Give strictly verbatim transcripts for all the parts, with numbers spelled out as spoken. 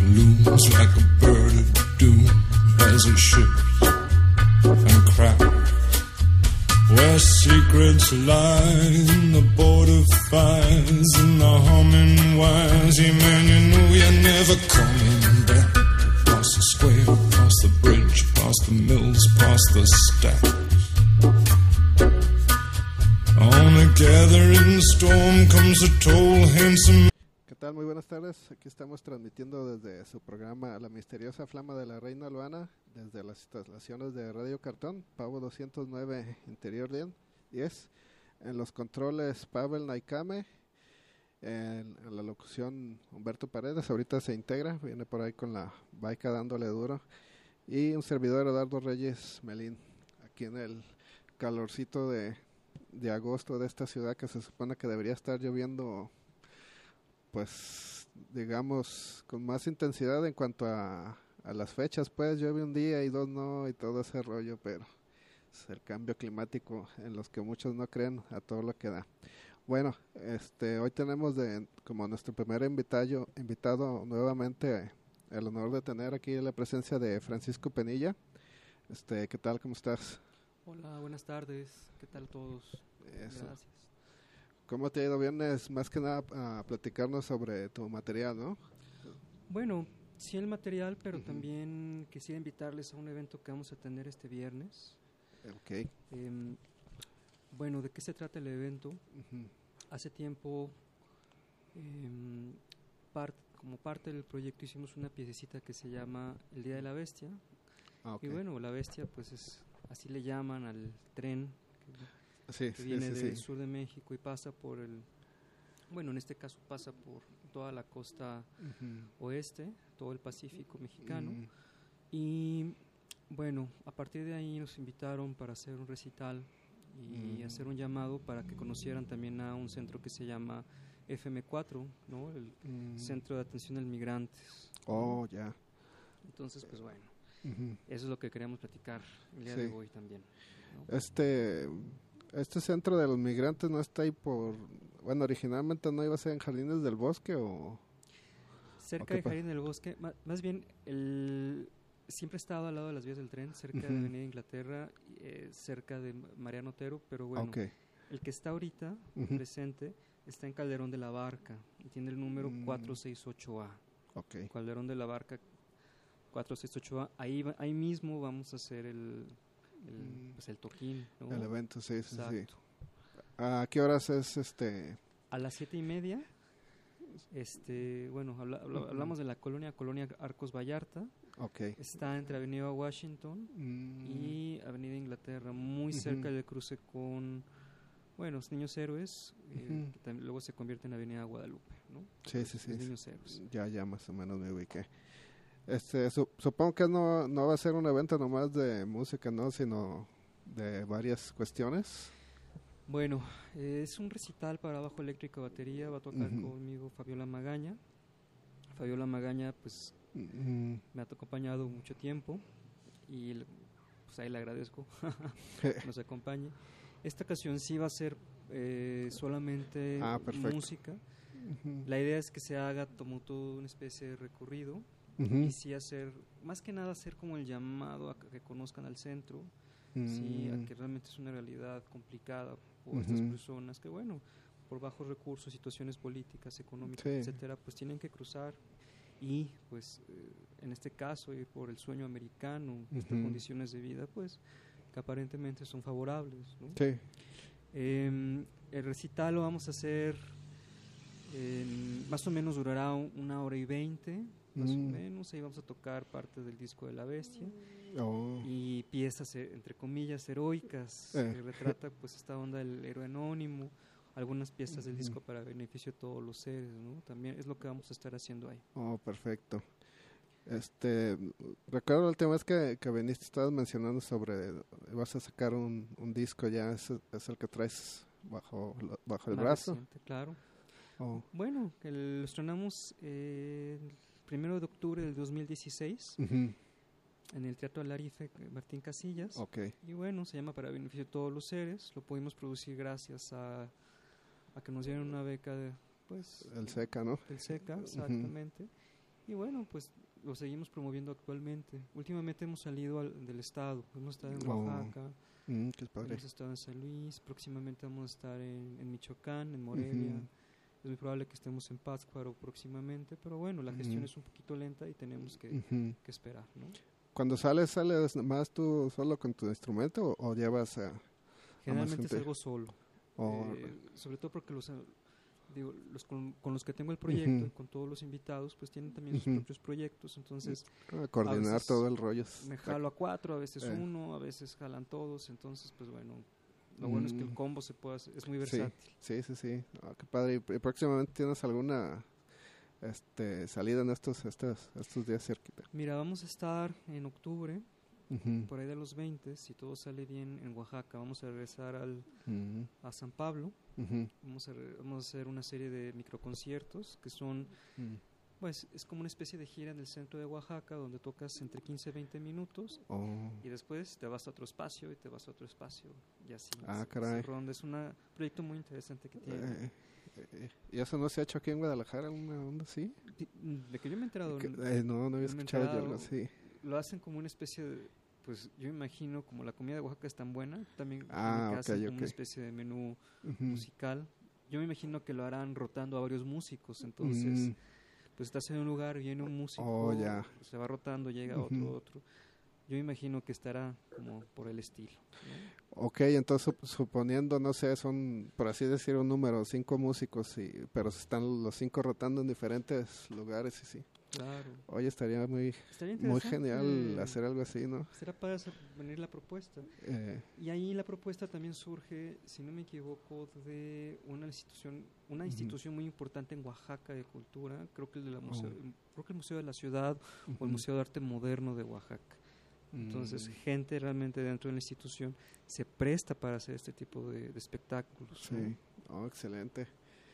looms like a bird of doom as it shifts and cracks. Where secrets lie in the border fires and the humming wires. Yeah, man, you know you're never coming back. Past the square, past the bridge, past the mills, past the stacks. On a gathering storm comes a tall, handsome. ¿Qué tal? Muy buenas tardes. Aquí estamos transmitiendo desde su programa La Misteriosa Flama de la Reina Albana, desde las instalaciones de Radio Cartón, Pavo doscientos nueve, Interior diez. En los controles, Pavel Naikame. En, en la locución, Humberto Paredes. Ahorita se integra, viene por ahí con la baica dándole duro. Y un servidor, Eduardo Reyes Melín, aquí en el calorcito de, de agosto de esta ciudad, que se supone que debería estar lloviendo, pues, digamos, con más intensidad en cuanto a, a las fechas. Pues llueve un día y dos no, y todo ese rollo, pero es el cambio climático en los que muchos no creen a todo lo que da. Bueno, este, hoy tenemos de, como nuestro primer invitado, invitado nuevamente, el honor de tener aquí la presencia de Francisco Penilla. Este, ¿qué tal? ¿Cómo estás? Hola, buenas tardes. ¿Qué tal todos? Eso. Gracias. ¿Cómo te ha ido? Vienes más que nada a platicarnos sobre tu material, ¿no? Bueno, sí el material, pero Uh-huh. también quisiera invitarles a un evento que vamos a tener este viernes. Ok. Eh, bueno, ¿de qué se trata el evento? Uh-huh. Hace tiempo, eh, part, como parte del proyecto, hicimos una piececita que se llama El Día de la Bestia. Ah, okay. Y bueno, la bestia, pues es así le llaman al tren que, sí, que sí, viene sí, del sí. sur de México y pasa por el, bueno, en este caso pasa por toda la costa Uh-huh. oeste, todo el Pacífico mexicano. Uh-huh. Y bueno, a partir de ahí nos invitaron para hacer un recital y Uh-huh. hacer un llamado para que conocieran también a un centro que se llama F M cuatro, ¿no? El Uh-huh. Centro de Atención al Migrantes. Oh, ya. Yeah. Entonces, pues bueno, Uh-huh. eso es lo que queríamos platicar el día Sí. de hoy también, ¿no? Este, este centro de los migrantes no está ahí por, bueno, originalmente no iba a ser en Jardines del Bosque o... Cerca ¿o de pa- Jardín del Bosque, ma- más bien, el, siempre he estado al lado de las vías del tren, cerca Ujú. de Avenida Inglaterra, eh, cerca de Mariano Otero, pero bueno, Okay. el que está ahorita Ujú. presente está en Calderón de la Barca y tiene el número Mm. cuatrocientos sesenta y ocho A. Okay. Calderón de la Barca cuatrocientos sesenta y ocho A, ahí, va- ahí mismo vamos a hacer el, el, Mm. pues el toquín, ¿no? El evento, sí, sí, sí. Exacto. ¿A qué horas es este? A las siete y media, este, bueno, habla- habla- Ujú. hablamos de la colonia, Colonia Arcos Vallarta. Okay. Está entre Avenida Washington Mm. y Avenida Inglaterra, muy Ujú. cerca del cruce con, bueno, los Niños Héroes, eh, Ujú. que también luego se convierte en Avenida Guadalupe, ¿no? Sí, sí, sí. Los Niños Héroes. Ya, ya más o menos me ubiqué. Este, su- supongo que no, no va a ser un evento nomás de música, ¿no? Sino de varias cuestiones. Bueno, eh, es un recital para bajo eléctrico y batería, va a tocar Ujú. conmigo Fabiola Magaña. Fabiola Magaña, pues, Mm. me ha acompañado mucho tiempo y le- pues ahí le agradezco que nos acompañe. Esta ocasión sí va a ser eh, solamente Ah, perfecto. música. Ujú. La idea es que se haga como todo una especie de recorrido Ujú. y sí hacer, más que nada hacer como el llamado a que conozcan al centro, sí, a Mm. que realmente es una realidad complicada por estas Ujú. personas que, bueno, por bajos recursos, situaciones políticas, económicas, Sí. etcétera, pues tienen que cruzar y, pues, eh, en este caso, ir por el sueño americano, estas Ujú. condiciones de vida, pues, que aparentemente son favorables, ¿no? Sí. Eh, el recital lo vamos a hacer, en- más o menos durará un- una hora y veinte, más o Mm. menos. Ahí vamos a tocar parte del disco de La Bestia Oh. y piezas, eh, entre comillas, heroicas, Eh. que retrata pues esta onda del héroe anónimo, algunas piezas del Ujú. disco para beneficio de todos los seres, ¿no? También es lo que vamos a estar haciendo ahí. Oh, perfecto. Este, recuerdo la última vez que, que viniste, estabas mencionando sobre, vas a sacar un, un disco ya, es, es el que traes bajo, lo- bajo el Más brazo. reciente, claro. Oh. Bueno, que lo estrenamos eh, el primero de octubre del dos mil dieciséis Ujú. en el Teatro Alarife Martín Casillas. Ok. Y bueno, se llama Para Beneficio de Todos los Seres. Lo pudimos producir gracias a, a que nos dieron una beca de, pues, El SECA, ¿no? del SECA, exactamente. Y bueno, pues lo seguimos promoviendo actualmente. Últimamente hemos salido al, del estado, hemos estado en Oaxaca, oh. mm, qué padre. hemos estado en San Luis, próximamente vamos a estar en, en Michoacán, en Morelia. Uh-huh. Es muy probable que estemos en Pátzcuaro próximamente, pero bueno, la gestión uh-huh. es un poquito lenta y tenemos que, uh-huh. que esperar, ¿no? Cuando sales, ¿sales más tú solo con tu instrumento o, o llevas a, generalmente a salgo solo, oh. eh, sobre todo porque los, digo, los con, con los que tengo el proyecto, uh-huh. con todos los invitados, pues tienen también sus uh-huh. propios proyectos, entonces a coordinar a todo el rollo. Me jalo a cuatro, a veces eh. uno, a veces jalan todos, entonces pues bueno, lo bueno mm. es que el combo se puede hacer, es muy versátil. Sí, sí, sí, sí. Oh, qué padre. ¿Y próximamente tienes alguna este salida en estos estos estos días cerquita? Mira, vamos a estar en octubre, uh-huh. por ahí de los veinte, si todo sale bien, en Oaxaca. Vamos a regresar al uh-huh. a San Pablo. Uh-huh. Vamos a re- vamos a hacer una serie de microconciertos que son uh-huh. pues es como una especie de gira en el centro de Oaxaca donde tocas entre quince y veinte minutos oh. y después te vas a otro espacio y te vas a otro espacio y así. Ah, se, caray. se ronda. Es un proyecto muy interesante que tiene. Eh, eh, ¿Y eso no se ha hecho aquí en Guadalajara? ¿Una onda así? De que yo me he enterado. Que, eh, no, no había escuchado yo algo así. Lo hacen como una especie de, pues yo imagino como la comida de Oaxaca es tan buena, también ah, que okay, hacen okay. como una especie de menú uh-huh. musical. Yo me imagino que lo harán rotando a varios músicos, entonces... Mm. Pues estás en un lugar, viene un músico, oh, ya. se va rotando, llega uh-huh. otro, otro. Yo imagino que estará como por el estilo, ¿no? Ok, entonces suponiendo, no sé, son, por así decir, un número, cinco músicos, y, pero están los cinco rotando en diferentes lugares y sí. Claro. Oye, estaría muy, estaría muy genial hacer algo así, ¿no? Será para venir la propuesta. Eh. Y ahí la propuesta también surge, si no me equivoco, de una institución, una uh-huh. institución muy importante en Oaxaca de cultura, creo que el de la museo, oh. creo que el Museo de la Ciudad uh-huh. o el Museo de Arte Moderno de Oaxaca. Entonces, mm. gente realmente dentro de la institución se presta para hacer este tipo de, de espectáculos. Sí, ¿no? Oh, excelente.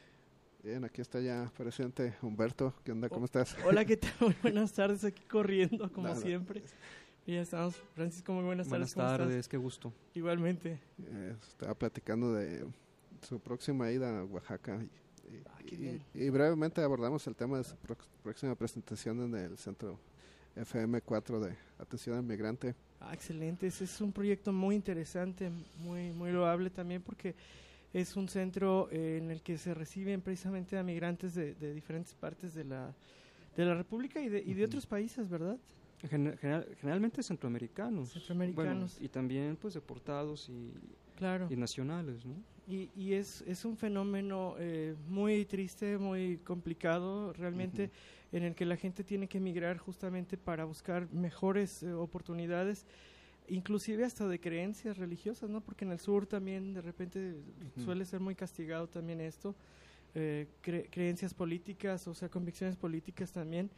Bien, aquí está ya presente Humberto. ¿Qué onda? ¿Cómo oh, estás? Hola, ¿qué tal? Muy buenas tardes, aquí corriendo, como no, siempre. No. Ya estamos. Francisco, muy buenas, buenas tardes. Buenas tardes, qué gusto. Igualmente. Eh, estaba platicando de su próxima ida a Oaxaca. Y, y, ah, qué bien. y, y brevemente abordamos el tema de su pro- próxima presentación en el Centro F M cuatro de Atención al Migrante. Ah, excelente. Ese es un proyecto muy interesante, muy, muy loable también porque es un centro eh, en el que se reciben precisamente a migrantes de, de diferentes partes de la de la República y de, y de uh-huh. otros países, ¿verdad? General, general, generalmente centroamericanos. Centroamericanos. Bueno, y también pues deportados y, claro. y nacionales, ¿no? Y, y es, es un fenómeno eh, muy triste, muy complicado, realmente, uh-huh. en el que la gente tiene que emigrar justamente para buscar mejores eh, oportunidades, inclusive hasta de creencias religiosas, ¿no? Porque en el sur también de repente uh-huh. suele ser muy castigado también esto, eh, cre- creencias políticas, o sea, convicciones políticas también,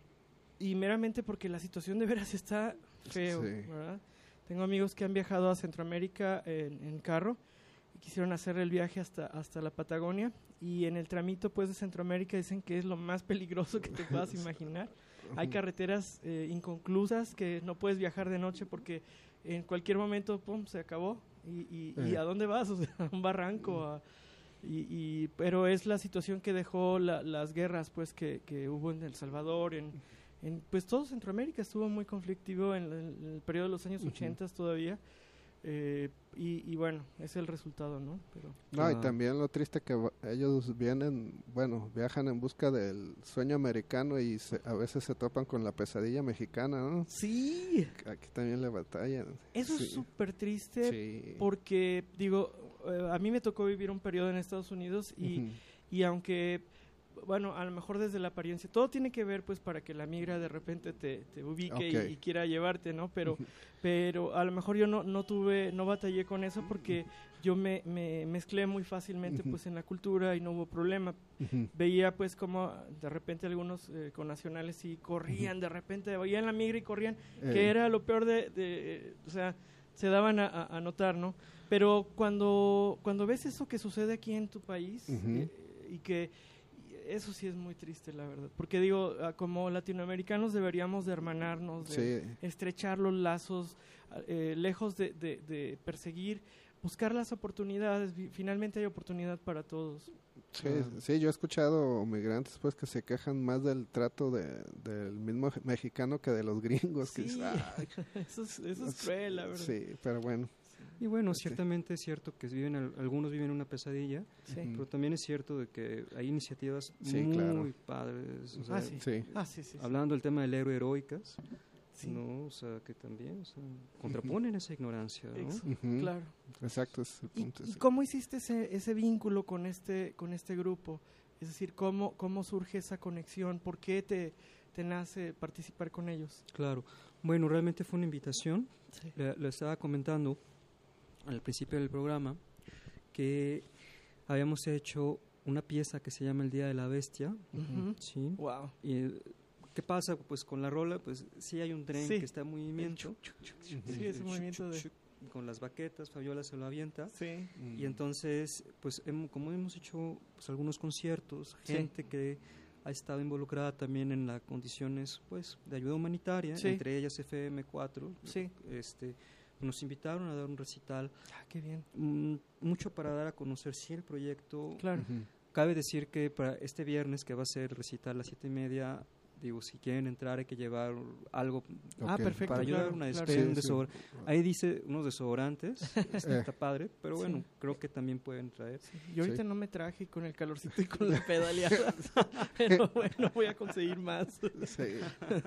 y meramente porque la situación de veras está feo, sí. ¿verdad? Tengo amigos que han viajado a Centroamérica en, en carro y quisieron hacer el viaje hasta, hasta la Patagonia, y en el tramito pues de Centroamérica dicen que es lo más peligroso que te puedas imaginar. Hay carreteras eh, inconclusas que no puedes viajar de noche porque en cualquier momento, pum, se acabó. ¿Y, y, eh. ¿y a dónde vas? O sea, a un barranco. A, y, y, pero es la situación que dejó la, las guerras pues que, que hubo en El Salvador, en, en pues todo Centroamérica estuvo muy conflictivo en, en el periodo de los años ochentas uh-huh. todavía. Eh, y, y bueno, es el resultado, ¿no? Pero, no, uh, y también lo triste que ellos vienen, bueno, viajan en busca del sueño americano y se, a veces se topan con la pesadilla mexicana, ¿no? Sí. Aquí también le batallan. Eso sí. es súper triste sí. porque, digo, eh, a mí me tocó vivir un periodo en Estados Unidos y, uh-huh. y aunque... Bueno, a lo mejor desde la apariencia, todo tiene que ver pues para que la migra de repente te, te ubique okay. y, y quiera llevarte, ¿no? Pero uh-huh. pero a lo mejor yo no, no tuve, no batallé con eso porque yo me, me mezclé muy fácilmente uh-huh. pues en la cultura y no hubo problema. Uh-huh. Veía pues como de repente algunos eh, connacionales sí corrían, uh-huh. de repente veían la migra y corrían, eh. que era lo peor de, de, o sea, se daban a, a notar, ¿no? Pero cuando, cuando ves eso que sucede aquí en tu país uh-huh. eh, y que eso sí es muy triste, la verdad, porque digo, como latinoamericanos deberíamos de hermanarnos, de sí. estrechar los lazos, eh, lejos de, de, de perseguir, buscar las oportunidades. Finalmente hay oportunidad para todos. Sí, Ah. sí, yo he escuchado migrantes pues que se quejan más del trato de, del mismo mexicano que de los gringos. Que Sí, dices, "Ay". eso es, eso es cruel, la verdad. Sí, pero bueno. Y bueno, Sí. ciertamente es cierto que viven al- algunos viven una pesadilla, Sí. Ujú. pero también es cierto de que hay iniciativas Sí, muy claro. padres. O sea, Ah, sí. Sí. Ah, sí, sí. sí. hablando del tema del héroe heroicas, Sí. ¿no? O sea, que también o sea, contraponen esa ignorancia, ¿no? Ex- Ujú. Claro. Exacto, ese es el ¿Y, punto. y sí. cómo hiciste ese, ese vínculo con este, con este grupo? Es decir, ¿cómo, cómo surge esa conexión? ¿Por qué te, te nace participar con ellos? Claro. Bueno, realmente fue una invitación. Sí. Le, le estaba comentando al principio del programa que habíamos hecho una pieza que se llama El Día de la Bestia, Ujú. ¿sí? Wow. Y eh, ¿qué pasa? Pues con la rola, pues sí hay un tren Sí. que está en movimiento. Sí, ese movimiento de... Con las baquetas, Fabiola se lo avienta. Sí. Mm. Y entonces, pues hem- como hemos hecho pues, algunos conciertos, Sí. gente que ha estado involucrada también en las condiciones pues de ayuda humanitaria, Sí. entre ellas F M cuatro, Sí. este, nos invitaron a dar un recital, Ah, qué bien. mm, mucho para dar a conocer sí el proyecto. Claro. Ujú. Cabe decir que para este viernes, que va a ser recital a las siete y media, digo, si quieren entrar hay que llevar algo Ah, Ok. perfecto. para ayudar, claro, una claro. despensa, Sí, un sí. desodor- Ahí dice unos desodorantes, este, Eh. está padre, pero bueno, Sí. creo que también pueden traer. Sí. Yo ahorita Sí. no me traje con el calorcito y con la pedaleada, pero bueno, voy a conseguir más. Sí.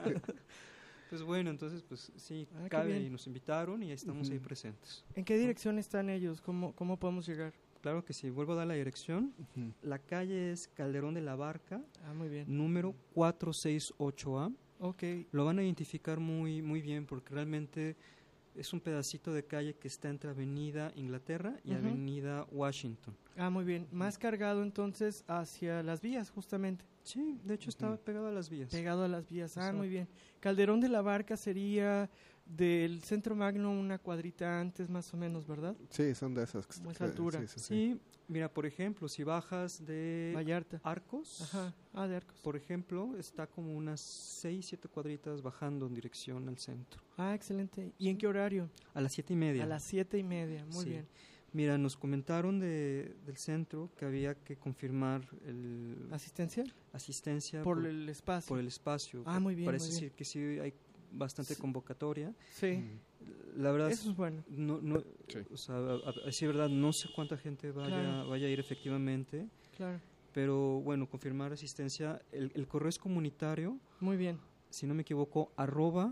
Pues bueno, entonces pues sí, Ah, qué cabe bien. y nos invitaron y ahí estamos ahí Ujú. presentes. ¿En qué dirección están ellos? ¿Cómo, cómo podemos llegar? Claro que sí, vuelvo a dar la dirección. Ujú. La calle es Calderón de la Barca, Ah, muy bien. número cuatrocientos sesenta y ocho A. Ok. Lo van a identificar muy, muy bien porque realmente es un pedacito de calle que está entre Avenida Inglaterra y Ujú. Avenida Washington. Ah, muy bien. Más cargado entonces hacia las vías, justamente. Sí, de hecho está Ujú. pegado a las vías. Pegado a las vías. Ah, Exacto. muy bien. Calderón de la Barca sería del Centro Magno una cuadrita antes, más o menos, ¿verdad? Sí, son de esas. Como esa que- altura. Sí, sí, sí. Sí, mira, por ejemplo, si bajas de Vallarta. Arcos, Ajá. Ah, de Arcos. por ejemplo, está como unas seis, siete cuadritas bajando en dirección al centro. Ah, excelente. ¿Y en qué horario? A las siete y media. A las siete y media. Muy Sí. bien. Mira, nos comentaron de, del centro que había que confirmar el ¿Asistencia? asistencia Por el espacio. por el espacio. Ah, muy bien, Parece muy bien. decir que sí hay bastante Sí. convocatoria. Sí. Mm. La verdad, Eso es bueno. no, no, Sí. o sea, a, a decir verdad, no sé cuánta gente vaya, Claro. vaya a ir efectivamente, Claro. pero bueno, confirmar asistencia. El, el correo es comunitario, Muy bien. si no me equivoco, arroba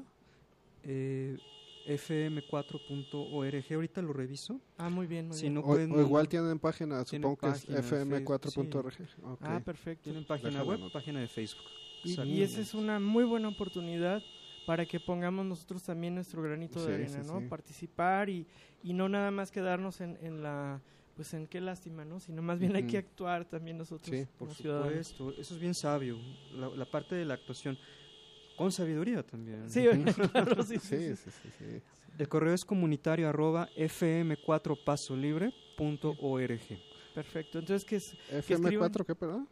eh, f m cuatro punto org. Ahorita lo reviso. Ah, muy bien, muy Si bien. no O, pueden, o igual tienen página, Tienen supongo que página, es f m cuatro punto org. sí. Ok. Ah, perfecto. tienen página Déjalo web, anotar. página de Facebook. Y, y Exactamente. esa es una muy buena oportunidad para que pongamos nosotros también nuestro granito de Sí, arena, sí, ¿no? sí. Participar y, y no nada más quedarnos en, en la, pues en qué lástima, ¿no? Sino más bien hay Ujú. que actuar también nosotros Sí, Por como ciudadanos. supuesto, eso es bien sabio, la, la parte de la actuación, con sabiduría también. Sí, claro, sí, sí, Sí, sí. sí, sí, sí. El correo es comunitario arroba f m cuatro paso libre punto org. Perfecto. Entonces, ¿qué es? F M cuatro, ¿qué, perdón?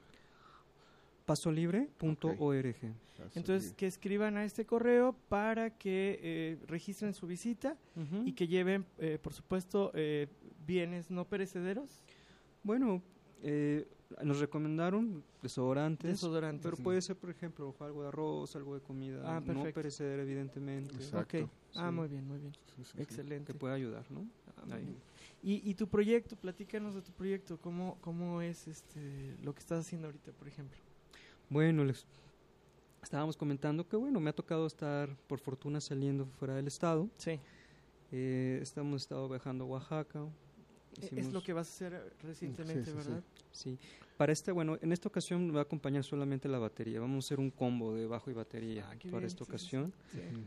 pasolibre punto org. Entonces, que escriban a este correo para que eh, registren su visita Ujú. y que lleven, eh, por supuesto, eh, bienes no perecederos, Bueno, eh, nos recomendaron desodorantes, desodorantes. pero Ujú. puede ser, por ejemplo, algo de arroz, algo de comida, Ah, no perfecto. perecer, evidentemente, Exacto. Ok. Ah, Sí. muy bien, muy bien. Sí, sí, sí. Excelente. que pueda ayudar, ¿no? Ah, muy Ahí. bien. Y, y tu proyecto, platícanos de tu proyecto, ¿cómo, cómo es este lo que estás haciendo ahorita, por ejemplo? Bueno, les estábamos comentando que, bueno, me ha tocado estar, por fortuna, saliendo fuera del estado. Sí. Eh, estamos estado viajando a Oaxaca. Es Hicimos- lo que vas a hacer recientemente, Sí, sí, sí. ¿verdad? Sí. Para este, bueno, en esta ocasión me va a acompañar solamente la batería. Vamos a hacer un combo de bajo y batería Ah, qué para bien, esta sí, sí, ocasión. Sí. Ujú.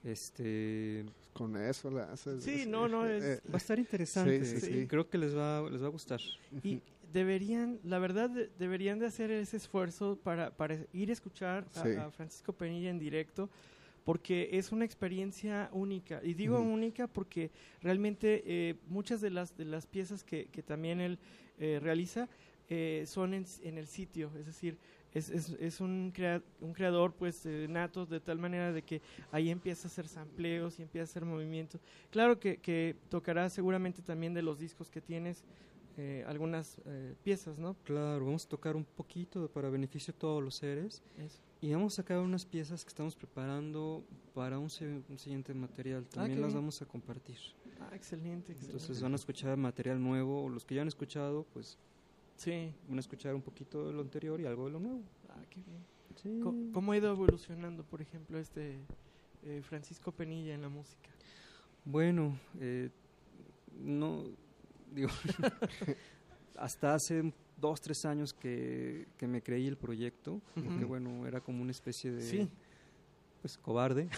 Este Con eso la haces. Sí, es- no, no, es- eh, va a estar interesante. Sí, sí, sí. Creo que les va, les va a gustar. Y deberían, la verdad, de- deberían de hacer ese esfuerzo para, para ir a escuchar a, Sí. a Francisco Penilla en directo, porque es una experiencia única. Y digo Ujú. única porque realmente eh, muchas de las, de las piezas que, que también él eh, realiza eh, son en, en el sitio, es decir, es, es, es un, crea- un creador pues eh, nato de tal manera de que ahí empieza a hacer sampleos y empieza a hacer movimientos. Claro que, que tocará seguramente también de los discos que tienes eh, algunas eh, piezas, ¿no? Claro, vamos a tocar un poquito para beneficio de todos los seres. Eso. Y vamos a sacar unas piezas que estamos preparando para un, se- un siguiente material. También qué las bien. vamos a compartir. Ah, excelente, excelente. Entonces van a escuchar material nuevo, o los que ya han escuchado, pues Sí. van a escuchar un poquito de lo anterior y algo de lo nuevo. Ah, qué bien. Sí. Co- ¿Cómo ha ido evolucionando, por ejemplo, este eh, Francisco Penilla en la música? Bueno, eh, no, digo, hasta hace dos, tres años que, que me creí el proyecto, porque Ujú. bueno, era como una especie de, Sí. pues, cobarde.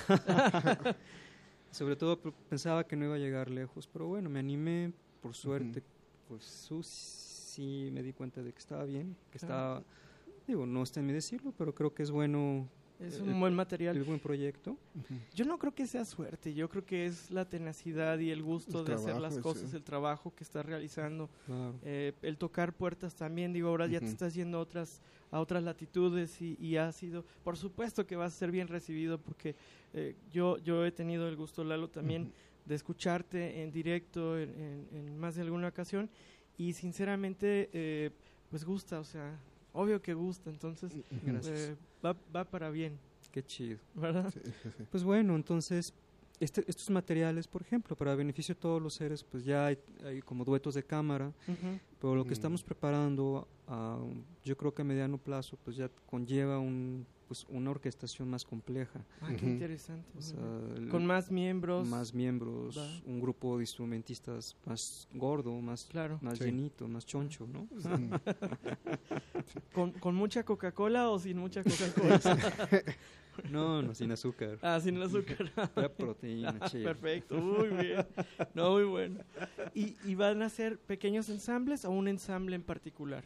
Sobre todo p- pensaba que no iba a llegar lejos, pero bueno, me animé, por suerte, pues su- sí me di cuenta de que estaba bien, que Claro. estaba, digo, no está en mí decirlo, pero creo que es bueno Es el- un buen material. el buen proyecto. Yo no creo que sea suerte, yo creo que es la tenacidad y el gusto El de hacer trabajo, las sí. cosas, el trabajo que estás realizando, Claro. eh, el tocar puertas también. Digo, ahora ya te Ujú. estás yendo a otras, a otras latitudes y, y ha sido, por supuesto que vas a ser bien recibido porque eh, yo, yo he tenido el gusto, Lalo, también Ujú. de escucharte en directo en, en- en más de alguna ocasión y sinceramente eh, pues gusta, o sea, obvio que gusta, entonces Gracias. eh, va, va para bien, Qué chido. ¿verdad? Sí, sí, sí. Pues bueno, entonces este, estos materiales, por ejemplo, para beneficio de todos los seres, pues ya hay, hay como duetos de cámara, Ujú. pero lo que Mm. estamos preparando, a, yo creo que a mediano plazo, pues ya conlleva un, pues una orquestación más compleja. Ah, qué Ujú. interesante. O sea, Ujú. el- Con más miembros. más miembros, Va. un grupo de instrumentistas más gordo, más, Claro. más Sí. llenito, más choncho, ¿no? Mm. ¿Con, con mucha Coca-Cola o sin mucha Coca-Cola? No, no, sin azúcar. Ah, sin el azúcar. Pura proteína, chido. Perfecto, muy bien. No, muy bueno. ¿Y, ¿Y van a ser pequeños ensambles o un ensamble en particular?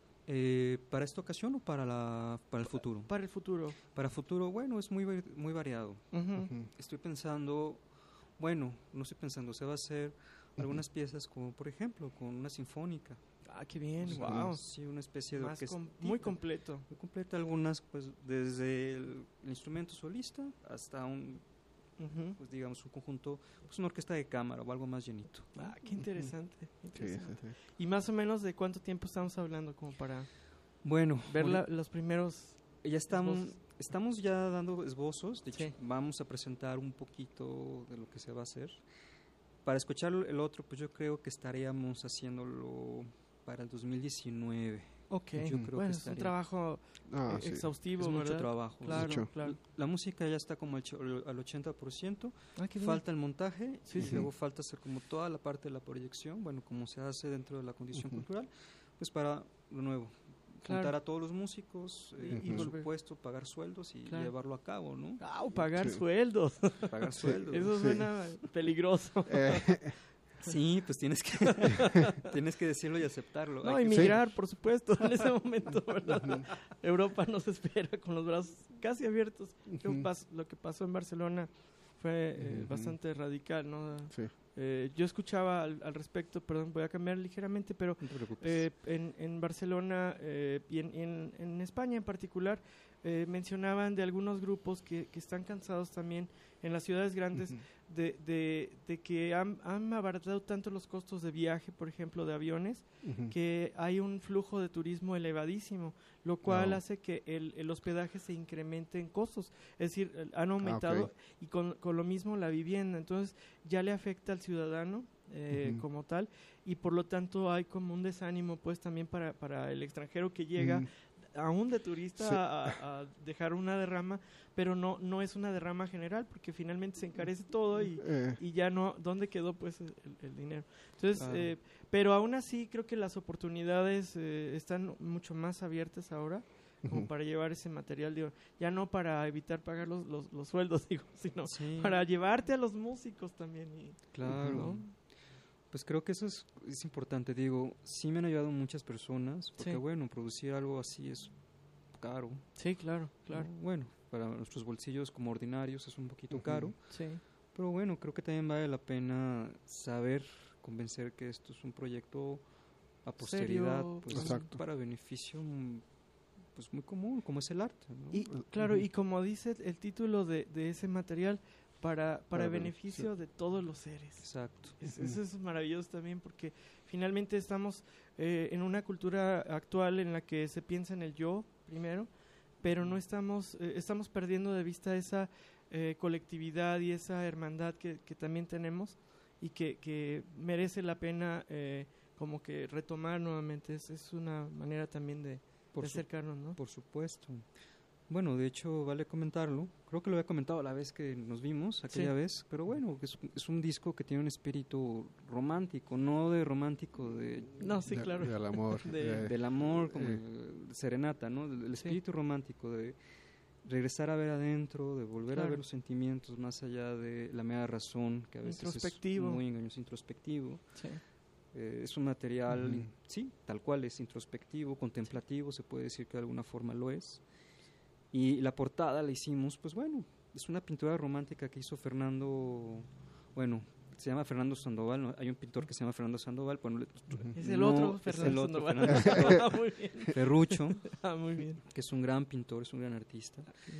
Eh, ¿Para esta ocasión o para, la, para el futuro? Para el futuro. Para futuro, bueno, es muy, vari- muy variado. Ujú. Ujú. Estoy pensando, bueno, no estoy pensando, se va a hacer algunas piezas como, por ejemplo, con una sinfónica. Ah, qué bien, Sí. wow. Sí, una especie de Más orquesta. com- muy completo. Muy completa, algunas, pues, desde el, el instrumento solista hasta un, Ujú. pues, digamos, un conjunto, pues, una orquesta de cámara o algo más llenito. Ah, qué interesante. qué Sí, sí, interesante. sí. ¿Y más o menos de cuánto tiempo estamos hablando como para Bueno, ver la- ahorita los primeros? ya estamos, esbozos? estamos ya dando esbozos, de hecho, Sí. vamos a presentar un poquito de lo que se va a hacer. Para escuchar el otro, pues yo creo que estaríamos haciéndolo para el dos mil diecinueve. Ok, Yo creo bueno, que es un estaría- trabajo Ah, eh, sí. exhaustivo, Es mucho ¿verdad? trabajo. Claro, Mucho. claro. La música ya está como al cho- al ochenta por ciento. Ah, qué bien. Falta el montaje Sí, y sí. luego falta hacer como toda la parte de la proyección, bueno, como se hace dentro de la condición Ujú. cultural, pues para lo nuevo, Claro. juntar a todos los músicos, eh, Y- y por volver. supuesto, pagar sueldos y Claro. llevarlo a cabo, ¿no? Au, pagar Sí. sueldos. Pagar sueldos. Eso suena peligroso. Eh, Sí, pues tienes que tienes que decirlo y aceptarlo. No, Hay que- emigrar, por supuesto, en ese momento, ¿verdad? Europa nos espera con los brazos casi abiertos. Lo, Ujú. pas- lo que pasó en Barcelona fue eh, Ujú. bastante radical, ¿no? sí. Eh, yo escuchaba al, al respecto, perdón, voy a cambiar ligeramente, pero No te preocupes. eh, en, en Barcelona eh, y en, en- en España en particular eh, mencionaban de algunos grupos que, que están cansados también en las ciudades grandes Ujú. de, de, de que han, han abaratado tanto los costos de viaje, por ejemplo, de aviones, Ujú. que hay un flujo de turismo elevadísimo, lo cual No. hace que el, el hospedaje se incremente en costos, es decir, eh, han aumentado ok. y con, con lo mismo la vivienda, entonces ya le afecta al ciudadano eh, Ujú. como tal y por lo tanto hay como un desánimo pues también para, para el extranjero que llega Mm, aún de turista Sí. a, a dejar una derrama, pero no, no es una derrama general porque finalmente se encarece todo y, eh, y ya no, ¿dónde quedó pues el, el dinero? Entonces, Claro. eh, pero aún así creo que las oportunidades eh, están mucho más abiertas ahora como ujú. para llevar ese material, digo, ya no para evitar pagar los, los, los sueldos, digo, sino Sí, para llevarte a los músicos también. Y, claro. ¿no? Pues creo que eso es, es importante. Digo, sí me han ayudado muchas personas, porque Sí. bueno, producir algo así es caro. Sí, claro, claro. ¿no? Bueno, para nuestros bolsillos como ordinarios es un poquito Ujú. caro, Sí, pero bueno, creo que también vale la pena saber convencer que esto es un proyecto a posteridad, Serio, pues Exacto. para beneficio mm, pues muy común, como es el arte, ¿no? y claro, y como dice el título de, de ese material, para, para Para beneficio beneficio. de todos los seres. Exacto. Es- eso es maravilloso también porque finalmente estamos eh, en una cultura actual en la que se piensa en el yo primero, pero no estamos, eh, estamos perdiendo de vista esa eh, colectividad y esa hermandad que, que también tenemos y que, que merece la pena eh, como que retomar nuevamente. Es, es una manera también de, Por, de su- acercarnos, ¿no? por supuesto. Bueno, de hecho, vale comentarlo. Creo que lo había comentado la vez que nos vimos, aquella Sí. vez. Pero bueno, es, es un disco que tiene un espíritu romántico, no de romántico de, No, sí, De- claro. Del amor. De- eh, del amor, como eh. de serenata, ¿no? Del, del espíritu romántico, de regresar a ver adentro, de volver a Claro. ver los sentimientos más allá de la mera razón, que a veces es Introspectivo. muy engañoso, introspectivo. Sí. Eh, es un material, Ujú. sí, tal cual es introspectivo, contemplativo, se puede decir que de alguna forma lo es. Y la portada la hicimos, pues bueno, es una pintura romántica que hizo Fernando, bueno, se llama Fernando Sandoval, ¿no? Hay un pintor que se llama Fernando Sandoval, bueno, le- Es el no, otro es Fernando el otro Sandoval. Fernando Ah, muy bien. Ferrucho, Ah, muy bien. que es un gran pintor, es un gran artista,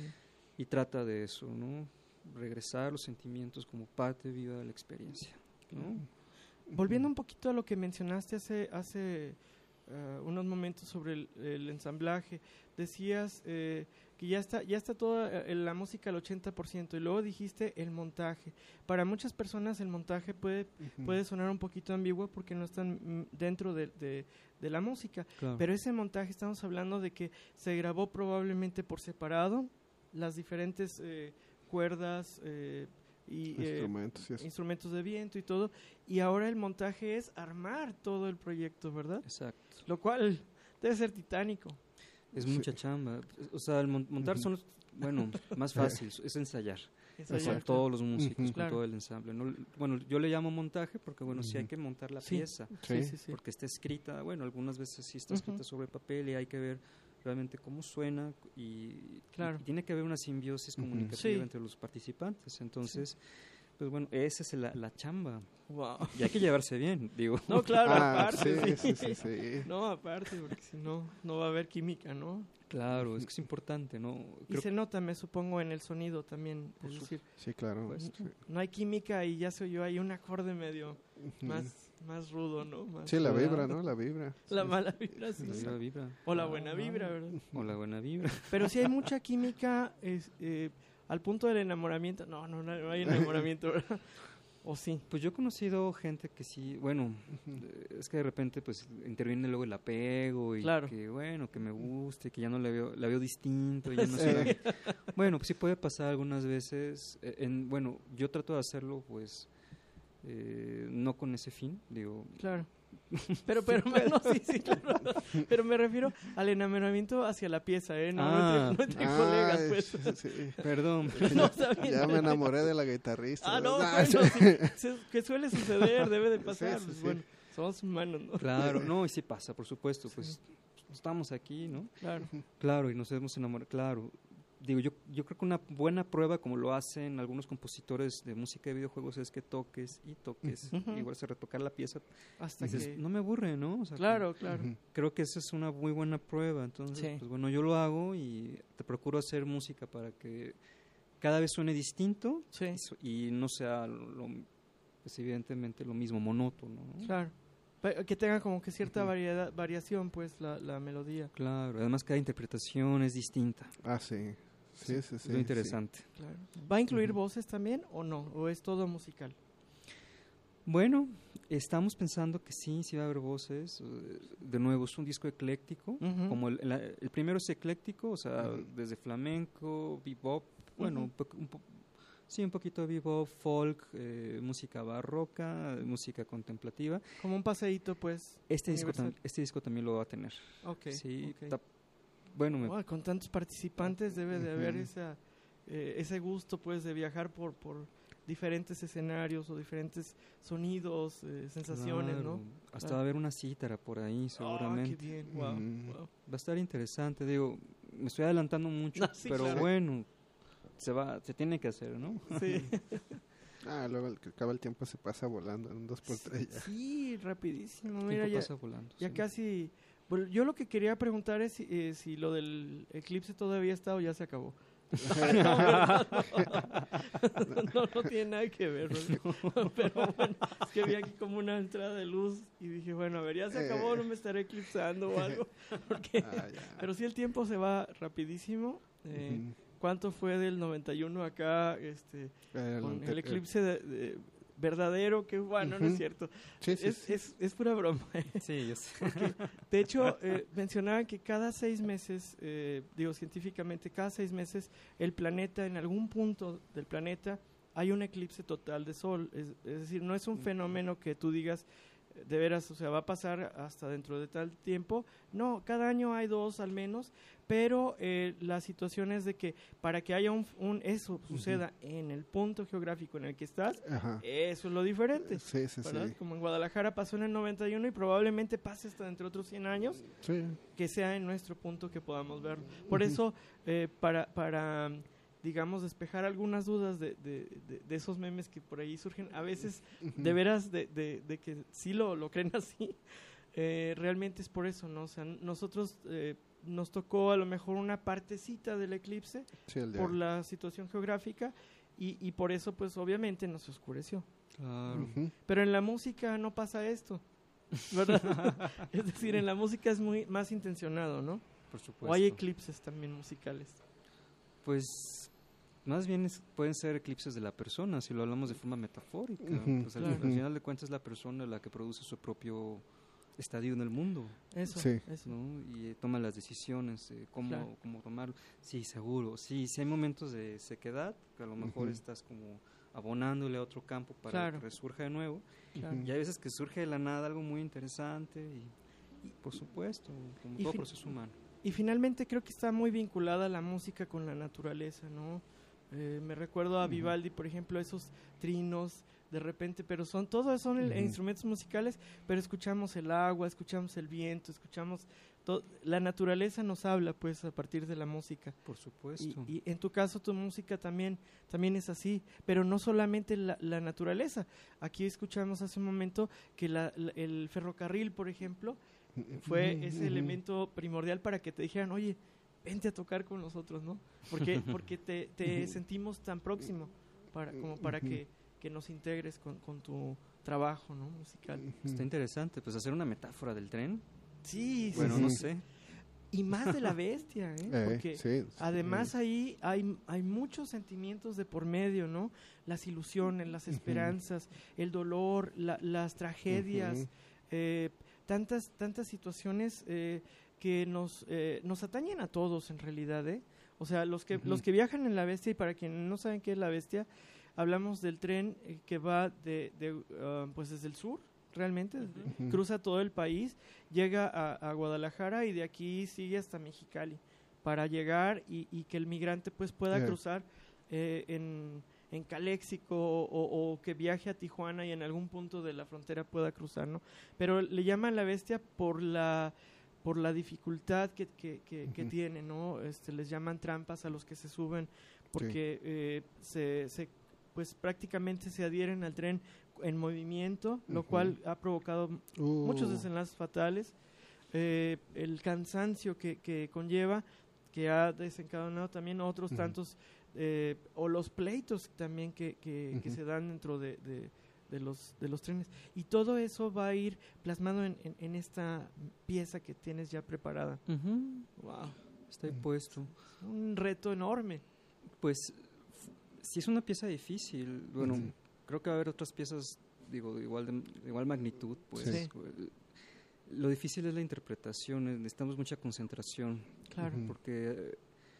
y trata de eso, ¿no? Regresar los sentimientos como parte viva de la experiencia, ¿no? Volviendo un poquito a lo que mencionaste hace, hace eh, unos momentos sobre el, el ensamblaje, decías eh, que ya está, ya está toda eh, la música al ochenta por ciento y luego dijiste el montaje. Para muchas personas el montaje puede, Ujú. puede sonar un poquito ambiguo porque no están mm, dentro de, de- de la música, Claro. pero ese montaje estamos hablando de que se grabó probablemente por separado las diferentes eh, cuerdas eh, y eh, Instrumentos y eso. instrumentos de viento y todo, y ahora el montaje es armar todo el proyecto, ¿verdad? Exacto. Lo cual debe ser titánico. Es Sí. mucha chamba. O sea, el mon- montar Ujú. son los, bueno, más fácil, es ensayar. Ensayar, Con todos los músicos, Ujú. con Claro. todo el ensamble. ¿no? Bueno, yo le llamo montaje porque, bueno, sí hay Ujú. que montar la Sí. pieza, Sí, Sí. sí, sí. porque está escrita, bueno, algunas veces sí está Ujú. escrita sobre papel y hay que ver realmente cómo suena y, Claro. y tiene que haber una simbiosis Ujú. comunicativa Sí. entre los participantes. Entonces, pues bueno, esa es la, la chamba. Wow. Y hay que llevarse bien, digo. No, claro, Ah, aparte. sí, sí. sí, sí, sí. No, aparte, porque si no, no va a haber química, ¿no? Claro, es que es importante, ¿no? Y Creo se nota, me supongo, en el sonido también. Por Es su- decir, Sí, claro. Pues, sí. no hay química y ya se oyó ahí un acorde medio Ujú. más, más rudo, ¿no? Más Sí, la ¿verdad? vibra, ¿no? La vibra. La Sí. mala vibra, sí. la vibra, vibra. O la buena vibra, ¿verdad? O la buena vibra. Pero si hay mucha química es, eh, al punto del enamoramiento. No, no, no, no hay enamoramiento, ¿verdad? ¿O sí? Pues yo he conocido gente que sí, bueno, Ujú. eh, es que de repente pues interviene luego el apego y Claro. que bueno, que me guste, que ya no la veo, la veo distinto, ya no Sí. sé. Bueno, pues sí puede pasar algunas veces. eh, En, bueno, yo trato de hacerlo pues eh, no con ese fin, digo, Claro. Pero, pero, no, sí, sí, claro. Pero me refiero al enamoramiento hacia la pieza, ¿eh? No, no Ah. entre, no entre Ay, colegas, pues. sí. perdón, No, está bien. Ya me enamoré de la guitarrista. Ah, no, ¿verdad? bueno, sí, se- que suele suceder, debe de pasar. Sí, sí, pues, sí. Bueno, somos humanos, ¿no? claro, no, y sí pasa, por supuesto, Sí. pues estamos aquí, ¿no? Claro. Claro, y nos hemos enamorado, claro. Digo, yo, yo creo que una buena prueba, como lo hacen algunos compositores de música de videojuegos, es que toques y toques, Ujú. igual se retocar la pieza, Hasta dices, que... no me aburre, ¿no? O sea, Claro, claro. Ujú. creo que esa es una muy buena prueba. Entonces, Sí. pues bueno, yo lo hago y te procuro hacer música para que cada vez suene distinto Sí, y, su- y no sea, lo, lo- pues evidentemente, lo mismo, monótono, ¿no? claro. Pa- Que tenga como que cierta Ujú. variedad, variación, pues, la, la melodía. Claro, además cada interpretación es distinta. Ah, sí. Sí, sí, sí. es lo interesante. Claro. ¿Va a incluir Ujú. voces también o no? ¿O es todo musical? Bueno, estamos pensando que sí, sí va a haber voces. eh, De nuevo, es un disco ecléctico. Ujú. Como el, la- el primero es ecléctico, o sea, Ujú. desde flamenco, bebop, bueno, Ujú. un po- un po- sí, un poquito de bebop, folk, eh, música barroca, música contemplativa. Como un paseíto, pues. Este disco, universal. tam- este disco también lo va a tener. Ok. sí, ok. ta- bueno, me- Ay, con tantos participantes debe de haber Ujú. esa, eh, ese gusto, pues, de viajar por, por diferentes escenarios o diferentes sonidos, eh, sensaciones, claro, ¿no? hasta Claro. va a haber una cítara por ahí, Ah, seguramente. qué bien, wow, Mm. wow. Va a estar interesante, digo, me estoy adelantando mucho, No, sí, pero claro. bueno, se va, se tiene que hacer, ¿no? Sí. Ah, luego el que acaba el tiempo se pasa volando en un dos por tres ya. Sí, rapidísimo. El Mira, tiempo ya, pasa volando. ya sí. casi... Bueno, yo lo que quería preguntar es si, eh, si lo del eclipse todavía está o ya se acabó. no, no, no tiene nada que ver, ¿no? Pero bueno, es que vi aquí como una entrada de luz y dije, bueno, a ver, ya se acabó, no me estaré eclipsando o algo. Porque, ah, pero sí, el tiempo se va rapidísimo. Eh, uh-huh. ¿Cuánto fue del noventa y uno acá este, el, con el eclipse de, de verdadero? Que bueno, uh-huh. no es cierto. Sí, sí, es, sí. Es, es pura broma. Sí, yo sé. Porque, de hecho, eh, mencionaban que cada seis meses, eh, digo científicamente, cada seis meses el planeta, en algún punto del planeta, hay un eclipse total de sol. Es, es decir, no es un uh-huh. fenómeno que tú digas, de veras, o sea, va a pasar hasta dentro de tal tiempo. No, cada año hay dos al menos, pero eh, la situación es de que para que haya un, un eso suceda uh-huh. en el punto geográfico en el que estás, uh-huh. eso es lo diferente. Sí, sí, ¿verdad? sí. Como en Guadalajara pasó en el noventa y uno y probablemente pase hasta dentro de otros cien años, sí. que sea en nuestro punto que podamos verlo. Por uh-huh. eso, eh, para... para digamos, despejar algunas dudas de, de, de, de esos memes que por ahí surgen, a veces, uh-huh. de veras, de, de, de que sí lo, lo creen así, eh, realmente es por eso, ¿no? O sea, nosotros eh, nos tocó a lo mejor una partecita del eclipse sí, por la situación geográfica y, y por eso, pues, obviamente nos oscureció. Claro. Uh-huh. Pero en la música no pasa esto, ¿verdad? Es decir, en la música es muy más intencionado, ¿no? Por supuesto. O hay eclipses también musicales. Pues... Más bien es, pueden ser eclipses de la persona, si lo hablamos de forma metafórica. Uh-huh, pues al, claro. al final de cuentas es la persona la que produce su propio estadio en el mundo. Eso, sí. eso. ¿no? Y eh, toma las decisiones, eh, cómo, claro. cómo tomarlo. Sí, seguro. Sí, sí hay momentos de sequedad, que a lo mejor uh-huh. estás como abonándole a otro campo para claro. que resurja de nuevo. Claro. Y hay veces que surge de la nada algo muy interesante y, y por supuesto, como y todo fin- proceso humano. Y finalmente creo que está muy vinculada la música con la naturaleza, ¿no? Eh, me recuerdo a Vivaldi, por ejemplo, esos trinos de repente, pero son todos son el, uh-huh. instrumentos musicales, pero escuchamos el agua, escuchamos el viento, escuchamos to- la naturaleza nos habla, pues, a partir de la música. Por supuesto. Y, y en tu caso tu música también también es así, pero no solamente la, la naturaleza. Aquí escuchamos hace un momento que la, la, el ferrocarril, por ejemplo, fue ese uh-huh. elemento primordial para que te dijeran, oye, vente a tocar con nosotros, ¿no? Porque porque te, te sentimos tan próximo para como para que, que nos integres con, con tu trabajo, ¿no? Musical. Está interesante, pues hacer una metáfora del tren. Sí, sí. Bueno, sí. no sé. Y más de la bestia, ¿eh? eh Porque sí, sí. además ahí hay, hay muchos sentimientos de por medio, ¿no? Las ilusiones, las esperanzas, uh-huh. el dolor, la, las tragedias, uh-huh. eh, tantas, tantas situaciones... Eh, que nos eh, nos atañen a todos en realidad, ¿eh? O sea, los que uh-huh. los que viajan en la bestia, y para quienes no saben qué es la bestia, hablamos del tren eh, que va de, de uh, pues desde el sur, realmente, uh-huh. cruza todo el país, llega a, a Guadalajara y de aquí sigue hasta Mexicali para llegar y, y que el migrante pues pueda yeah. cruzar eh, en en Caléxico o, o, o que viaje a Tijuana y en algún punto de la frontera pueda cruzar, ¿no? Pero le llaman la bestia por la por la dificultad que, que, que, uh-huh. que tiene, ¿no? Este, les llaman trampas a los que se suben porque sí. eh, se, se, pues prácticamente se adhieren al tren en movimiento, uh-huh. lo cual ha provocado uh. muchos desenlaces fatales. Eh, el cansancio que, que conlleva, que ha desencadenado también otros uh-huh. tantos, eh, o los pleitos también que, que, uh-huh. que se dan dentro de... de de los de los trenes, y todo eso va a ir plasmado en, en, en esta pieza que tienes ya preparada. Uh-huh. Wow, está ahí puesto. Un reto enorme. Pues f- sí es una pieza difícil. Bueno, uh-huh. creo que va a haber otras piezas, digo, de igual de, de igual magnitud, pues. Sí. Lo difícil es la interpretación, necesitamos mucha concentración. Claro. Uh-huh. Porque eh,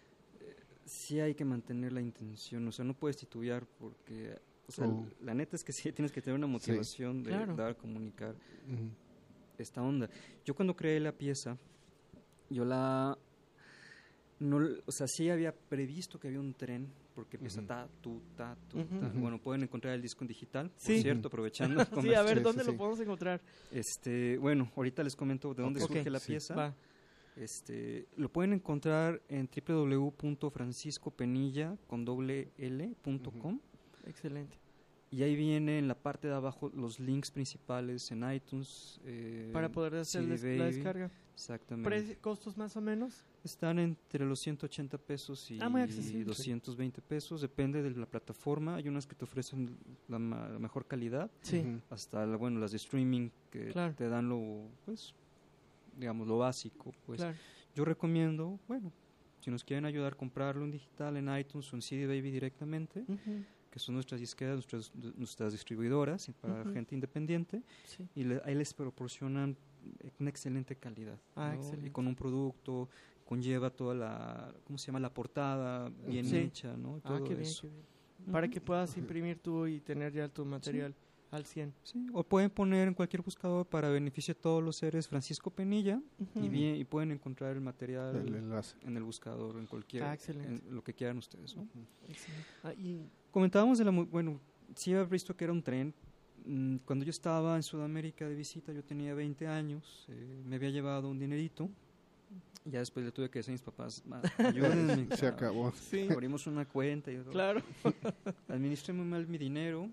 sí hay que mantener la intención, o sea, no puedes titubear porque o sea, oh. la neta es que sí tienes que tener una motivación sí. de claro. dar, comunicar uh-huh. esta onda. Yo cuando creé la pieza, yo la... no, o sea, sí había previsto que había un tren, porque empieza uh-huh. ta, tu, ta, tu, uh-huh. ta. Bueno, pueden encontrar el disco en digital, sí. por cierto, aprovechando. Sí, a ver, sí, ¿dónde sí, lo sí. podemos encontrar? Este, bueno, ahorita les comento de dónde okay. surge la sí. pieza. Va. Este, lo pueden encontrar en doble u doble u doble u punto francisco penilla con doble l punto com. Excelente. y ahí viene en la parte de abajo los links principales en iTunes. Eh, Para poder hacer C D des- la Baby. descarga. Exactamente. Pre- ¿Costos más o menos? Están entre los ciento ochenta pesos y Ah, muy accesible. doscientos veinte pesos, depende de la plataforma. Hay unas que te ofrecen la, ma- la mejor calidad, Sí. Ujú. hasta la- bueno, las de streaming que Claro. te dan lo, pues, digamos, lo básico. Pues Claro. yo recomiendo, bueno, si nos quieren ayudar a comprarlo en digital, en iTunes o en C D Baby directamente, Ujú. que son nuestras disqueras, nuestras, nuestras distribuidoras y para Ujú. gente independiente, Sí. y le- ahí les proporcionan una excelente calidad. Ah, ¿no? excelente. Y con un producto, conlleva toda la, ¿cómo se llama? La portada bien Sí. hecha, ¿no? Ah, Todo qué bien, eso. qué bien. Para Ujú. que puedas imprimir tú y tener ya tu material al cien. Sí, o pueden poner en cualquier buscador para beneficio de todos los seres Francisco Penilla y Ujú. bien y pueden encontrar el material El enlace. en el buscador, en cualquier, Ah, excelente. en lo que quieran ustedes, ¿no? Excelente. Ah, y Comentábamos de la, mu- bueno, sí había visto que era un tren. Mm, Cuando yo estaba en Sudamérica de visita, yo tenía veinte años, eh, me había llevado un dinerito. Ya después le tuve que decir a mis papás, "Ma, ayúdenme, Se cabrón. acabó. sí, Abrimos una cuenta y yo, claro. administré muy mal mi dinero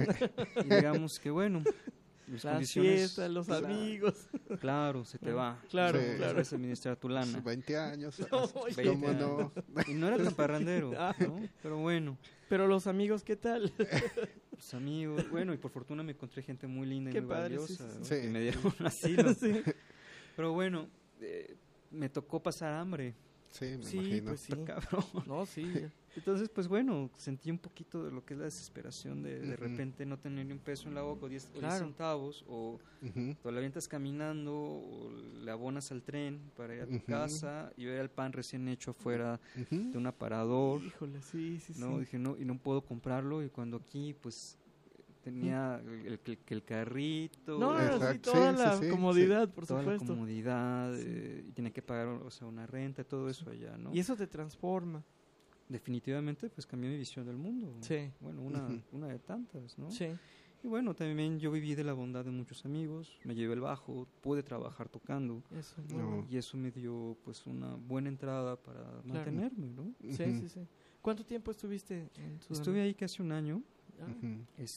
y digamos que bueno, mis Las condiciones, fiestas, los claro, amigos. claro, se te va. Claro, Sí. claro. Sabes administrar tu lana. veinte años. No, veinte ¿Cómo no? años. Y no era tan parrandero, Ah. ¿no? Pero bueno, Pero los amigos, ¿qué tal? los amigos, bueno, y por fortuna me encontré gente muy linda y Qué muy padre, valiosa, sí, sí, ¿no? sí. Que me dieron un asilo. Sí, Pero bueno, eh, me tocó pasar hambre, Sí, me sí, imagino. pues sí. está cabrón. No, sí. Entonces, pues bueno, sentí un poquito de lo que es la desesperación de de Ujú. repente no tener ni un peso en la boca o diez, o diez Claro. centavos, o Ujú. o la avientas caminando, o le abonas al tren para ir a tu Ujú. casa y ver el pan recién hecho afuera Ujú. de un aparador, Híjole, sí, sí, ¿no? sí. Dije, no, y no puedo comprarlo, y cuando aquí, pues, tenía el, el, que el carrito, No, no, no, sí, Exacto, toda sí, la sí, sí, comodidad, por toda la supuesto. comodidad, Sí. eh, y tenía que pagar, o sea, una renta, todo eso allá, ¿no? Y eso te transforma. Definitivamente, pues, cambió mi visión del mundo. Sí. Bueno, una, Ujú. una de tantas, ¿no? Sí. Y bueno, también yo viví de la bondad de muchos amigos, me llevé el bajo, pude trabajar tocando, Eso. No. muy bien. y eso me dio, pues, una buena entrada para mantenerme, ¿no? Sí, Ujú. sí, sí. ¿Cuánto tiempo estuviste en Sudamérica? Estuve ahí casi un año, Ah, Ujú.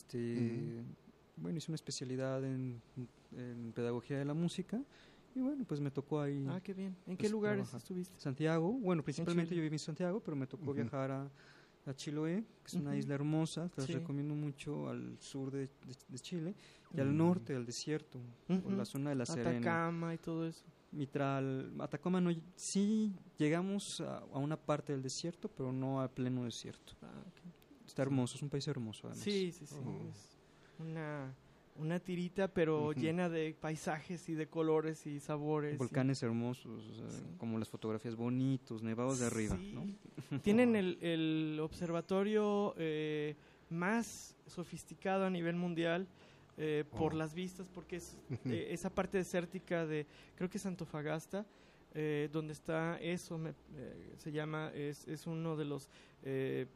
este, bueno, hice una especialidad en, en pedagogía de la música, y bueno, pues me tocó ahí ah, qué bien. ¿En qué pues, lugares trabajar. estuviste? Santiago, bueno, principalmente Chile. yo viví en Santiago, pero me tocó Ujú. viajar a, a Chiloé, que es una Ujú. isla hermosa, que les Sí. recomiendo mucho, al sur de, de- de Chile, y Mm. al norte, al desierto, por Ujú. la zona de La Serena, Atacama y todo eso. Mitral, Atacama no, sí llegamos a, a una parte del desierto, pero no a pleno desierto. Ah, ok. Está hermoso, es un país hermoso además. Sí, sí, sí. Oh. Es una, una tirita, pero Ujú. llena de paisajes y de colores y sabores. y- Volcanes hermosos, o sea, Sí. como las fotografías bonitos, nevados de arriba, Sí. ¿no? Tienen el, el observatorio eh, más sofisticado a nivel mundial eh, por Oh. las vistas, porque es Ujú. eh, esa parte desértica de, creo que es Antofagasta, eh, donde está eso, me- eh, se llama, es, es uno de los eh,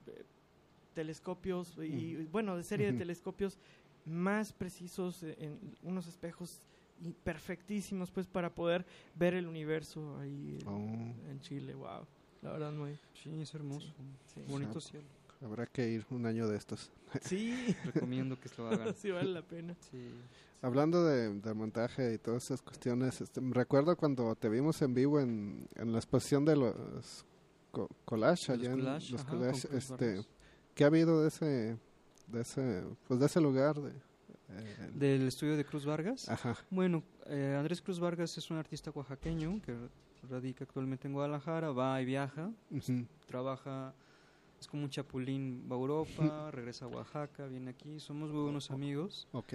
telescopios, y Ujú. bueno, de serie de Ujú. telescopios más precisos, eh, en unos espejos y perfectísimos, pues, para poder ver el universo ahí en, Oh. en Chile. Wow, la verdad muy Sí, es hermoso, sí. bonito Ah, cielo. Habrá que ir un año de estos. Sí, Recomiendo que lo hagan. sí vale la pena. Sí. Hablando de, de montaje y todas esas cuestiones, este, me recuerdo cuando te vimos en vivo en, en la exposición de los co- collage, De los allá en collage, los ajá, collage, con Cruz este, Vargas. ¿qué ha habido de ese, de ese, pues de ese lugar? De, eh, Del estudio de Cruz Vargas. Ajá. Bueno, eh, Andrés Cruz Vargas es un artista oaxaqueño que radica actualmente en Guadalajara, va y viaja, Ujú. trabaja, es como un chapulín, va a Europa, regresa a Oaxaca, viene aquí, somos muy buenos amigos Ok.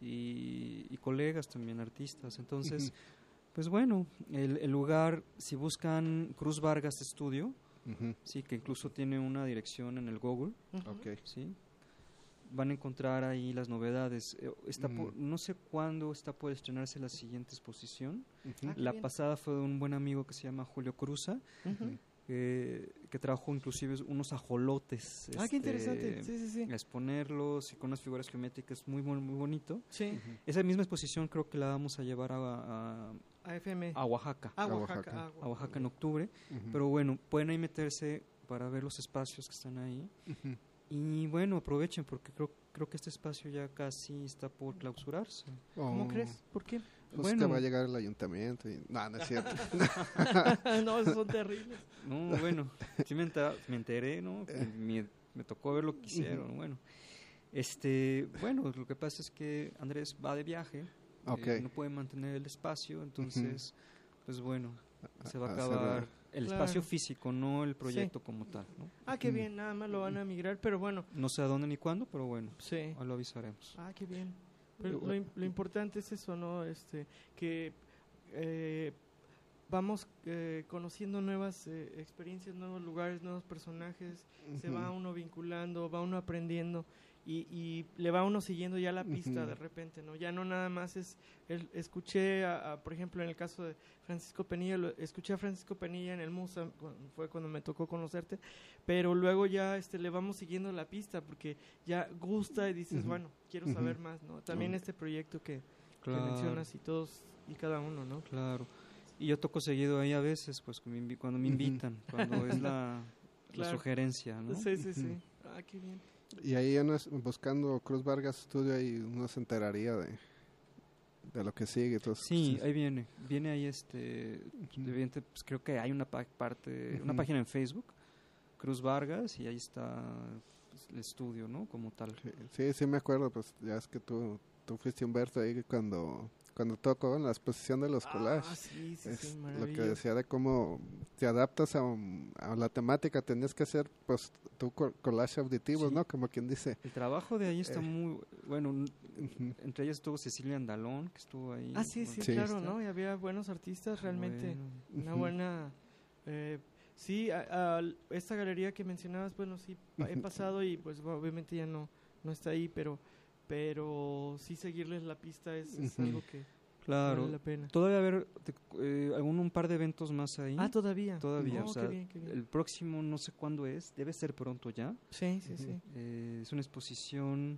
y, y colegas también, artistas. Entonces, pues bueno, el, el lugar, si buscan Cruz Vargas Estudio, Ujú. sí, que incluso tiene una dirección en el Google, Ok. ¿sí? Van a encontrar ahí las novedades. Eh, Está Mm. por- no sé cuándo está por estrenarse la siguiente exposición. Ujú. Ah, qué La bien. pasada fue de un buen amigo que se llama Julio Cruza, Ujú. que, que trabajó inclusive unos ajolotes. Ah, qué este, interesante. Sí, sí, sí. A exponerlos y con unas figuras geométricas muy, muy, muy bonito. Sí. Esa misma exposición creo que la vamos a llevar a, a, A F M. a Oaxaca. Ah, A Oaxaca. Oaxaca. ah, A Oaxaca en octubre. Ujú. Pero bueno, pueden ahí meterse para ver los espacios que están ahí. Ujú. Y bueno, aprovechen porque creo creo que este espacio ya casi está por clausurarse. ¿Cómo Oh, crees? ¿Por qué? Pues Bueno. que va a llegar el ayuntamiento y... No, no es cierto. No, esos son terribles. No, bueno, sí me, enta- me enteré, ¿no? Que Me, me tocó ver lo que hicieron, bueno. Este, bueno, lo que pasa es que Andrés va de viaje, Ok. eh, no puede mantener el espacio, entonces, pues bueno, se va a A acabar cerrar. el Claro. espacio físico, no el proyecto como tal, ¿no? Ah, qué bien, nada más lo van a migrar, pero bueno, No sé a dónde ni cuándo, pero bueno, sí. ahí lo avisaremos. Ah, qué bien. Pero lo, im- lo importante es eso, ¿no? Este, que eh, vamos eh, conociendo nuevas eh, experiencias, nuevos lugares, nuevos personajes, se va Ujú. uno vinculando, va uno aprendiendo y, y le va uno siguiendo ya la pista Ujú. de repente, ¿no? Ya no nada más es, el, escuché, a, a, por ejemplo, en el caso de Francisco Penilla, lo, escuché a Francisco Penilla en el Musa, cu- fue cuando me tocó conocerte, pero luego ya este le vamos siguiendo la pista porque ya gusta y dices, Ujú. bueno, quiero Ujú. saber más, ¿no? También Ujú. este proyecto que, que Claro, mencionas y todos y cada uno, ¿no? claro. Y yo toco seguido ahí a veces, pues cuando me invi- cuando me Ujú. invitan, cuando es la, la Claro. sugerencia, ¿no? Sí, sí, sí. Ujú. Ah, qué bien. Y ahí uno es- buscando Cruz Vargas Studio y uno se enteraría de, de lo que sigue. Entonces, Sí, ahí viene, viene ahí este, evidente, pues creo que hay una pa- parte, una Ujú. página en Facebook, Cruz Vargas, y ahí está pues, el estudio, ¿no? Como tal. Sí, sí, sí me acuerdo, pues ya es que tú, tú fuiste Humberto ahí cuando, cuando tocó en la exposición de los collages. Ah, sí, sí, Es sí, lo que maravilloso. decía de cómo te adaptas a, un- a la temática, tenías que hacer pues tu co- collage auditivo, Sí. ¿no? Como quien dice. El trabajo de ahí está Eh. muy, bueno, n- Ujú. entre ellas estuvo Cecilia Andalón, que estuvo ahí. Ah, sí, sí, bueno, Sí. claro, está. ¿no? Y había buenos artistas, realmente. Bueno. Una Ujú. buena... Eh, sí, a- a- esta galería que mencionabas, bueno, sí, pa- he Ujú. pasado y pues bueno, obviamente ya no, no está ahí, pero pero sí seguirles la pista es, es Ujú. algo que Claro, vale la pena. todavía haber te- eh, algún un par de eventos más ahí. Ah, todavía. Todavía, Oh, o sea, qué bien, qué bien. el próximo no sé cuándo es, debe ser pronto ya. Sí, sí, Ujú. sí. Eh, es una exposición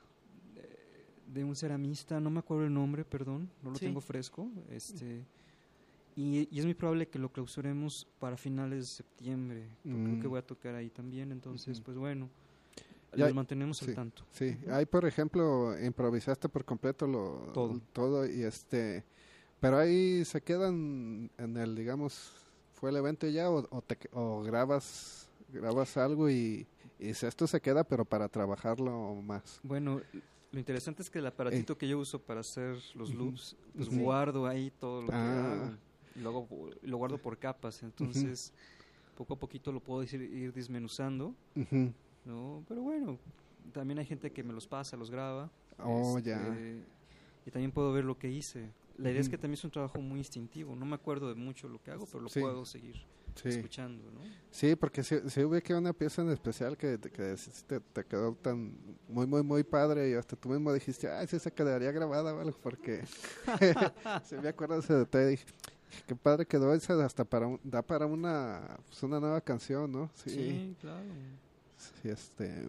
de, de un ceramista, no me acuerdo el nombre, perdón, no lo Sí. tengo fresco. Este, y, y es muy probable que lo clausuremos para finales de septiembre. Creo Mm. que voy a tocar ahí también, entonces, Ujú. pues bueno, Ya- los mantenemos al sí. tanto. Sí, ahí por ejemplo improvisaste por completo lo Todo. todo y este, pero ahí se quedan en el, digamos, fue el evento ya o, o, te, o grabas grabas algo y, y si esto se queda pero para trabajarlo más. Bueno, lo interesante es que el aparatito que yo uso para hacer los Ujú. loops, pues Ujú. guardo ahí todo lo que Ah. hago. Y lo, hago- lo guardo por capas, entonces poco a poquito lo puedo ir, ir desmenuzando, Ujú. ¿no? Pero bueno, también hay gente que me los pasa, los graba. Oh, este, ya. Y también puedo ver lo que hice. La idea es Ujú. que también es un trabajo muy instintivo. No me acuerdo de mucho lo que hago, pero lo Sí. puedo seguir Sí. escuchando, ¿no? Sí, porque sí, sí ubiqué una pieza en especial que, que sí te, te quedó tan muy, muy, muy padre y hasta tú mismo dijiste, ay, sí se quedaría grabada o algo, porque sí me acuerdo de ese detalle, dije, qué padre quedó esa, hasta para un- da para una, pues una nueva canción, ¿no? Sí, Sí, claro. sí, este,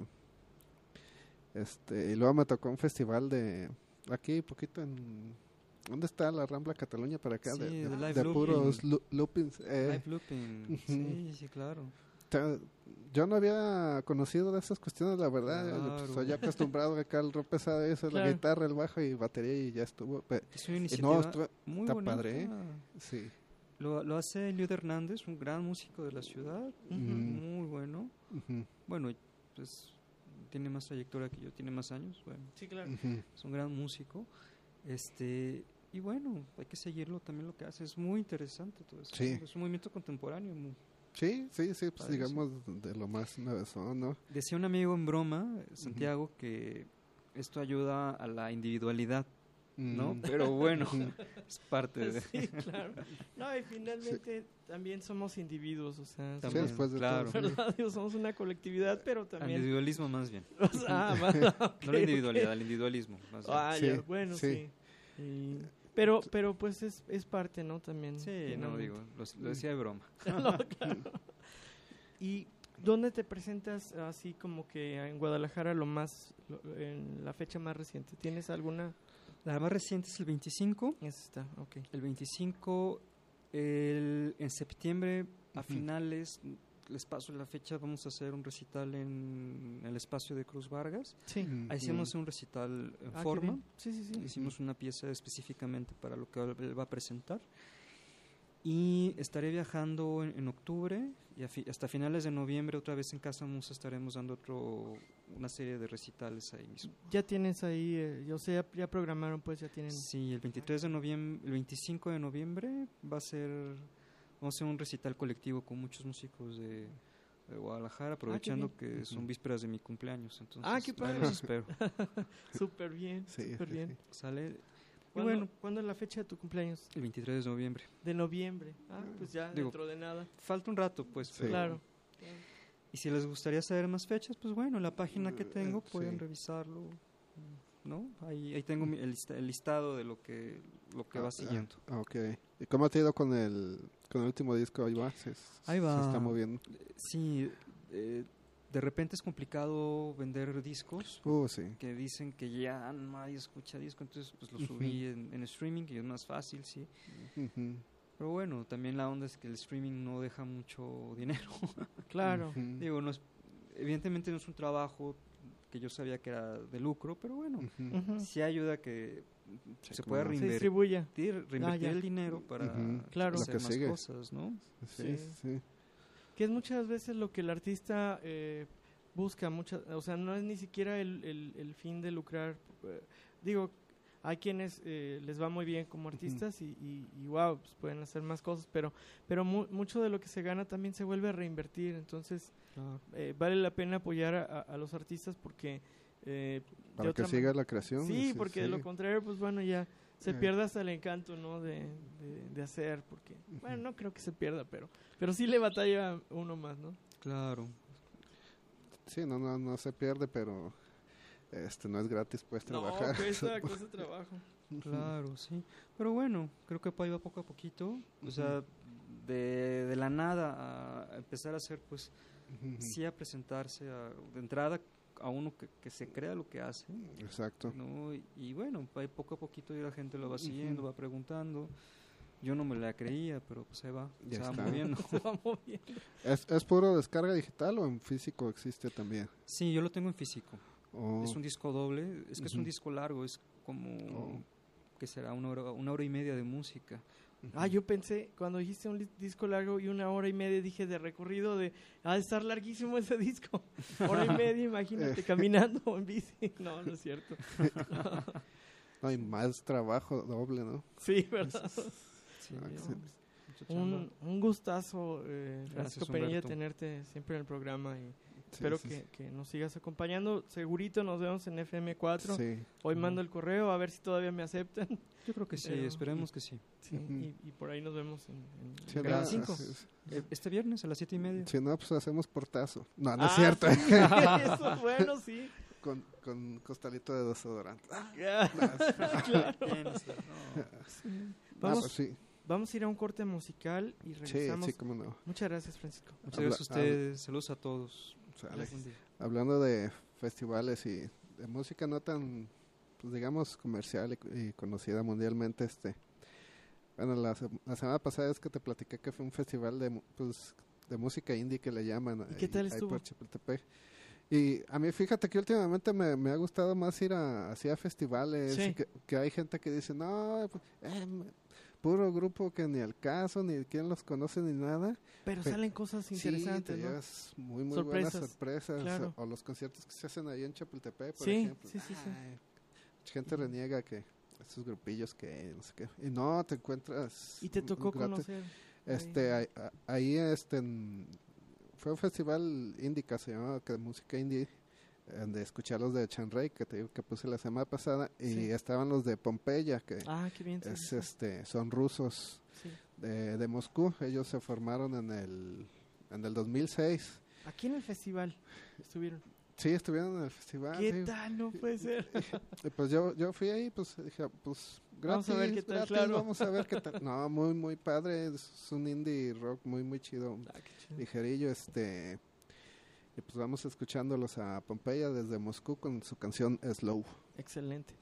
este, y luego me tocó un festival de, aquí, poquito en, ¿dónde está la Rambla Cataluña para acá? Sí, de, de de- live de looping. puros lu- loopings, eh, Live looping. ujú. Sí, sí, claro. Ta- Yo no había conocido de esas cuestiones, la verdad. Yo, pues, Claro. soy acostumbrado acá al rock pesado, eso, Claro. la guitarra, el bajo y batería y ya estuvo. Pe- Es una y iniciativa no, estuvo- muy está bonita. padre, ¿eh? Sí. Lo, lo hace Eliud Hernández, un gran músico de la ciudad, Ujú. Mm. muy bueno. Ujú, Bueno, pues tiene más trayectoria que yo, tiene más años, bueno, Sí, claro. ujú. es un gran músico. Este, y bueno, hay que seguirlo también lo que hace, es muy interesante todo eso. Sí. ¿no? Es un movimiento contemporáneo. mu- Sí, sí, sí, pues Padre, digamos de lo más nuevezón, ¿no? Decía un amigo en broma, Santiago, que esto ayuda a la individualidad, ¿no? Mm. Pero bueno, Ujú. es parte de... Sí, claro. No, y finalmente también somos individuos, o sea, Sí, También, después de claro. todo. sí. ¿verdad? Digo, somos una colectividad, pero Al también... individualismo más bien. O sea, ah, va, ok, No la individualidad, ok. al individualismo. Más bien. Ah, Sí, ya, bueno, sí. sí. Y- pero, pero pues es, es parte, ¿no? También. Sí, no finalmente. digo, lo, lo decía de broma. No, claro. ¿Y dónde te presentas así como que en Guadalajara lo más, lo- en la fecha más reciente? ¿Tienes alguna? La más reciente es el veinticinco. Esa está, ok. El veinticinco, el, en septiembre, a Ujú. finales, les paso la fecha, vamos a hacer un recital en el espacio de Cruz Vargas. Sí. Mm, Ahí hicimos un recital en Ah, qué forma. bien. Sí, sí, sí. Hicimos una pieza específicamente para lo que él va a presentar. Y estaré viajando en, en octubre y a fi- hasta finales de noviembre otra vez en Casa Musa estaremos dando otro una serie de recitales ahí mismo. Ya tienes ahí, eh, yo sé, ya, ya programaron, pues ya tienen. Sí, el veintitrés de noviembre, el veinticinco de noviembre va a ser, vamos a hacer un recital colectivo con muchos músicos de, de Guadalajara, aprovechando que Ujú. son vísperas de mi cumpleaños. Entonces, Ah, qué ahí padre. los espero. Súper bien, Sí, súper sí, bien. sí. Sale y ¿Cuándo, bueno, ¿Cuándo es la fecha de tu cumpleaños? el veintitrés de noviembre. De noviembre. Ah, pues ya Digo, dentro de nada. Falta un rato, pues. Sí. pero- Claro. Y si les gustaría saber más fechas, pues bueno, la página que tengo Sí. pueden revisarlo, ¿no? Ahí, ahí tengo mi- el, lista- el listado de lo que lo que Ah, va siguiendo. ah, ok. ¿Y cómo te ha ido con el, con el último disco? Ahí va. Se, Ahí va. Se está moviendo. Sí, eh, de repente es complicado vender discos. Uh, sí. Que dicen que ya nadie escucha disco, entonces pues lo subí en, en streaming y es más fácil, sí. Ujú. Pero bueno, también la onda es que el streaming no deja mucho dinero. Claro. Ujú. Digo, no es, evidentemente no es un trabajo que yo sabía que era de lucro, pero bueno, Ujú. Ujú. sí ayuda a que Sí, se cómo pueda no. Se reinvertir, distribuya. reinvertir Ah, ya. el dinero para Ujú. Claro. Lo hacer que más sigue. cosas, ¿no? Sí, Sí. sí. Que es muchas veces lo que el artista eh, busca, muchas, o sea, no es ni siquiera el, el, el fin de lucrar. eh, digo, hay quienes eh, les va muy bien como artistas y, y, y wow, pues pueden hacer más cosas, pero pero mu- mucho de lo que se gana también se vuelve a reinvertir, entonces eh, vale la pena apoyar a, a- a los artistas porque... eh, de Para que otra siga ma- la creación. Sí, porque de sí. lo contrario, pues bueno, ya se Eh. pierde hasta el encanto, ¿no? De, de, de hacer, porque, bueno, no creo que se pierda, pero pero sí le batalla uno más, ¿no? Claro. Sí, no, no, no se pierde, pero este no es gratis, pues, trabajar. No, cuesta, cuesta trabajo. Claro, sí. Pero bueno, creo que ahí va poco a poquito. O sea, de, de la nada a empezar a hacer, pues, Ujú. sí a presentarse a- de entrada a uno que, que se crea lo que hace, Exacto. ¿no? Y, y bueno, ahí poco a poquito ya la gente lo va siguiendo, Ujú. va preguntando. Yo no me la creía, pero pues ahí va, Ya se va está. moviendo. Se va moviendo. ¿Es, ¿Es puro descarga digital o en físico existe también? Sí, yo lo tengo en físico. Oh, Es un disco doble, es que es un Ujú. disco largo, es como, Oh. que será una hora, una hora y media de música. ujú. Ah, yo pensé, cuando dijiste un li- disco largo y una hora y media, dije de recorrido, de, ha de estar larguísimo ese disco. Hora y media, imagínate, caminando o en bici. No, no es cierto. No, hay más trabajo doble, ¿no? Sí, ¿verdad? Sí, Ah, no, sí. mucha chamba. Un, un gustazo, eh, Gracias, Francisco Penilla, Humberto. tenerte siempre en el programa y Sí, espero sí, que, sí. que nos sigas acompañando. Segurito nos vemos en F M cuatro. Sí. Hoy Ujú. mando el correo a ver si todavía me aceptan. Yo creo que sí, Pero- esperemos que sí. Sí, Ujú. y, y por ahí nos vemos en, en Sí, en no, veinticinco. sí, sí. Eh, Este viernes a las siete y media. Si no, pues hacemos portazo. No, no Ah, es cierto. sí, eso es bueno, sí. con, con costalito de desodorante. Ah, Claro. Bien, este, no. ah, Vamos, pues sí. vamos a ir a un corte musical y Sí, regresamos. sí, cómo no. Muchas gracias, Francisco. Muchas Habla- gracias a ustedes, saludos a todos. Sale. Buen día. Hablando de festivales y de música no tan, pues digamos, comercial y, y conocida mundialmente, este, bueno, la, se- la semana pasada es que te platiqué que fue un festival de, mu- pues, de música indie que le llaman. ¿Y qué ahí- tal ahí estuvo? por Chapultepec. Y a mí, fíjate que últimamente me, me ha gustado más ir a, así a festivales, Sí. y que, que hay gente que dice, no, pues, eh, m- puro grupo que ni al caso, ni quién los conoce, ni nada. Pero Pe- salen cosas Sí, interesantes, te ¿no? llevas muy, muy Sorpresas, buenas sorpresas. claro. O, o los conciertos que se hacen ahí en Chapultepec, por Sí, ejemplo. sí, sí, sí. Ay, mucha gente reniega que estos grupillos que no sé qué. Y no, te encuentras... Y te tocó gratis. conocer. Este, ahí. ahí, ahí, este, en- fue un festival indica, se llamaba, que de música indie, eh, donde escuché a los de Chanrey, que te digo que puse la semana pasada, y Sí. estaban los de Pompeya, que Ah, qué bien. sí, es, sí, sí. este, son rusos Sí. de, de Moscú. Ellos se formaron en el, en el dos mil seis. Aquí en el festival estuvieron. Sí, estuvieron en el festival. ¿Qué sí. tal? No puede ser. Y pues yo, yo fui ahí, pues dije, pues gratis, Vamos a ver qué tal, gratis, claro. vamos a ver qué tal. No, muy, muy padre, es un indie rock muy, muy chido, Ah, qué chido. ligerillo, este... Y pues vamos escuchándolos a Pompeya desde Moscú con su canción Slow. Excelente.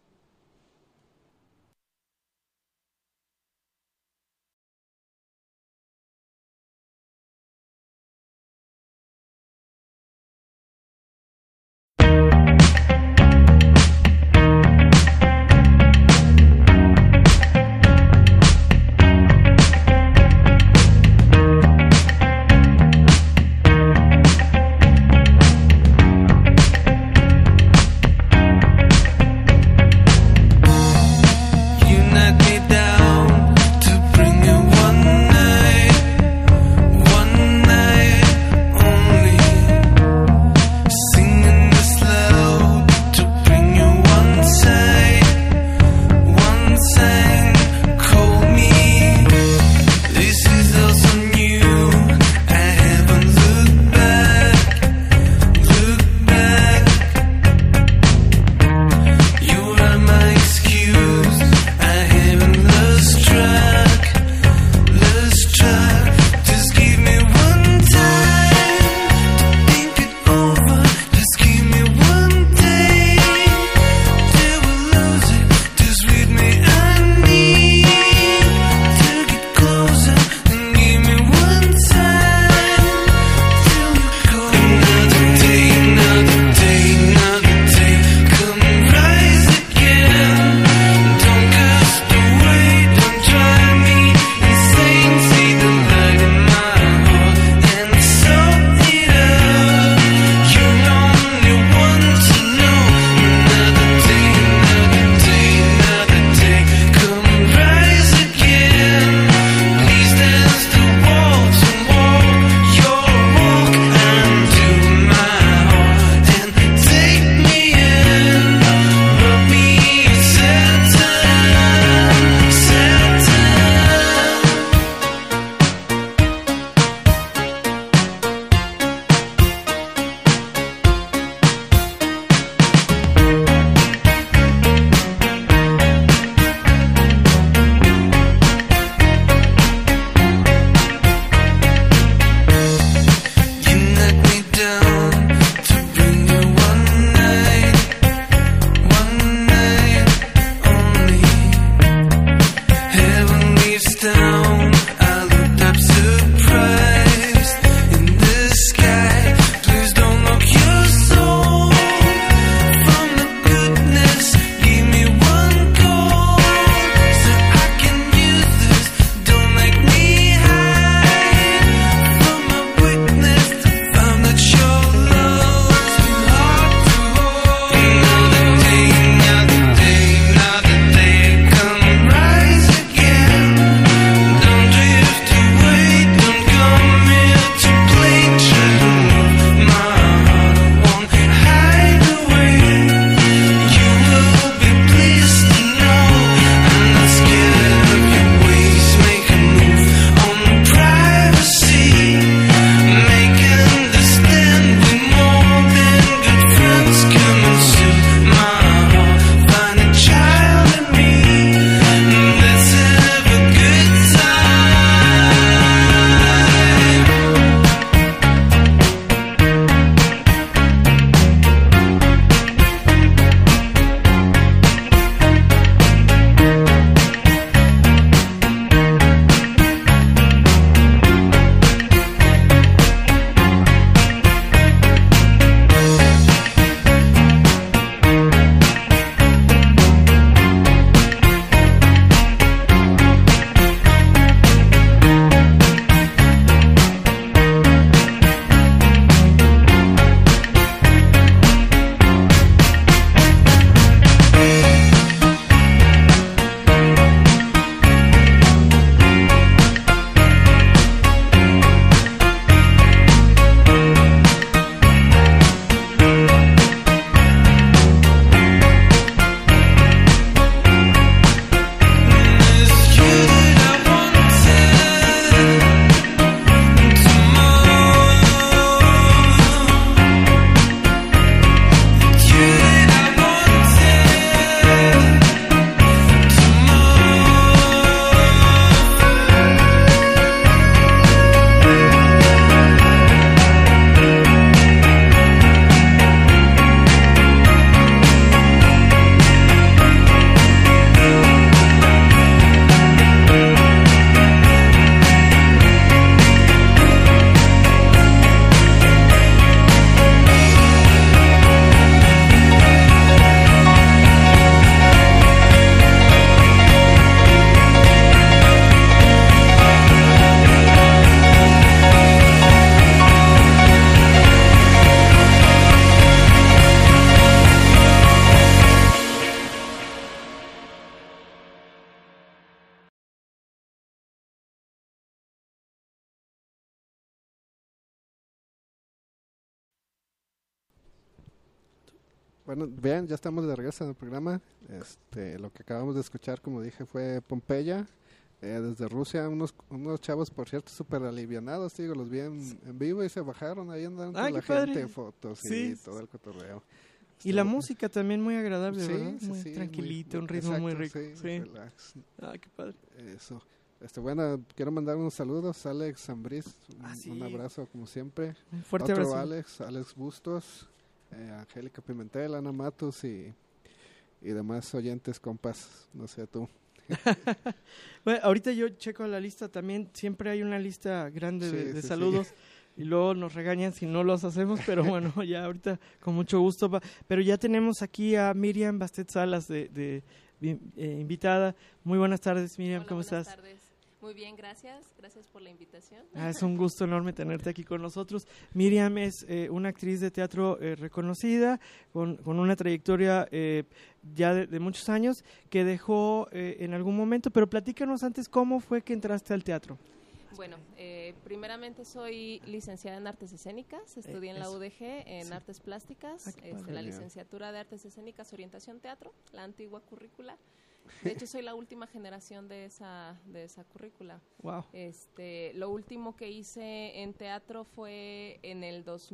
Bueno, bien, ya estamos de regreso en el programa. Este, lo que acabamos de escuchar, como dije, fue Pompeya, eh, desde Rusia, unos unos chavos, por cierto, súper alivianados, digo, los vi en, en vivo y se bajaron, ahí andan Ah, con la qué padre. gente, fotos Sí. y todo el cotorreo. Y la Estuvo- música también muy agradable, Sí, ¿verdad? sí, muy sí, tranquilito, muy- un ritmo muy exacto, rico. sí, Sí. relax. Ah, qué padre. Eso. Este, bueno, quiero mandar unos saludos a Alex Zambriz, un, Ah, sí. un abrazo como siempre. Un fuerte Otro abrazo. Alex, Alex Bustos, eh, Angélica Pimentel, Ana Matus y, y demás oyentes, compas, no sé tú. Bueno, ahorita yo checo la lista también, siempre hay una lista grande de, Sí, de sí, saludos y luego nos regañan si no los hacemos, pero bueno, ya ahorita con mucho gusto. va. Pero ya tenemos aquí a Miriam Bastet Salas de, de, de, eh, invitada. Muy buenas tardes, Miriam, Hola, ¿cómo buenas estás? tardes. Muy bien, gracias. Gracias por la invitación. Ah, es un gusto enorme tenerte aquí con nosotros. Miriam es eh, una actriz de teatro eh, reconocida, con, con una trayectoria eh, ya de, de muchos años, que dejó eh, en algún momento, pero platícanos antes cómo fue que entraste al teatro. Bueno, eh, primeramente soy licenciada en Artes Escénicas, estudié en la eso. U D G en Sí. Artes Plásticas, Ah, qué este, padre. la Genial. licenciatura de Artes Escénicas, Orientación Teatro, la antigua currícula. De hecho, soy la última generación de esa, de esa currícula. Wow. Este, lo último que hice en teatro fue en el dos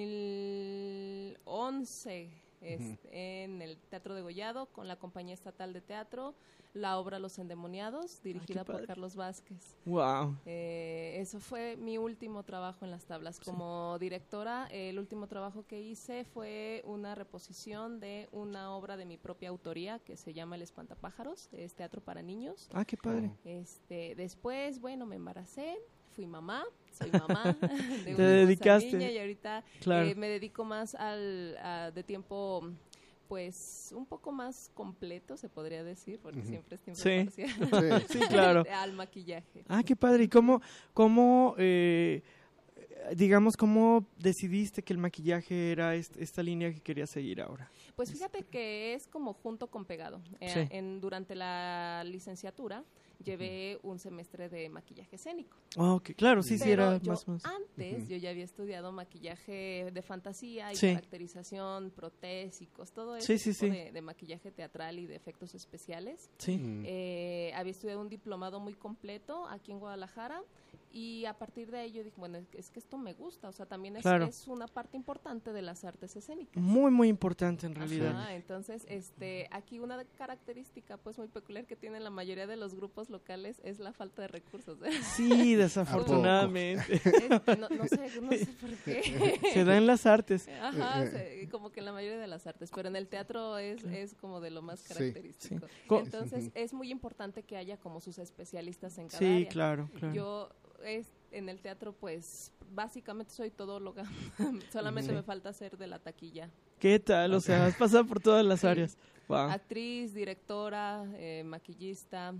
mil once, este, en el Teatro Degollado, con la Compañía Estatal de Teatro, la obra Los Endemoniados, dirigida por padre. Carlos Vázquez. Wow. Eh, eso fue mi último trabajo en las tablas. Como directora, eh, el último trabajo que hice fue una reposición de una obra de mi propia autoría que se llama El Espantapájaros, es teatro para niños. Ah, qué padre. Este, después, bueno, me embaracé, fui mamá, soy mamá de Te una hermosa dedicaste. niña y ahorita Claro. eh, me dedico más al a- de tiempo, pues un poco más completo, se podría decir, porque Ujú. siempre es tiempo Sí. parcial. Sí. Sí, claro. Al maquillaje. Ah, qué padre. ¿Y cómo, cómo eh, digamos, cómo decidiste que el maquillaje era est- esta línea que querías seguir ahora? Pues fíjate que es como junto con pegado. Eh, Sí. en, durante la licenciatura llevé un semestre de maquillaje escénico. Ah, ok. Claro, sí, sí, Pero era yo más o menos. antes Ujú. yo ya había estudiado maquillaje de fantasía y Sí. caracterización, protésicos, todo eso Sí, sí, sí. De, de maquillaje teatral y de efectos especiales. Sí. Mm. Eh, había estudiado un diplomado muy completo aquí en Guadalajara y a partir de ahí yo dije, bueno, es que, es que esto me gusta, o sea, también es, Claro. es una parte importante de las artes escénicas. Muy, muy importante en realidad. Ajá, entonces, este, aquí una característica pues muy peculiar que tienen la mayoría de los grupos locales es la falta de recursos. Sí, desafortunadamente. Este, no, no sé, no sé por qué. Se da en las artes. Ajá, se- como que en la mayoría de las artes, pero en el teatro es, es como de lo más Sí, característico. sí. Co- Entonces, Ujú. es muy importante que haya como sus especialistas en cada Sí, área. claro, claro. Yo es, en el teatro, pues, básicamente soy todóloga. Solamente Sí. me falta hacer de la taquilla. ¿Qué tal? O sea, has pasado por todas las Sí. áreas. Wow. Actriz, directora, eh, maquillista,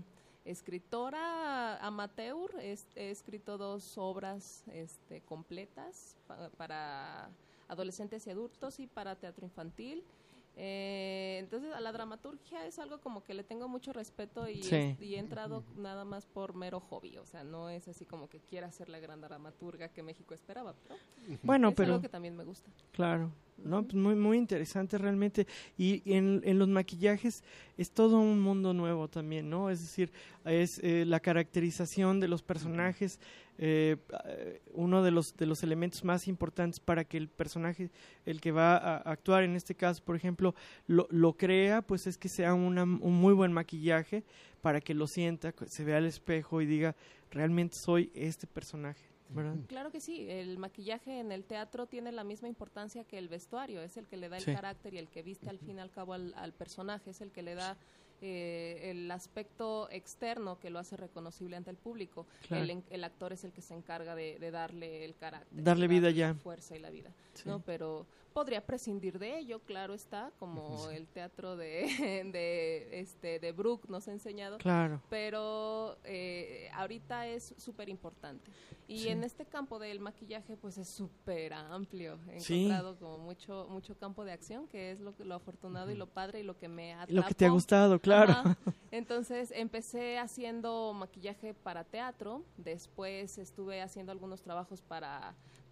escritora amateur. Es- he escrito dos obras este, completas pa- para adolescentes y adultos y para teatro infantil. Eh, entonces a la dramaturgia es algo como que le tengo mucho respeto y, Sí. es- y he entrado nada más por mero hobby, o sea, no es así como que quiera ser la gran dramaturga que México esperaba, pero Bueno, es pero algo que también me gusta. claro. No, Ujú. pues muy, muy interesante realmente. Y en, en los maquillajes es todo un mundo nuevo también, ¿no? Es decir, es eh, la caracterización de los personajes, eh, eh, uno de los, de los elementos más importantes para que el personaje, el que va a, a actuar en este caso, por ejemplo, lo, lo crea, pues es que sea una, un muy buen maquillaje para que lo sienta, que se vea al espejo y diga, realmente soy este personaje, ¿verdad? Claro que sí, el maquillaje en el teatro tiene la misma importancia que el vestuario, es el que le da el Sí. carácter y el que viste al fin y al cabo al, al personaje, es el que le da eh, el aspecto externo que lo hace reconocible ante el público. Claro. El, en- el actor es el que se encarga de, de darle el carácter. Darle vida la ya. fuerza y la vida. Sí. ¿no? Pero podría prescindir de ello, claro está, como el teatro de, de, este, de Brook nos ha enseñado. Claro. Pero eh, ahorita es súper importante. Y Sí. en este campo del maquillaje, pues es súper amplio. He Sí. encontrado como mucho mucho campo de acción, que es lo, lo afortunado y lo padre y lo que me atrapó. Lo que te ha gustado, claro. Ajá. Entonces empecé haciendo maquillaje para teatro, después estuve haciendo algunos trabajos para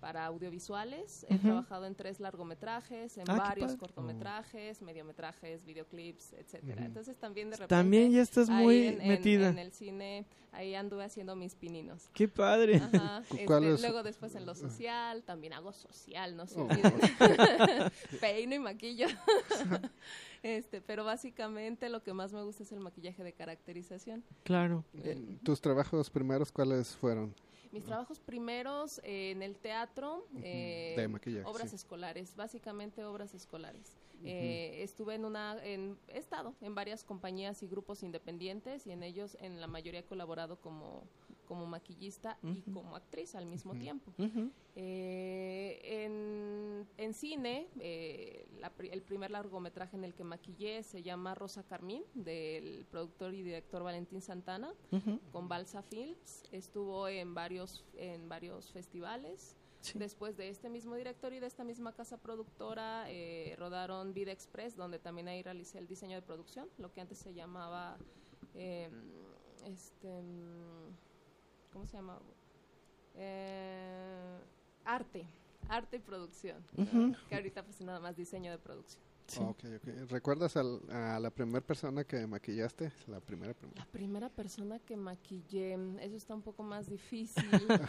para audiovisuales. He Ujú. trabajado en tres largometrajes, en Ah, qué varios padre. cortometrajes, mediometrajes, videoclips, etcétera. Ujú. Entonces también de repente También ya estás ahí muy en, en- metida. en el cine, ahí anduve haciendo mis pininos. Qué padre. Ajá, ¿Cuál este, es? luego después en lo social, también hago social, no se Oh. olviden. Peino y maquillo. este, pero básicamente lo que más me gusta es el maquillaje de caracterización. Claro. Eh, ¿Tus trabajos primeros cuáles fueron? Mis trabajos primeros eh, en el teatro, eh, De maquillaje, obras sí. escolares, básicamente obras escolares. Eh, estuve en una, en, he estado en varias compañías y grupos independientes y en ellos, en la mayoría he colaborado como, como maquillista y Ujú. como actriz al mismo Ujú. tiempo. Ujú. Eh, en, en cine, eh, la pri- el primer largometraje en el que maquillé se llama Rosa Carmín, del productor y director Valentín Santana, Ujú. con Balsa Films. Estuvo en varios, en varios festivales. Sí. Después de este mismo director y de esta misma casa productora, eh, rodaron Vida Express, donde también ahí realicé el diseño de producción, lo que antes se llamaba, eh, este, mm, ¿cómo se llamaba? Eh, arte, arte y producción, ¿no? Ujú. Que ahorita pues nada más diseño de producción. Sí. Oh, ok, ok. ¿Recuerdas al- a la primera persona que maquillaste? La primera, primera. La primera persona que maquillé, eso está un poco más difícil,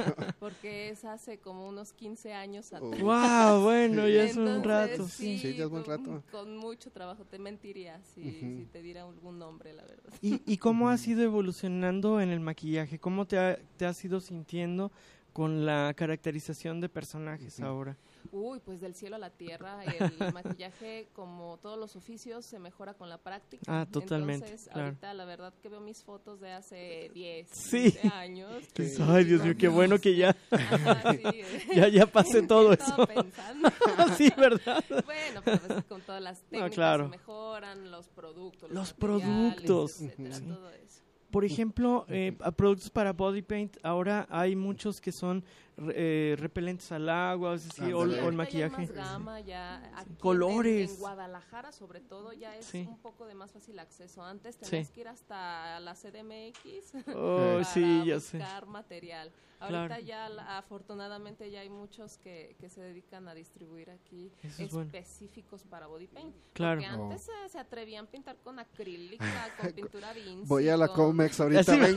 porque es hace como unos quince años atrás. Oh. Wow, bueno, ya es un Entonces, rato, sí, sí. Sí, ya es buen con, rato. con mucho trabajo, te mentiría si, Ujú. si te diera algún nombre, la verdad. ¿Y, y cómo has ido evolucionando en el maquillaje? ¿Cómo te, ha- te has ido sintiendo con la caracterización de personajes Ujú. ahora? Uy, pues del cielo a la tierra, el maquillaje, como todos los oficios, se mejora con la práctica. Ah, totalmente, Entonces, claro. ahorita la verdad que veo mis fotos de hace diez, Sí. quince años. Dices, y ay, Dios digo, mío, qué bueno que ya, Ajá, sí, eh. ya, ya pasé todo ¿Qué estaba eso. pensando? Sí, ¿verdad? Bueno, pero pues con todas las técnicas claro. se mejoran, los productos, Los materiales, productos. etcétera, Sí. todo eso. Por ejemplo, eh, a productos para body paint, ahora hay muchos que son eh, repelentes al agua, es decir, o, Ándale. o el Ahorita ya hay maquillaje. más gama, ya aquí en- Colores. En, en Guadalajara, sobre todo, ya es Sí. un poco de más fácil acceso. Antes tenías Sí. que ir hasta la C D M X Oh, para sí, ya sé. buscar material. Ahorita Claro. ya, la- afortunadamente, ya hay muchos que, que se dedican a distribuir aquí Eso es bueno. específicos para body paint. Claro. Porque antes se, se atrevían a pintar con acrílica, con pintura Vinci. Voy a la con- Comex ahorita, Así- vengo.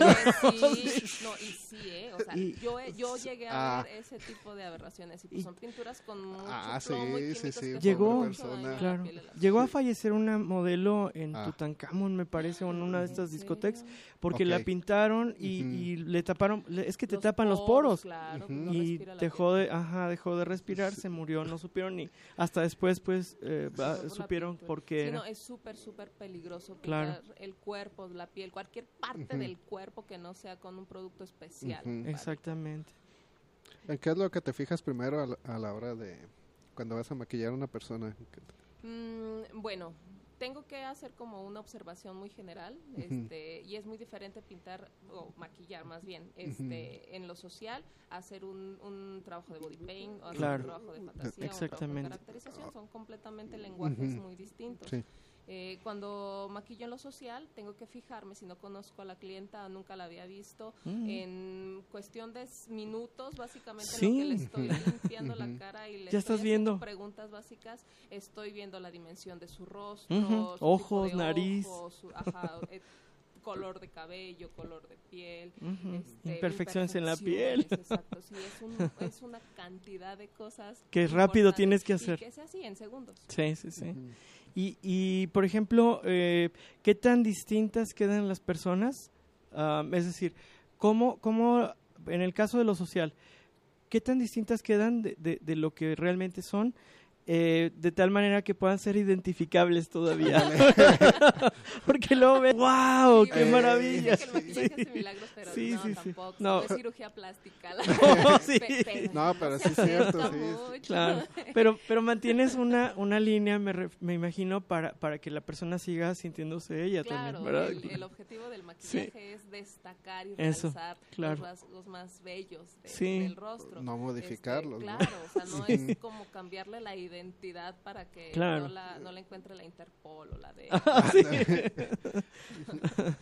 Sí, no, y sí, ¿eh? O sea, Y- yo, he- yo llegué a Ah. ver ese tipo de aberraciones y pues Y- son pinturas con mucho Ah, plomo y sí, sí, químicos sí, que Llegó- hacen mucho daño a la Claro. piel de las Llegó a personas. fallecer una modelo en Ah. Tutankamón, me parece, o en una de ¿En estas serio? discotecas, porque Ok. la pintaron y, Ujú. y le taparon, le- es que te Los tapan los poros. Claro, Ujú. no Y respira la dejó piel. de, ajá, dejó de respirar, se murió, no supieron ni, hasta después pues eh, Sí, va- por la supieron pintura. por qué Sí, era. no, es súper, súper peligroso Claro. pintar el cuerpo, la piel, cualquier parte Ujú. del cuerpo que no sea con un producto especial. Ujú. para- Exactamente. ¿En qué es lo que te fijas primero a la, a la hora de cuando vas a maquillar a una persona? Mm, bueno, tengo que hacer como una observación muy general, Ujú. este, y es muy diferente pintar o maquillar más bien, este, en lo social, hacer un, un trabajo de body paint o hacer Claro. un trabajo de fantasía, o un Exactamente. trabajo de caracterización, son completamente lenguajes Ujú. muy distintos. Sí. Eh, cuando maquillo en lo social, tengo que fijarme, si no conozco a la clienta, nunca la había visto, Mm. en cuestión de s- minutos, básicamente Sí. lo que le estoy Ujú. limpiando la Ujú. cara y le Ya estoy estás haciendo viendo. preguntas básicas, estoy viendo la dimensión de su rostro, Ujú. su tipo Ojos, de nariz. ojos, su- ajá, eh, color de cabello, color de piel, Ujú. este, Imperfecciones en la piel. imperfecciones, Exacto, sí, es, un- es una cantidad de cosas Que rápido importantes tienes que y hacer. que sea así en segundos. Sí, sí, sí. Ujú. Y, y por ejemplo, eh, ¿qué tan distintas quedan las personas? Am, es decir, ¿cómo, ¿cómo, en el caso de lo social, qué tan distintas quedan de, de, de lo que realmente son? Eh, de tal manera que puedan ser identificables todavía. Porque luego ven, ¡wow! Sí, ¡Qué bueno, maravilla! dicen que el maquillaje hace milagros, pero Sí, no, sí, sí. tampoco. No. No es cirugía plástica. la No, sí. Pe- pero No, pero se sí es cierto, acerca sí, sí. mucho. Claro, pero, pero mantienes una, una línea, me, ref- me imagino, para, para que la persona siga sintiéndose ella Claro, también, ¿verdad? el, el objetivo del maquillaje es destacar y Eso, realzar claro. los rasgos más bellos de- Sí. del rostro. No modificarlos, Este, ¿no? claro, o sea, no es como cambiarle la identidad para que Claro. no, la, no la encuentre la Interpol o la D E A. Ah, sí.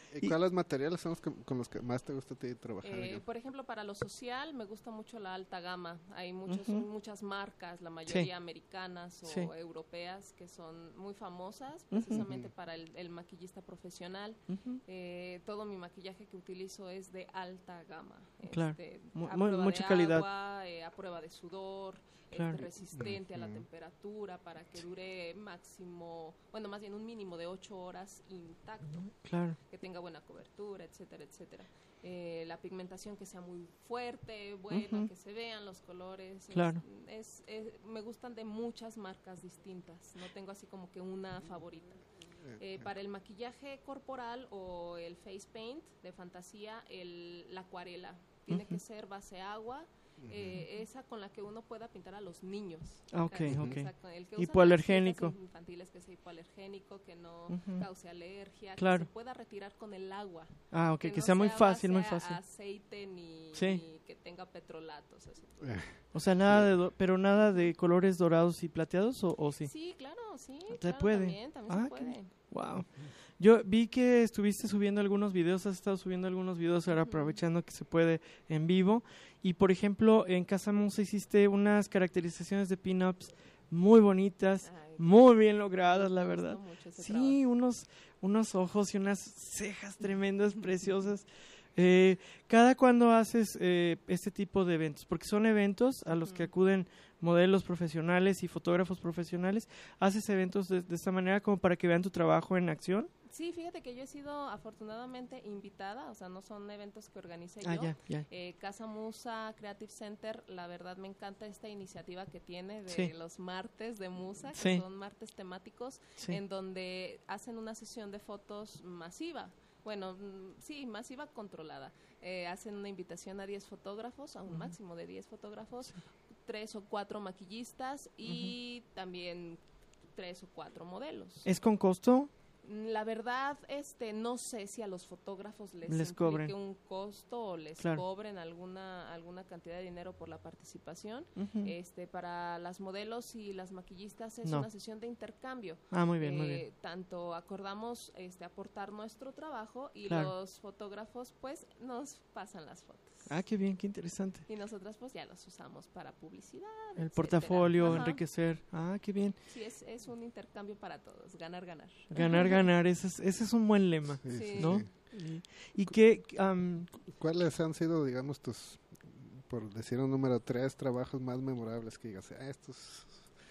¿Y, y cuáles materiales son los que, con los que más te gusta a ti trabajar? Eh, por ejemplo, para lo social me gusta mucho la alta gama. Hay muchos, uh-huh. muchas marcas, la mayoría sí. americanas o sí. europeas, que son muy famosas precisamente uh-huh. para el, el maquillista profesional. Uh-huh. Eh, todo mi maquillaje que utilizo es de alta gama. Claro. Este, Muy, a prueba mucha de calidad. Agua, eh, a prueba de sudor. Claro. Este, resistente uh-huh. a la temperatura para que dure máximo, bueno, más bien un mínimo de ocho horas intacto, claro. que tenga buena cobertura, etcétera, etcétera. Eh, la pigmentación que sea muy fuerte, buena, uh-huh. que se vean los colores. Claro. Es, es, es, me gustan de muchas marcas distintas, no tengo así como que una favorita. Eh, para el maquillaje corporal o el face paint de fantasía, el, la acuarela tiene uh-huh. que ser base agua. Eh, esa con la que uno pueda pintar a los niños. Ah, okay, o okay. sea, el que hipoalergénico. Infantiles, que sea hipoalergénico, que no uh-huh. cause alergia, claro. que se pueda retirar con el agua. Ah, ok, que, que sea no muy sea fácil, muy base fácil. A aceite ni, sí. ni que tenga petrolatos. Así. O sea, nada de, do- pero nada de colores dorados y plateados, o, o sí. Sí, claro, sí. ¿Se claro, puede? También, también ah, se puede. Qué... Wow. Yo vi que estuviste subiendo algunos videos, has estado subiendo algunos videos ahora, aprovechando que se puede en vivo. Y, por ejemplo, en Casa Musa hiciste unas caracterizaciones de pin-ups muy bonitas, Ay, muy bien logradas, la verdad. Sí, unos, unos ojos y unas cejas tremendas, preciosas. Eh, ¿Cada cuándo haces eh, este tipo de eventos? Porque son eventos a los uh-huh. que acuden modelos profesionales y fotógrafos profesionales. ¿Haces eventos de, de esta manera como para que vean tu trabajo en acción? Sí, fíjate que yo he sido afortunadamente invitada, o sea, no son eventos que organice ah, yo. Ya, ya. Eh, Casa Musa Creative Center, la verdad me encanta esta iniciativa que tiene de sí. los martes de Musa, que sí. son martes temáticos, sí. en donde hacen una sesión de fotos masiva. Bueno, sí, masiva controlada. Eh, hacen una invitación a diez fotógrafos, a un uh-huh. máximo de diez fotógrafos, sí. tres o cuatro maquillistas y uh-huh. también tres o cuatro modelos. ¿Es con costo? La verdad, este, no sé si a los fotógrafos les, les implique cobren un costo o les claro. cobren alguna alguna cantidad de dinero por la participación. Uh-huh. Este, para las modelos y las maquillistas es no. una sesión de intercambio. Ah, muy bien, eh, muy bien. Tanto acordamos este, aportar nuestro trabajo y claro. los fotógrafos, pues, nos pasan las fotos. Ah, qué bien, qué interesante. Y nosotras, pues, ya los usamos para publicidad. El etcétera. portafolio, Ajá. enriquecer. Ah, qué bien. Sí, es, es un intercambio para todos. Ganar, ganar. Ganar, ganar. Ese es, ese es un buen lema, sí, sí, ¿no? Sí. Y, y qué... Um, ¿Cuáles han sido, digamos, tus, por decir un número, tres trabajos más memorables que digas, ah, estos...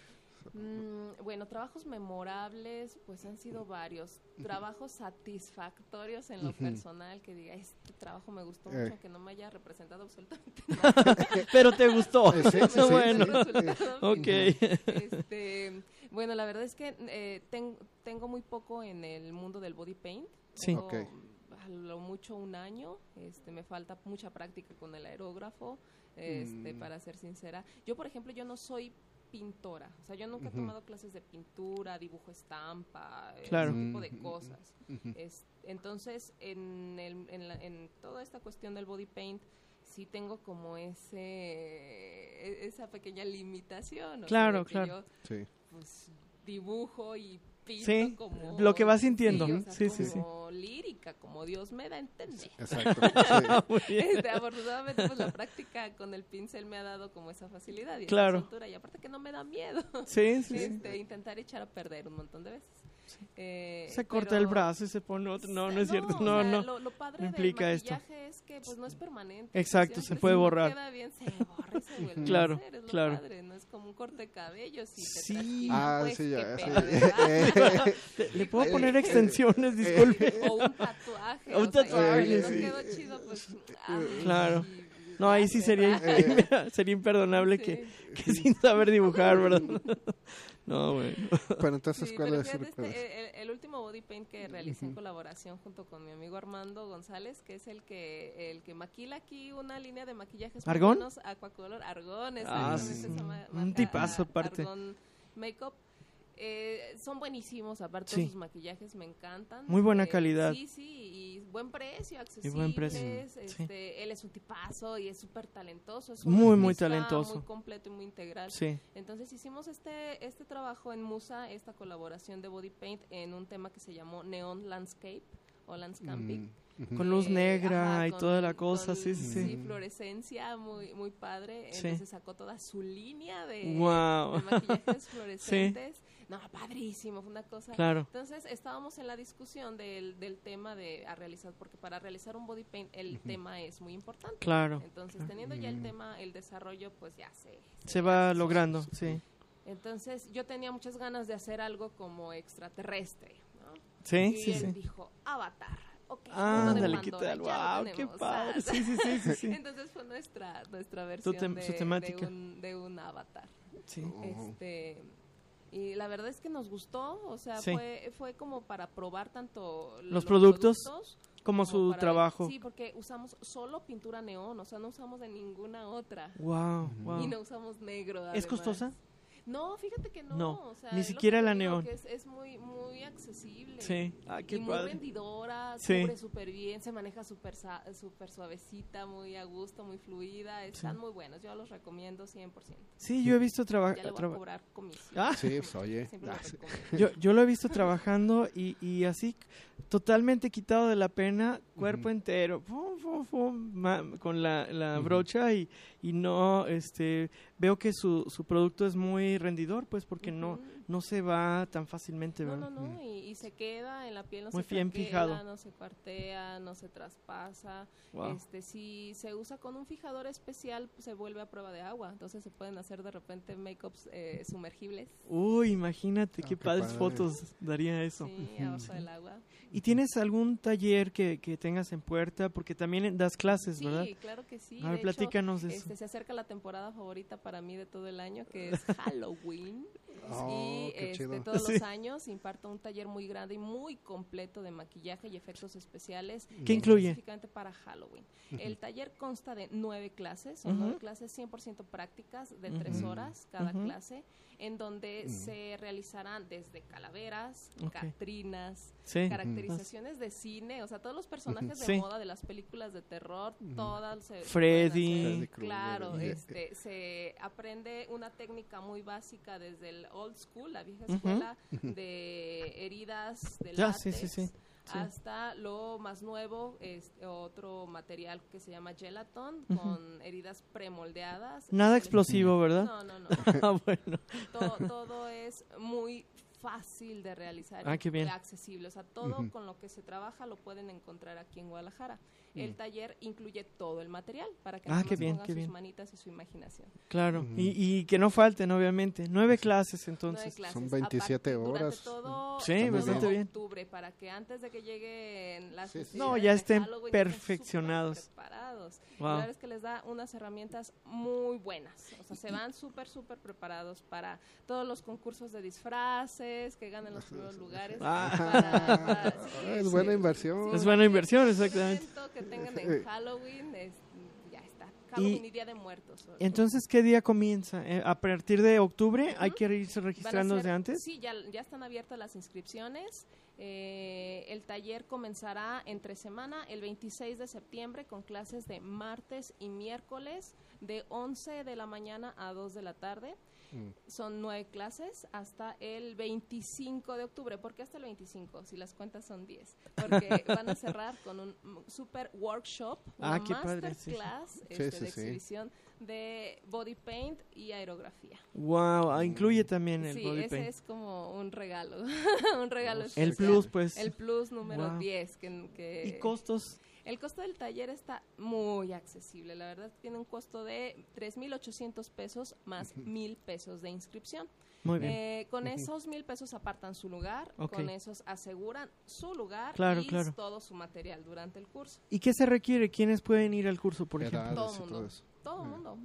Mm, bueno, trabajos memorables, pues han sido varios. Trabajos satisfactorios en lo uh-huh. personal, que diga, este trabajo me gustó eh. mucho, que no me haya representado absolutamente nada. Pero te gustó. Eh, sí, sí, bueno. Sí, sí. Okay. Este, bueno, la verdad es que eh, ten, tengo muy poco en el mundo del body paint. Sí. Tengo, okay. a lo mucho un año. Este, me falta mucha práctica con el aerógrafo, este, mm. para ser sincera. Yo, por ejemplo, yo no soy pintora, o sea, yo nunca uh-huh. he tomado clases de pintura, dibujo estampa, claro. ese tipo de cosas. Uh-huh. Es, entonces, en, el, en, la, en toda esta cuestión del body paint, sí tengo como ese esa pequeña limitación. Claro, o sea, claro. Yo, sí. Pues, dibujo y pinto sí, como... lo que vas sintiendo. Sí, o sea, sí, como sí, sí. lírica, como Dios me da a entender. Exacto. Sí. Este, afortunadamente, pues la práctica con el pincel me ha dado como esa facilidad y claro. esa soltura, y aparte que no me da miedo. Sí, sí, este, sí. Intentar echar a perder un montón de veces. Sí. Eh, se corta pero, el brazo y se pone otro. No, no es cierto. No, No, o sea, no. Lo, lo padre no implica del esto. maquillaje es que pues no es permanente. Exacto, se puede borrar. Si no queda bien, se borra, se vuelve claro, a hacer, es lo claro. padre, no es como un corte de cabello. Si te sí. trasquilan, Ah, pues, sí, ya. qué Sí. pedo, ¿Le, ¿Le puedo poner extensiones? Disculpe. o un tatuaje. Un o sea, tatuaje, y no sí. quedó chido, pues. Ay, Claro. y- No, ahí sí sería, Eh. sería imperdonable Sí. que, que sin saber dibujar, ¿verdad? No, bueno. Pero entonces, Sí, ¿cuál pero es fíjate, recuerdas? este, el, el último body paint que realicé en Ujú. colaboración junto con mi amigo Armando González, que es el que el que maquila aquí una línea de maquillajes ¿Argón? menos Aquacolor, Argón, Ah, exactamente, sí. esa ma- Un marca, tipazo a- aparte. Argón Makeup. Eh, son buenísimos, aparte Sí. sus maquillajes me encantan. Muy buena Eh, calidad. Sí, sí, y buen precio, accesibles. buen precio, Este, sí. Él es un tipazo y es súper talentoso. Es un Muy, muy artista talentoso. Muy completo y muy integral. Sí. Entonces hicimos este este trabajo en Musa, esta colaboración de body paint en un tema que se llamó Neon Landscape Holland's Camping. Mm. Uh-huh. Con luz negra ajá, y con- toda la cosa, con, sí, sí, sí. Sí, fluorescencia, muy, muy padre. Sí. Entonces sacó toda su línea de, Wow. de maquillajes fluorescentes. No, padrísimo, fue una cosa. Claro. Entonces estábamos en la discusión del, del tema de a realizar, porque para realizar un body paint el Ujú. tema es muy importante. Claro. Entonces claro. teniendo ya el Mm. tema, el desarrollo, pues ya se... Se va hace logrando, solo. sí. Entonces yo tenía muchas ganas de hacer algo como extraterrestre, ¿no? Sí, y sí, él sí. dijo, Avatar. Okay, Ah, mundo de ándale, ¿qué Pandora, tal? ya lo Wow, qué tenemos, padre. ah. Sí, sí, sí, sí, sí. Entonces fue nuestra nuestra versión tem- de, su temática. de un, de un Avatar. Sí. Oh. Este y la verdad es que nos gustó, o sea, Sí. fue fue como para probar tanto Los productos, Como como su para- trabajo. Sí, porque usamos solo pintura neón, o sea, no usamos de ninguna otra. Wow, wow. Y no usamos negro. ¿Es además. costosa? No, fíjate que no. No, o sea, ni es lo siquiera que la te digo, neón. que Es, es muy, muy accesible. Sí. Ah, qué y muy padre. rendidora, Sí. cubre súper bien, se maneja súper sa- súper suavecita, muy a gusto, muy fluida. Están muy buenos, yo los recomiendo cien por ciento. Sí, yo he visto Ya le voy a trabajar. cobrar comisión. Ah. Sí, pues oye. Siempre lo Ah, sí. recomiendo. Yo, yo lo he visto trabajando y, y así totalmente quitado de la pena, cuerpo Ujú. entero, fum, fum, fum, ma- con la, la Ujú. brocha y, y no, este, veo que su, su producto es muy rendidor, pues porque no, Ujú. no se va tan fácilmente, No, ¿verdad? no, no, y, y se queda en la piel, no Muy se bien craquela, fijado. no se cuartea, no se traspasa. Wow. Este, si se usa con un fijador especial, pues, se vuelve a prueba de agua. Entonces se pueden hacer de repente make-ups eh, sumergibles. Uy, imagínate Ah, qué qué padres padre. fotos daría eso. Sí, abajo del agua. ¿Y tienes algún taller que, que tengas en puerta? Porque también das clases, Sí, ¿verdad? claro que sí. A ver, De hecho, platícanos de eso. este, se acerca la temporada favorita para mí de todo el año, que es Halloween. Oh, y qué este, chido. todos Sí. los años imparto un taller muy grande y muy completo de maquillaje y efectos especiales. ¿Qué incluye? Específicamente para Halloween. El taller consta de nueve clases, son Ujú. nueve clases cien por ciento prácticas de tres Ujú. horas cada Ujú. clase, en donde Ujú. se realizarán desde calaveras, Ok. catrinas, Sí. caracterizaciones de cine, o sea, todos los personajes de Sí. moda de las películas de terror, todas se se Freddy. pueden hacer. Freddy Krueger, Claro, y- este, se aprende una técnica muy básica desde el old school, la vieja Ujú. escuela, de heridas de Ya, látex, sí, sí, sí. Sí. hasta lo más nuevo, este, otro material que se llama gelaton, Ujú. con heridas premoldeadas. Nada Se le- explosivo, ¿verdad? No, no, no. Ah, bueno. todo, todo es muy fácil de realizar Ah, y qué bien. accesible. O sea, todo Ujú. con lo que se trabaja lo pueden encontrar aquí en Guadalajara. El Mm. taller incluye todo el material para que Ah, nada qué más bien, pongan qué sus bien. manitas y su imaginación. Claro. Ujú. y, y que no falten, obviamente. Nueve clases, Nueve entonces. clases. Son A veintisiete partir- durante horas. todo, Sí, todo bastante bien. octubre, para que antes de que lleguen las Sí, sí, sí. festividades No, ya de estén Halloween, estén perfeccionados. súper preparados. Wow. La verdad es que les da unas herramientas muy buenas. O sea, se van súper, súper preparados para todos los concursos de disfraces, que ganen los primeros lugares. Ah. para- para- sí, Ah, es sí, buena sí, inversión. sí, Es buena cualquier inversión, exactamente. evento que tengan en Halloween, es- ya está. Halloween y, Día de Muertos. Entonces, ¿qué día comienza? Eh, ¿A partir de octubre hay Ujú. que irse Van a registrando ser- desde antes? Sí, ya, ya están abiertas las inscripciones. Eh, el taller comenzará entre semana el veintiséis de septiembre con clases de martes y miércoles de once de la mañana a dos de la tarde. Mm. Son nueve clases hasta el veinticinco de octubre. ¿Por qué hasta el veinticinco? Si las cuentas son diez. Porque van a cerrar con un mm, super workshop, Ah, una qué padre, sí, sí. masterclass este, Sí, sí, de sí. exhibición de body paint y aerografía. Wow, ah, incluye también el Sí, body ese paint. es como un regalo, un regalo El especial. El plus, pues. El plus número Wow. diez. Que, que- ¿Y costos? El costo del taller está muy accesible. La verdad tiene un costo de tres mil ochocientos pesos más mil pesos de inscripción. Muy bien. Eh, con esos mil pesos apartan su lugar, Ok. con esos aseguran su lugar Claro, y claro. todo su material durante el curso. ¿Y qué se requiere? ¿Quiénes pueden ir al curso, por ejemplo? Edades Todo y mundo. todo eso. Todo el Ah. mundo,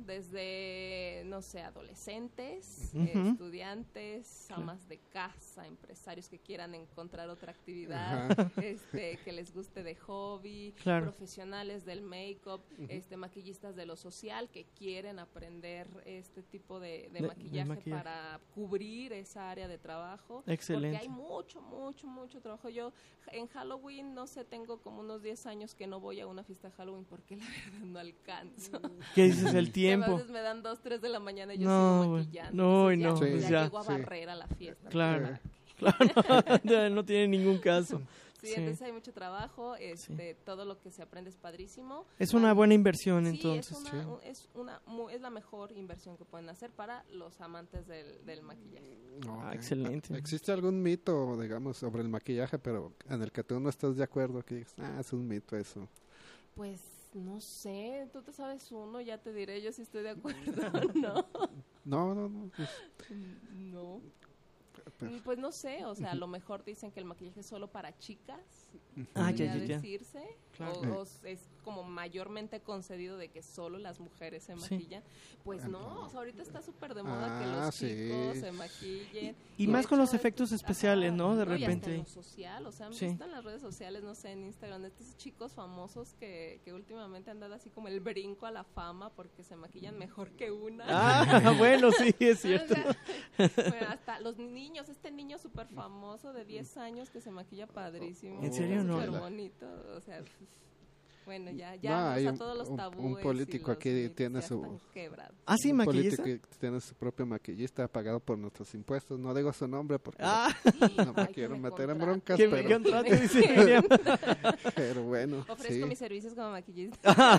desde, no sé, adolescentes, Ujú. estudiantes, amas de casa, empresarios que quieran encontrar otra actividad, Ajá. este, que les guste de hobby, Claro. profesionales del make-up, este, maquillistas de lo social que quieren aprender este tipo de, de De- de maquillaje, maquillaje. para cubrir esa área de trabajo. Excelente. Porque hay mucho, mucho, mucho trabajo. Yo en Halloween, no sé, tengo como unos diez años que no voy a una fiesta de Halloween porque la verdad no alcanzo. ¿Qué dices? El A tiempo. veces me dan dos, tres de la mañana y yo No, sigo güey. maquillando. No, Entonces no, ya, pues ya ya. llego a Sí. barrer a la fiesta. Claro. ¿Para qué? Claro, no, no tiene ningún caso. Sí, Sí. entonces hay mucho trabajo, este, todo lo que se aprende es padrísimo. Es una buena inversión, Sí, entonces. es, una, sí. u- es, una, mu- es la mejor inversión que pueden hacer para los amantes del, del maquillaje. Ah, Ok. excelente. ¿Existe algún mito, digamos, sobre el maquillaje, pero en el que tú no estás de acuerdo? Que digas, ah, es un mito eso. Pues no sé, tú te sabes uno, ya te diré yo si estoy de acuerdo o no. No, no, no. Pues, No. pero- Mm, Pues no sé, o sea, a lo mejor dicen que el maquillaje es solo para chicas, Ah, ya, podría ya, ya. decirse, Claro. o, o s- es como mayormente concedido de que solo las mujeres se Sí. maquillan. Pues no, o sea, ahorita está súper de moda que Ah, los sí. chicos se maquillen. Y de más con los hecho, efectos especiales, ¿no? De y hasta repente. en lo social, o sea, han Sí. visto en las redes sociales, no sé, en Instagram, estos chicos famosos que, que últimamente han dado así como el brinco a la fama porque se maquillan mejor que una. Ah, bueno, sí, es cierto. O sea, bueno, hasta los niños, este niño súper famoso de diez años que se maquilla padrísimo. ¿En serio? No. Súper bonito, o sea, pues, bueno, ya, ya, No, o hay sea, un- todos los un- un tabúes político y los aquí mitos tiene ya su- están quebrados. Ah, sí, un maquillista. político que tiene su propio maquillista pagado por nuestros impuestos. No digo su nombre porque Ah, Sí, no me ay, que quiero me meter en contraten. broncas, que me pero, contrate, dice Miriam. pero bueno, Ofrezco sí. mis servicios como maquillista.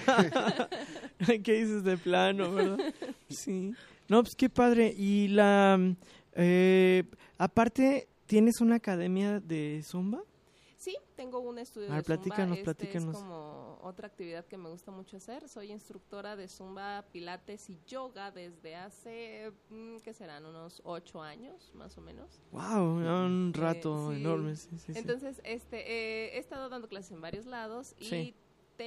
¿Qué dices de plano, verdad? Sí. No, pues qué padre. Y la... mm, eh, aparte, ¿tienes una academia de Zumba? Sí, tengo un estudio A ver, de Zumba. platícanos, Este platícanos. es como otra actividad que me gusta mucho hacer. Soy instructora de Zumba, Pilates y Yoga desde hace, mm, ¿qué serán? Unos ocho años, más o menos. Wow, un rato sí. enorme. Sí, sí, sí. Entonces, este, eh, he estado dando clases en varios lados y Sí.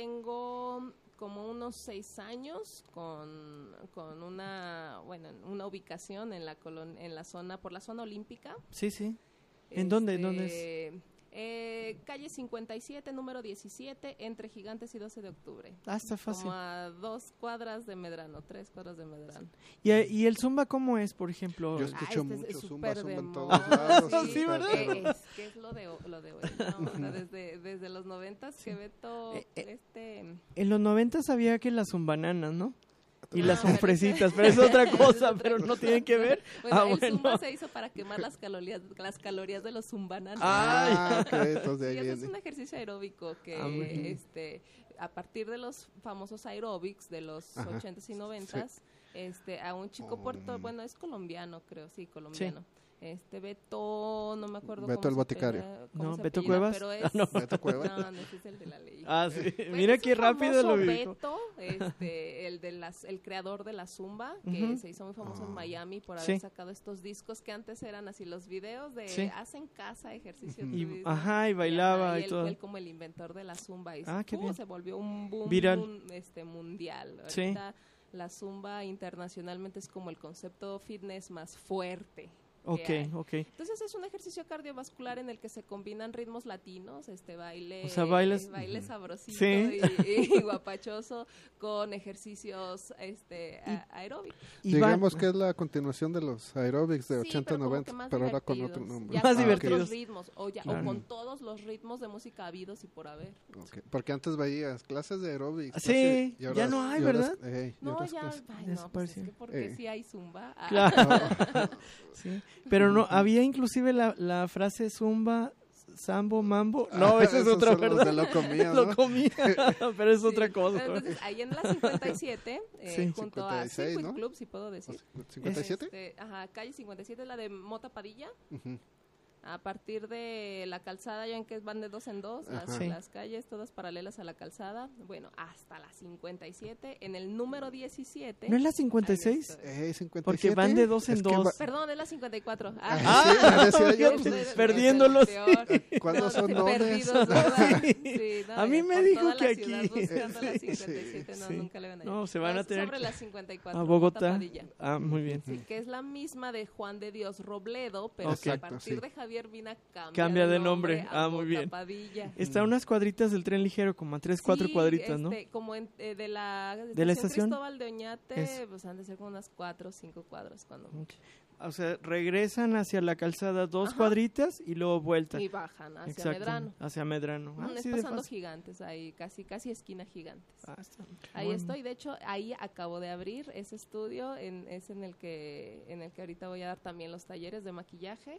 tengo como unos seis años con, con una, bueno, una ubicación en la colon- en la zona, por la zona olímpica. Sí, sí. ¿En dónde? ¿En dónde es? Este, eh, calle cincuenta y siete, número diecisiete, entre Gigantes y doce de octubre. Ah, está fácil. Como a dos cuadras de Medrano, tres cuadras de Medrano. ¿Y, ¿Y el Zumba cómo es, por ejemplo? Yo Ah, escucho este es- es mucho zumba, súper zumba de en todos moda, lados. Sí, pero- ¿verdad? pero- Eh, es que es lo de, o- lo de hoy, ¿no? O sea, desde, desde los noventas que Beto, Eh, eh, este... En los noventa sabía que las son bananas, ¿no? Y Ah, las son pero fresitas, ese- pero es otra es cosa, otra pero no cosa. tienen que ver. Bueno, Ah, el bueno. Zumba se hizo para quemar las calorías, las calorías de los zumbananos. Ah, ok, entonces de Sí, ahí ese es viene. un ejercicio aeróbico que, Ah, muy bien. este, a partir de los famosos aeróbics de los Ajá, ochentas y noventas, este, a un chico Oh. puerto, bueno, es colombiano, creo, sí, colombiano. Este Beto, no me acuerdo Beto cómo el se boticario. apellida- cómo No, se Beto apellida, Cuevas. pero es, Ah, no. Beto Cuevas. no, no, ese es el de la ley. Ah, sí. Pues Mira es qué un rápido lo famoso ubico. Beto, este, el de las, el creador de la Zumba, que Ujú. se hizo muy famoso en Ah. Miami por Sí. haber sacado estos discos que antes eran así los videos de Sí. hacen casa ejercicio. Ujú. Y, tú dices. ajá, y bailaba ajá, y, él todo. fue el- como el inventor de la Zumba y Ah, qué ¡pum! bien. Se volvió un boom, Viral. boom, este, mundial. Sí. Ahorita la Zumba internacionalmente es como el concepto fitness más fuerte. que Ok, hay. ok. Entonces es un ejercicio cardiovascular en el que se combinan ritmos latinos, este baile, O sea, bailes- baile sabrosito Sí. y, y guapachoso con ejercicios este a- aeróbicos. Y va- Digamos que es la continuación de los aerobics de Sí, ochenta pero como noventa, que más pero ahora con otro divertidos. nombre. Ya Más con divertidos. otros ritmos o, ya, Claro. o con todos los ritmos de música habidos y por haber. Ok, porque antes veías clases de aerobics. Sí, clases- y ya no hay, y ahora- ¿verdad? ey, y No, otras ya, clases. ay, no, pues es Desapareció. que porque Eh. sí hay zumba. Ah, Claro. Sí. Pero no, había inclusive la, la frase zumba, sambo, mambo. No, Ah, esa es esos otra, son los ¿verdad? de lo comía, Lo ¿no? comía, pero es sí. otra cosa. Entonces, ahí en la cincuenta y siete, eh, Sí. junto a cincuenta y seis, Circuit ¿no? Club, si puedo decir. ¿cincuenta y siete? Este, ajá, calle cincuenta y siete, la de Mota Padilla. Ujú. A partir de la calzada, ya en que van de dos en dos, las, Ajá. Sí. las calles todas paralelas a la calzada. Bueno, hasta la cincuenta y siete, en el número diecisiete. ¿No es la cincuenta y seis? ahí estoy. Ey, cincuenta y Porque siete. van de dos en Es que dos. va- Perdón, es la cincuenta y cuatro. Ah, sí, decía yo, estoy- pues, estoy- perdiéndolos. peor. ¿Cuándo No, son sí, dones? perdidos, ¿verdad? Sí, no, A mí eh, me por dijo toda que la aquí- ciudad buscando la Sí, cincuenta y siete, no, sí. nunca le van a ir. No, se van a es tener sobre que- la cincuenta y cuatro, A Mota Bogotá. Padilla. Ah, muy bien. Sí, que es la misma de Juan de Dios Robledo, pero Ok. que a Exacto, partir sí. de Javier Vina cambia, Cambia de nombre. a Ah, muy Mota bien. Padilla. Está a unas cuadritas del tren ligero, como a tres, cuatro Sí, cuadritas, ¿no? este, como en, eh, de la estación, ¿De la estación? Cristóbal de Oñate, Eso. pues han de ser como unas cuatro o cinco cuadras cuando Ok. O sea, regresan hacia la calzada dos Ajá. cuadritas y luego vuelta. y bajan hacia Exacto, Medrano. hacia Medrano. Ah, Mm, es sí, de pasando fácil. gigantes ahí, casi casi esquina gigantes. Ah, está- Ahí bueno. estoy, de hecho, ahí acabo de abrir ese estudio, en, es en el que en el que ahorita voy a dar también los talleres de maquillaje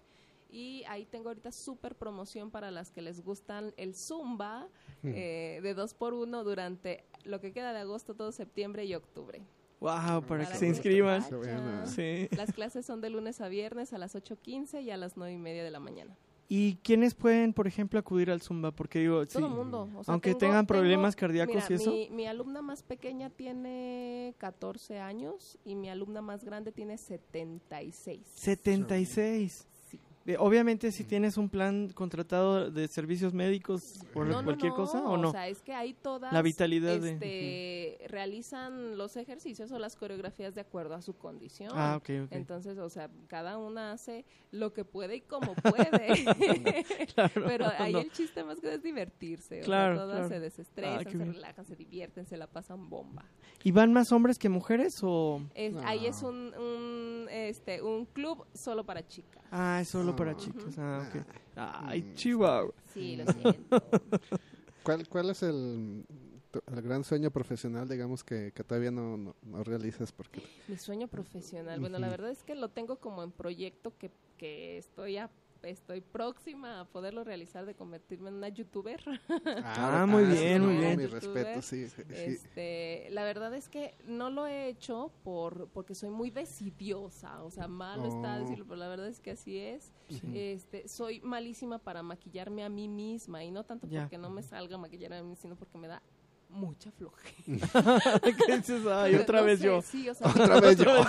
Y ahí tengo ahorita súper promoción para las que les gustan el Zumba, eh, de dos por uno durante lo que queda de agosto, todo septiembre y octubre. Wow, para, Para que que se inscriban. vayan. Sí. Las clases son de lunes a viernes a las ocho quince y a las nueve y media de la mañana. ¿Y quiénes pueden, por ejemplo, acudir al Zumba? Porque digo, sí, Todo el mundo. O sea, aunque tengo- tengan problemas tengo- cardíacos mira, y eso. Mi, mi alumna más pequeña tiene catorce años y mi alumna más grande tiene setenta y seis. setenta y seis. Sí. Eh, obviamente, si tienes un plan contratado de servicios médicos por No, no, cualquier no, cosa, ¿o no? O sea, es que ahí todas La vitalidad de- este, realizan los ejercicios o las coreografías de acuerdo a su condición. Ah, ok, ok. Entonces, o sea, cada una hace lo que puede y como puede. Claro, Pero ahí no. el chiste más que es divertirse. Claro, o sea, todas claro. se desestresan, Ah, qué se bien. relajan, se divierten, se la pasan bomba. ¿Y van más hombres que mujeres o...? Es, No. Ahí es un, un, este, un club solo para chicas. Ah, es solo para Ah. chicas. Ah, ok. Ay, Mm. Chihuahua. Sí, lo siento. ¿Cuál, ¿Cuál es el, tu- el gran sueño profesional, digamos, que, que todavía no, no, no realizas? Porque Mi sueño profesional. Bueno, la Ujú. verdad es que lo tengo como en proyecto que, que estoy a, estoy próxima a poderlo realizar, de convertirme en una youtuber. Ah, muy bien, muy no, bien. Mi Youtuber, respeto, sí. sí, sí. Este, la verdad es que no lo he hecho por porque soy muy decidiosa, o sea, malo está Oh. decirlo, pero la verdad es que así es. Sí. Este, soy malísima para maquillarme a mí misma, y no tanto Ya. porque no me salga a maquillar a mí, sino porque me da mucha flojera. ¿Qué dices? Ay, otra No vez sé, yo. Sí, o sea, Otra vez yo.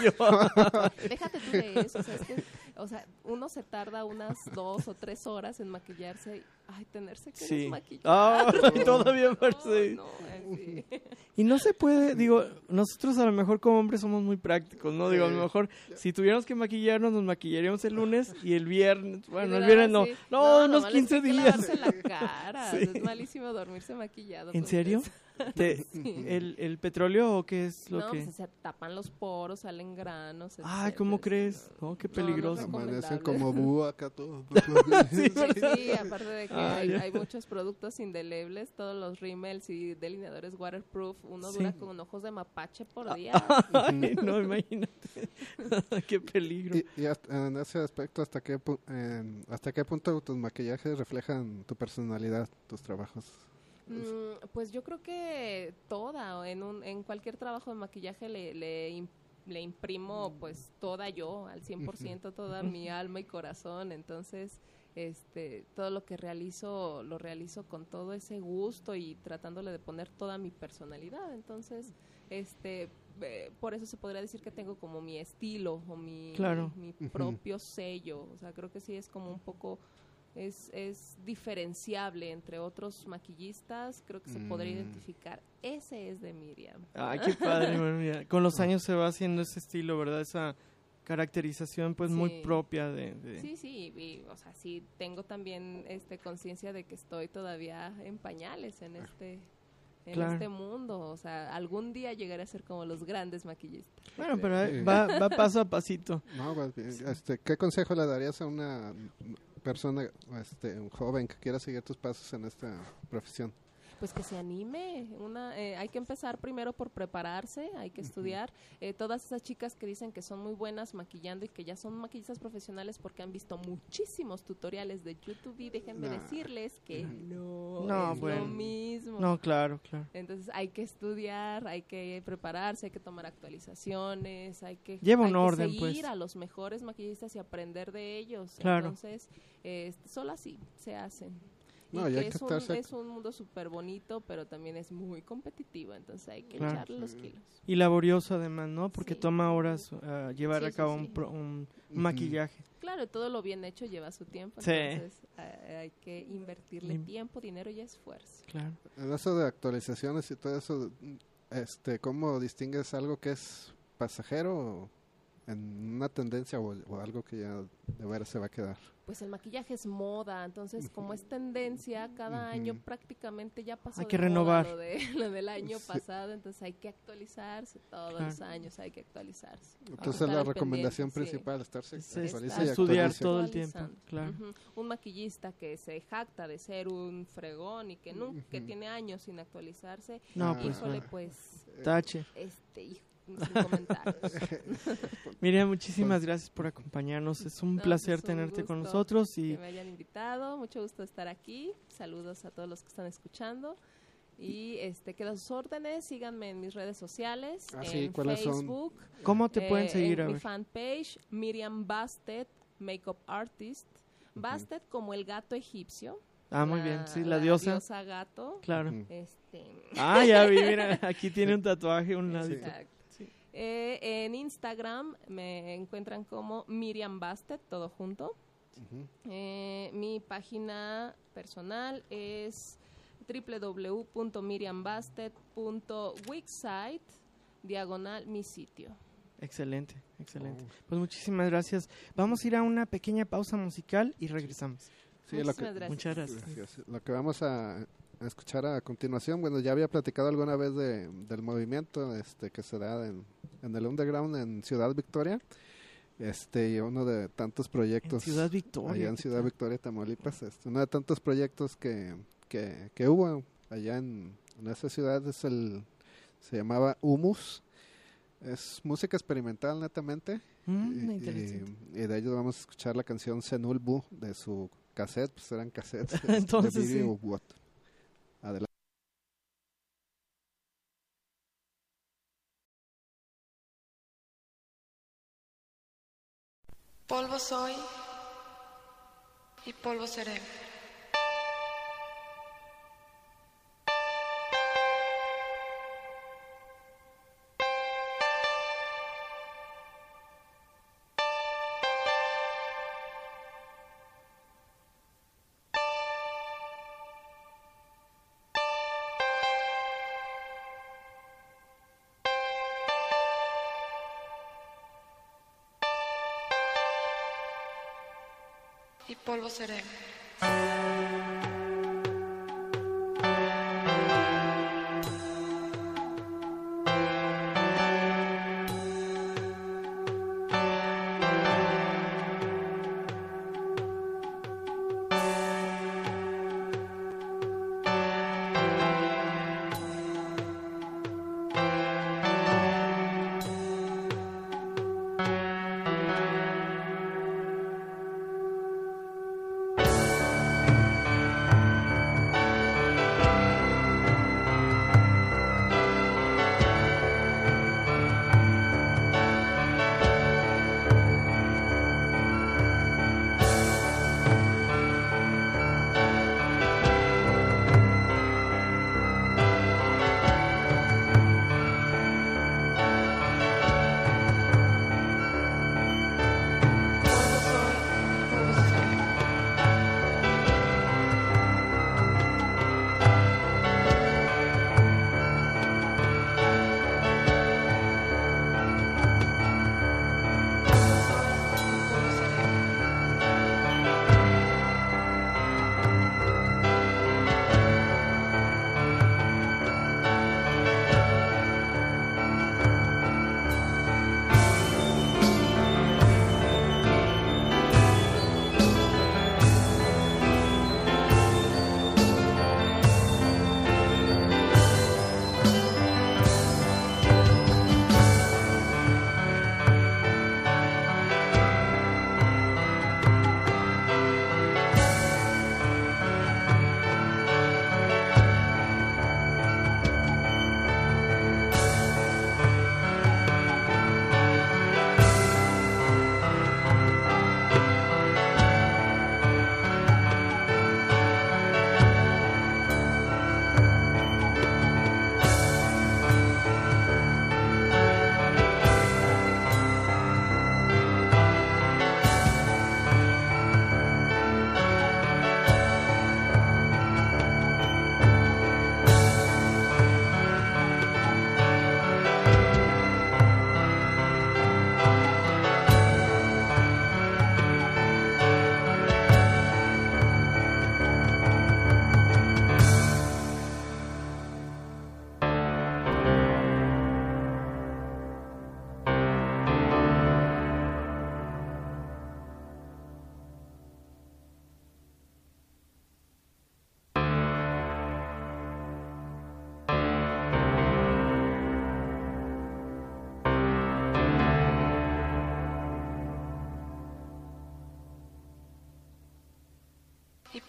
déjate tú de eso, o sea, es que, o sea, uno se tarda unas dos o tres horas en maquillarse y, ay, tenerse que Sí. desmaquillar. Ah, todavía parece. No, no, eh, sí. Y no se puede, digo, nosotros a lo mejor como hombres somos muy prácticos, ¿no? Digo, a lo Sí. mejor si tuviéramos que maquillarnos, nos maquillaríamos el lunes y el viernes, bueno, el Y viernes duraba no, así. no, unos nomás les quince hay que días. lavarse la cara, Sí. es malísimo dormirse maquillado. ¿En pues, serio? Te- Sí. el, ¿El petróleo o qué es lo No, que...? pues se tapan los poros, salen granos. Ay, etcétera, ¿cómo sí, crees? no. No, qué No, no peligroso. es Amanecen recomendable. como búho acá todo. Sí, Sí, sí, aparte de que Ah, hay, ya. hay muchos productos indelebles, todos los rímels y delineadores waterproof, uno Sí. dura con ojos de mapache por día. Ay, no, imagínate. Qué peligro. Y, y hasta- en ese aspecto, ¿hasta qué, pu- en- ¿hasta qué punto tus maquillajes reflejan tu personalidad, tus trabajos? Mm, pues yo creo que toda, en, un, en cualquier trabajo de maquillaje le, le, im- le imprimo pues toda yo, al cien por ciento, toda mi alma y corazón, entonces este todo lo que realizo lo realizo con todo ese gusto y tratándole de poner toda mi personalidad, entonces este eh, por eso se podría decir que tengo como mi estilo o mi, Claro. mi Ujú. propio sello, o sea, creo que sí es como un poco es, es diferenciable entre otros maquillistas, creo que se podría Mm. identificar. Ese es de Miriam. Ay, qué padre. Bueno, mira, con los años se va haciendo ese estilo, ¿verdad? Esa caracterización pues muy Sí. propia de... de- Sí, sí, y, o sea, sí tengo también este conciencia de que estoy todavía en pañales en este en Claro. este mundo, o sea, algún día llegaré a ser como los grandes maquillistas. Bueno, pero ahí Sí. va, va paso a pasito. No, pues, bien, este, ¿qué consejo le darías a una persona, este, un joven que quiera seguir tus pasos en esta profesión? Pues que se anime, una, eh, hay que empezar primero por prepararse, hay que estudiar. Eh, todas esas chicas que dicen que son muy buenas maquillando y que ya son maquillistas profesionales porque han visto muchísimos tutoriales de YouTube, y déjenme Nah. decirles que no, No, es bueno. lo mismo. No, claro, claro. Entonces hay que estudiar, hay que prepararse, hay que tomar actualizaciones, hay que, Lleva hay un que orden, seguir pues. a los mejores maquillistas y aprender de ellos. Claro. Entonces, eh, solo así se hacen. No, y y que hay que es, un, estarse- es un mundo súper bonito, pero también es muy competitivo, entonces hay que Claro. echarle los kilos. Y laborioso además, ¿no? Porque Sí. toma horas ah, llevar Sí, a sí, cabo sí. un, pro- un Ujú. maquillaje. Claro, todo lo bien hecho lleva su tiempo, Sí. entonces eh, hay que invertirle Im- tiempo, dinero y esfuerzo. Claro. En eso de actualizaciones y todo eso, este, ¿cómo distingues algo que es pasajero o en una tendencia o, o algo que ya de veras se va a quedar? Pues el maquillaje es moda, entonces como es tendencia, cada Ujú. año prácticamente ya pasó Hay de que moda renovar. lo, de, lo del año Sí. pasado, entonces hay que actualizarse, todos Claro. los años hay que actualizarse. Entonces Estar la al recomendación pendiente, sí. principal, estarse Es actualice Estar y estudiar actualice. todo el tiempo, actualizando. claro. Ujú. Un maquillista que se jacta de ser un fregón y que, nu- que Ujú. tiene años sin actualizarse, No, Ah, pues híjole, no. pues, Tache. este, hijo, sin comentarios. Miriam, muchísimas gracias por acompañarnos. Es un No, placer pues, un tenerte con gusto nosotros. Y que me hayan invitado. Mucho gusto estar aquí. Saludos a todos los que están escuchando. Y este quedo a sus órdenes. Síganme en mis redes sociales. Ah, en sí, ¿cuáles son? Facebook. ¿cómo te pueden eh, seguir? En A mi ver. fanpage, Miriam Bastet, Makeup Artist. Bastet como el gato egipcio. Ah, muy la- bien. Sí, la diosa. diosa gato. Claro. Ujú. Este, Ah, ya vi, mira, aquí tiene un tatuaje, un ladito. exacto. Eh, en Instagram me encuentran como Miriam Bastet, todo junto. Ujú. Eh, mi página personal es w w w punto miriam bastet punto wixsite diagonal mi sitio. Excelente, excelente. Oh. Pues muchísimas gracias. Vamos a ir a una pequeña pausa musical y regresamos. Sí, lo que, Muchísimas gracias. Muchas gracias. gracias. Lo que vamos a, a escuchar a continuación, bueno, ya había platicado alguna vez de, del movimiento este que se da en, en el underground en Ciudad Victoria, este y uno de tantos proyectos En Ciudad Victoria. allá en ¿qué Ciudad tal? Victoria, Tamaulipas, este, uno de tantos proyectos que, que, que hubo allá en, en esa ciudad es el se llamaba Humus. Es música experimental netamente. Mm, y, interesante. y- y de ellos vamos a escuchar la canción Senulbu de su cassette, pues eran cassettes. Entonces, de Video sí. What. Adelante. Polvo soy y polvo seré. Y polvo seré.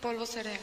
polvo seré.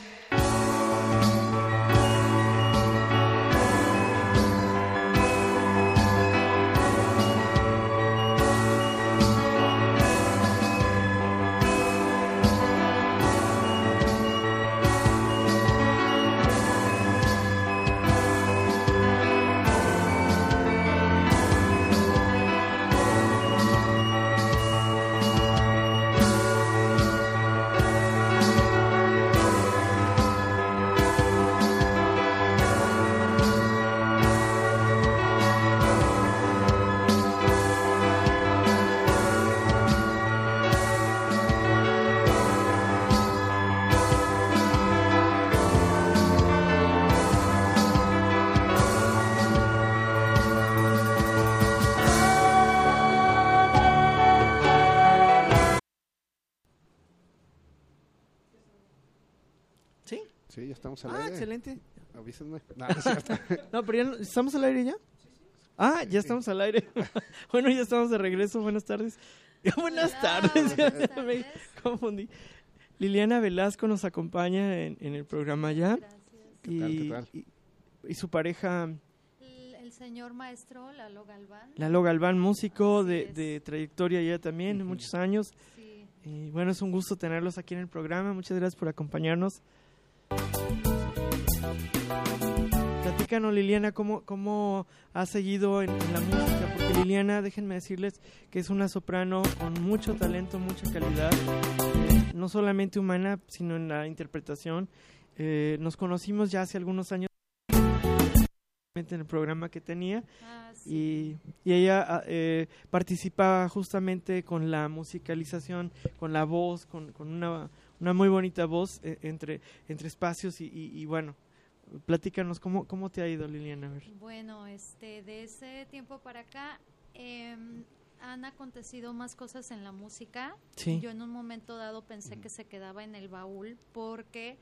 Sí, ya estamos al Ah, aire. excelente. Avísenme. No, no es cierto. No, pero ya no- ¿estamos al aire ya? Ah, ya estamos al aire. Bueno, ya estamos de regreso. Buenas tardes. Buenas Hola, tardes. buenas tardes. Me confundí. Liliana Velasco nos acompaña en, en el programa ya. Gracias. ¿Qué tal, Y, qué tal? y- y su pareja, El, el señor maestro Lalo Galván. Lalo Galván, músico Así de, es. de trayectoria ya también, Ujú. muchos años. Sí. Y bueno, es un gusto tenerlos aquí en el programa. Muchas gracias por acompañarnos. Platícanos, Liliana, cómo, cómo has seguido en, en la música, porque Liliana, déjenme decirles que es una soprano con mucho talento, mucha calidad, eh, no solamente humana, sino en la interpretación. Eh, nos conocimos ya hace algunos años en el programa que tenía Ah, sí. y, y ella ah, eh, participaba justamente con la musicalización, con la voz, con, con una, una muy bonita voz eh, entre, entre espacios y, y, y bueno, platícanos cómo, cómo te ha ido, Liliana. A ver. Bueno, este, de ese tiempo para acá em, han acontecido más cosas en la música. Sí. Yo en un momento dado pensé que se quedaba en el baúl porque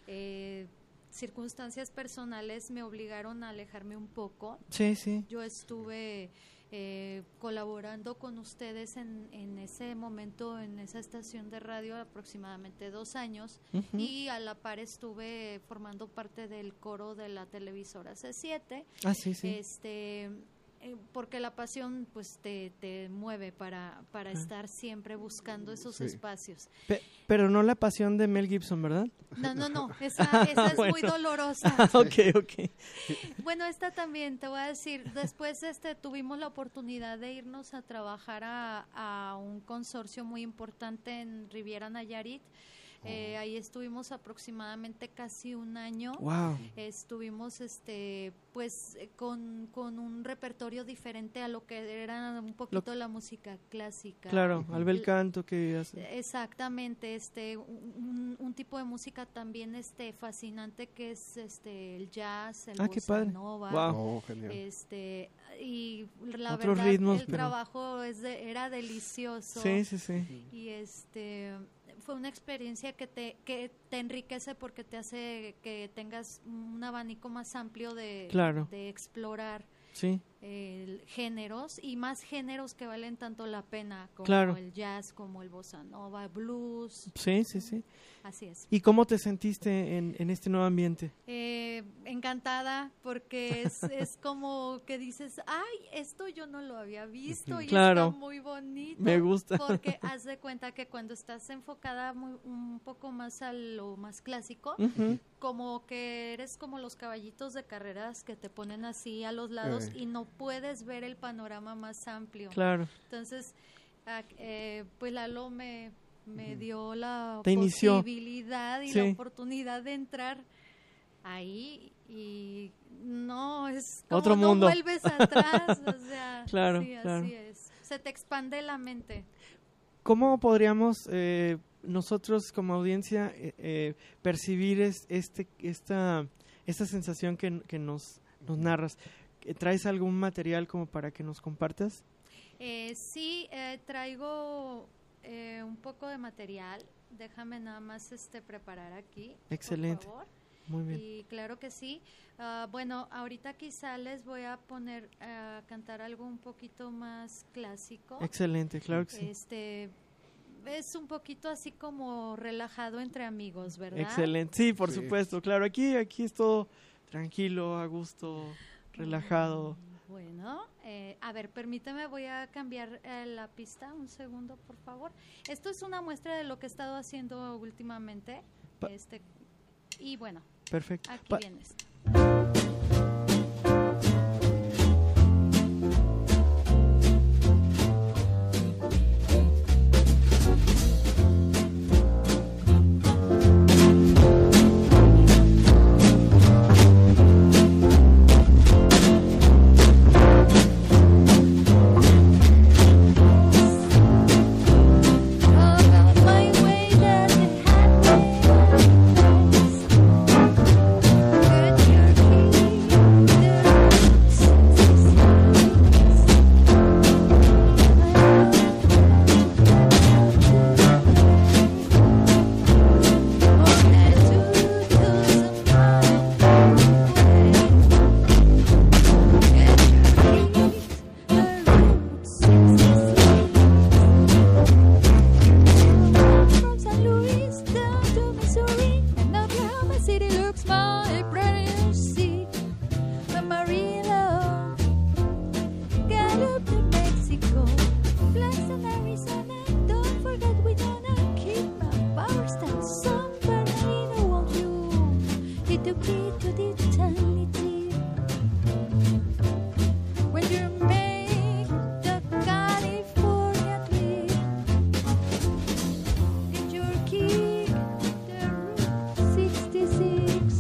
eh, circunstancias personales me obligaron a alejarme un poco. Sí, sí. Yo estuve eh, colaborando con ustedes en, en ese momento en esa estación de radio aproximadamente dos años Ujú. y a la par estuve formando parte del coro de la televisora C siete. Ah, sí, sí. Este, eh, porque la pasión pues te, te mueve para, para Ah. estar siempre buscando esos Sí. espacios. Pe- pero no la pasión de Mel Gibson, ¿verdad? No, no, no, esa, esa es muy Bueno. dolorosa. ok, ok. Bueno, esta también, te voy a decir, después este tuvimos la oportunidad de irnos a trabajar a, a un consorcio muy importante en Riviera Nayarit. Eh, ahí estuvimos aproximadamente casi un año. Wow. Estuvimos este pues eh, con, con un repertorio diferente a lo que era un poquito la música clásica. Claro, al bel L- canto que hace. Exactamente, este un, un tipo de música también este fascinante que es este el jazz, el Ah, qué bossa padre. nova. Wow. Oh, genial. Este y la Otros verdad ritmos, el pero- trabajo es de- era delicioso. Sí, sí, sí. Y este fue una experiencia que te que te enriquece porque te hace que tengas un abanico más amplio de, Claro. de explorar Sí. eh, géneros y más géneros que valen tanto la pena como Claro. el jazz, como el bossa nova, blues, Sí, sí, sí. así es. ¿Y cómo te sentiste en, en este nuevo ambiente? Eh, encantada porque es, es como que dices, ay, esto yo no lo había visto y Claro. está muy bonito. Me gusta. Porque haz de cuenta que cuando estás enfocada muy- un poco más a lo más clásico, Ujú. como que eres como los caballitos de carreras que te ponen así a los lados Eh. y no puedes ver el panorama más amplio. Claro. Entonces, ah, eh, pues Lalo me, me dio la Te inició. posibilidad y Sí. la oportunidad de entrar ahí y no, es como Otro no mundo. vuelves atrás, o sea, Claro, sí, claro. así es. Se te expande la mente. ¿Cómo podríamos eh, nosotros como audiencia eh, eh, percibir es- este esta esta sensación que, que nos, nos narras? ¿Traes algún material como para que nos compartas? Eh, sí, eh, traigo eh, un poco de material. Déjame nada más este preparar aquí. por Excelente. favor. Muy bien. Y claro que sí. Ah, bueno, ahorita quizá les voy a poner a cantar algo un poquito más clásico. Excelente, claro que sí. Este, es un poquito así como relajado entre amigos, ¿verdad? Excelente, sí, por Sí. supuesto, claro, aquí, aquí es todo tranquilo, a gusto, relajado. Bueno, eh, a ver, permíteme, voy a cambiar eh, la pista un segundo, por favor. Esto es una muestra de lo que he estado haciendo últimamente. Pa- Este, y bueno, Perfecto. aquí Pa- viene esto. From Saint Louis down to Missouri, and Oklahoma City looks my brand sea. Amarillo, Gallup, New Mexico, Flagstaff, Arizona. Don't forget Winona, keep my power stand. San Bernardino, won't you? It took me to the eternity. When you make the California trip, get your kick, the Route sixty-six.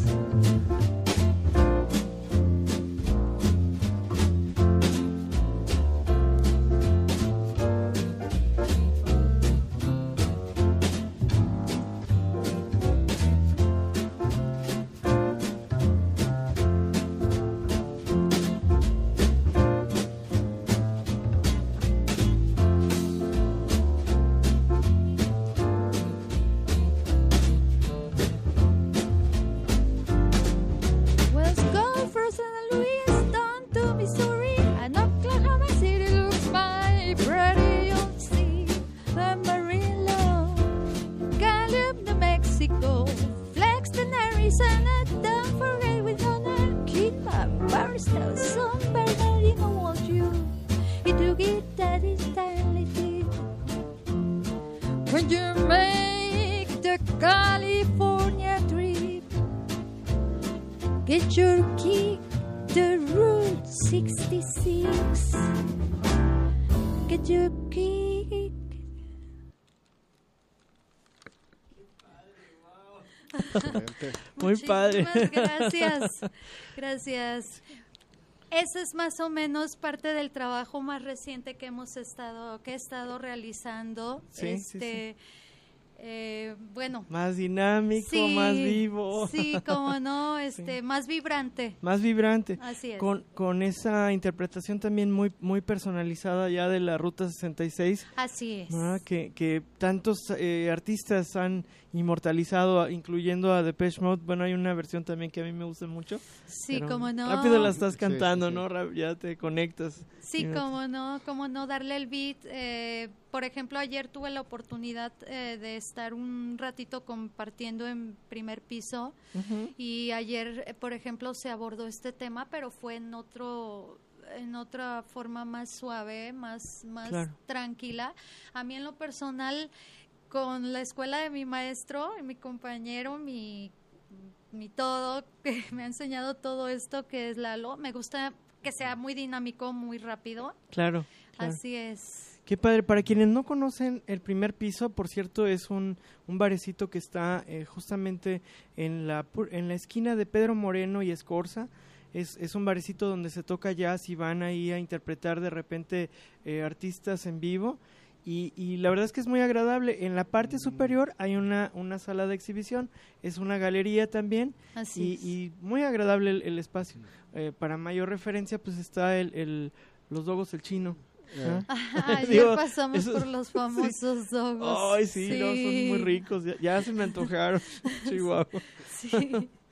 Let's go from Saint Louis down to Missouri, and Oklahoma City looks my pretty old sea. Amarillo, Gallup, New Mexico, Flagstaff, Arizona. Don't forget Winona, keep my barstow. San Bernardino, won't you? It took it that eternity. When you make the California trip, get your kick, the Route sixty-six. Get your kick. Excelente. Muy padre. Muchísimas gracias. Gracias. Ese es más o menos parte del trabajo más reciente que hemos estado, que he estado realizando. Sí, sí, este, eh, bueno. Más dinámico, Sí, más vivo. Sí, como no, este, más vibrante. Más vibrante. Así es. Con, con esa interpretación también muy muy personalizada ya de la Ruta sesenta y seis, Así es. ¿verdad? que, que tantos eh, artistas han inmortalizado, incluyendo a Depeche Mode. Bueno, hay una versión también que a mí me gusta mucho. Sí, pero como no. Rápido la estás Sí, cantando, sí, sí. ¿no? Ra- Ya te conectas. Sí, Y me- como no, como no darle el beat. Eh, por ejemplo, ayer tuve la oportunidad eh, de estar un ratito compartiendo en primer piso Ujú. y ayer, eh, por ejemplo, se abordó este tema, pero fue en otro en otra forma más suave, más más Claro. tranquila. A mí en lo personal, con la escuela de mi maestro, mi compañero, mi mi todo, que me ha enseñado todo esto que es Lalo, me gusta que sea muy dinámico, muy rápido. Claro, claro. Así es. Qué padre. Para quienes no conocen el primer piso, por cierto, es un, un barecito que está eh, justamente en la pu- en la esquina de Pedro Moreno y Escorza. Es, es un barecito donde se toca jazz y van ahí a interpretar de repente eh, artistas en vivo. Y, y la verdad es que es muy agradable. En la parte superior hay una, una sala de exhibición, es una galería también. Así Y, es. y muy agradable el, el espacio. Eh, para mayor referencia, pues está el, el los dogos el chino. Eh, Ajá, ayer Digo, pasamos eso- por los famosos dogos. Ay, sí, no, son muy ricos. Ya, ya se me antojaron, Chihuahua. Sí.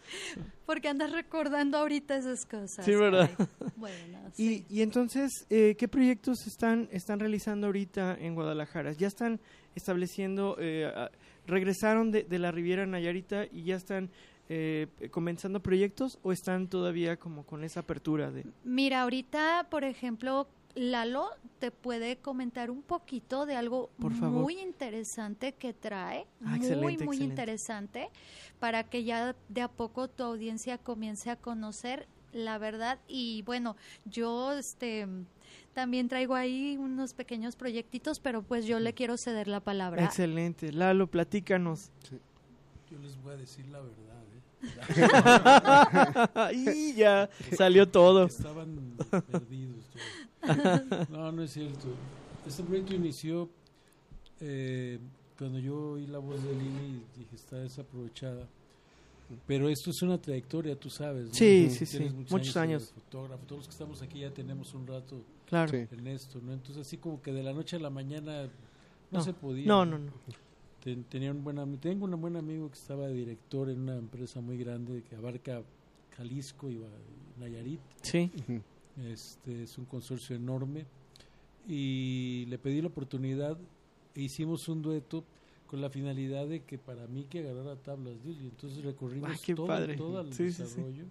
Porque andas recordando ahorita esas cosas. Sí, ¿verdad? Ay, bueno, sí. Y, y entonces, eh, ¿qué proyectos están, están realizando ahorita en Guadalajara? ¿Ya están estableciendo, eh, a- regresaron de, de la Riviera Nayarita y ya están eh, comenzando proyectos o están todavía como con esa apertura de... Mira, ahorita, por ejemplo, Lalo te puede comentar un poquito de algo Por favor. muy interesante que trae, Ah, muy, excelente, muy excelente. interesante, para que ya de a poco tu audiencia comience a conocer la verdad. Y bueno, yo este también traigo ahí unos pequeños proyectitos, pero pues yo le quiero ceder la palabra. Excelente. Lalo, platícanos. Yo les voy a decir la verdad, ¿eh? Y ya salió todo. Estaban perdidos todos. No, no es cierto. Este proyecto inició eh, cuando yo oí la voz de Lili y dije, está desaprovechada. Pero esto es una trayectoria, tú sabes, ¿no? Sí, Tú sí, sí. tienes Muchos años. de fotógrafo. Todos los que estamos aquí ya tenemos un rato Claro. Sí. en esto, ¿no? Entonces así como que de la noche a la mañana no, No. se podía. No, no, no. Ten- tenía un buen ami- tengo un buen amigo que estaba de director en una empresa muy grande que abarca Jalisco y Ba- Nayarit. Sí. Ujú. Este es un consorcio enorme y le pedí la oportunidad e hicimos un dueto con la finalidad de que para mí que agarrara tablas de y entonces recorrimos Ay, qué todo, padre. todo el Sí, sí, sí. desarrollo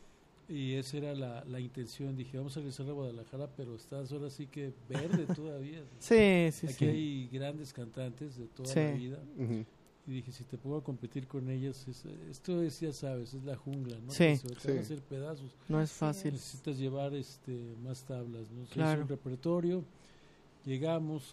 y esa era la, la intención. Dije, vamos a regresar a Guadalajara, pero estás ahora sí que verde todavía. Sí, sí, Aquí sí. hay grandes cantantes de toda Sí. la vida. Ujú. Y dije, si te pongo a competir con ellas, es- esto es, ya sabes, es la jungla, ¿no? Sí. Que se te van a Sí. hacer pedazos. No es fácil. Necesitas llevar este más tablas, ¿no? Se hizo Claro. un repertorio, llegamos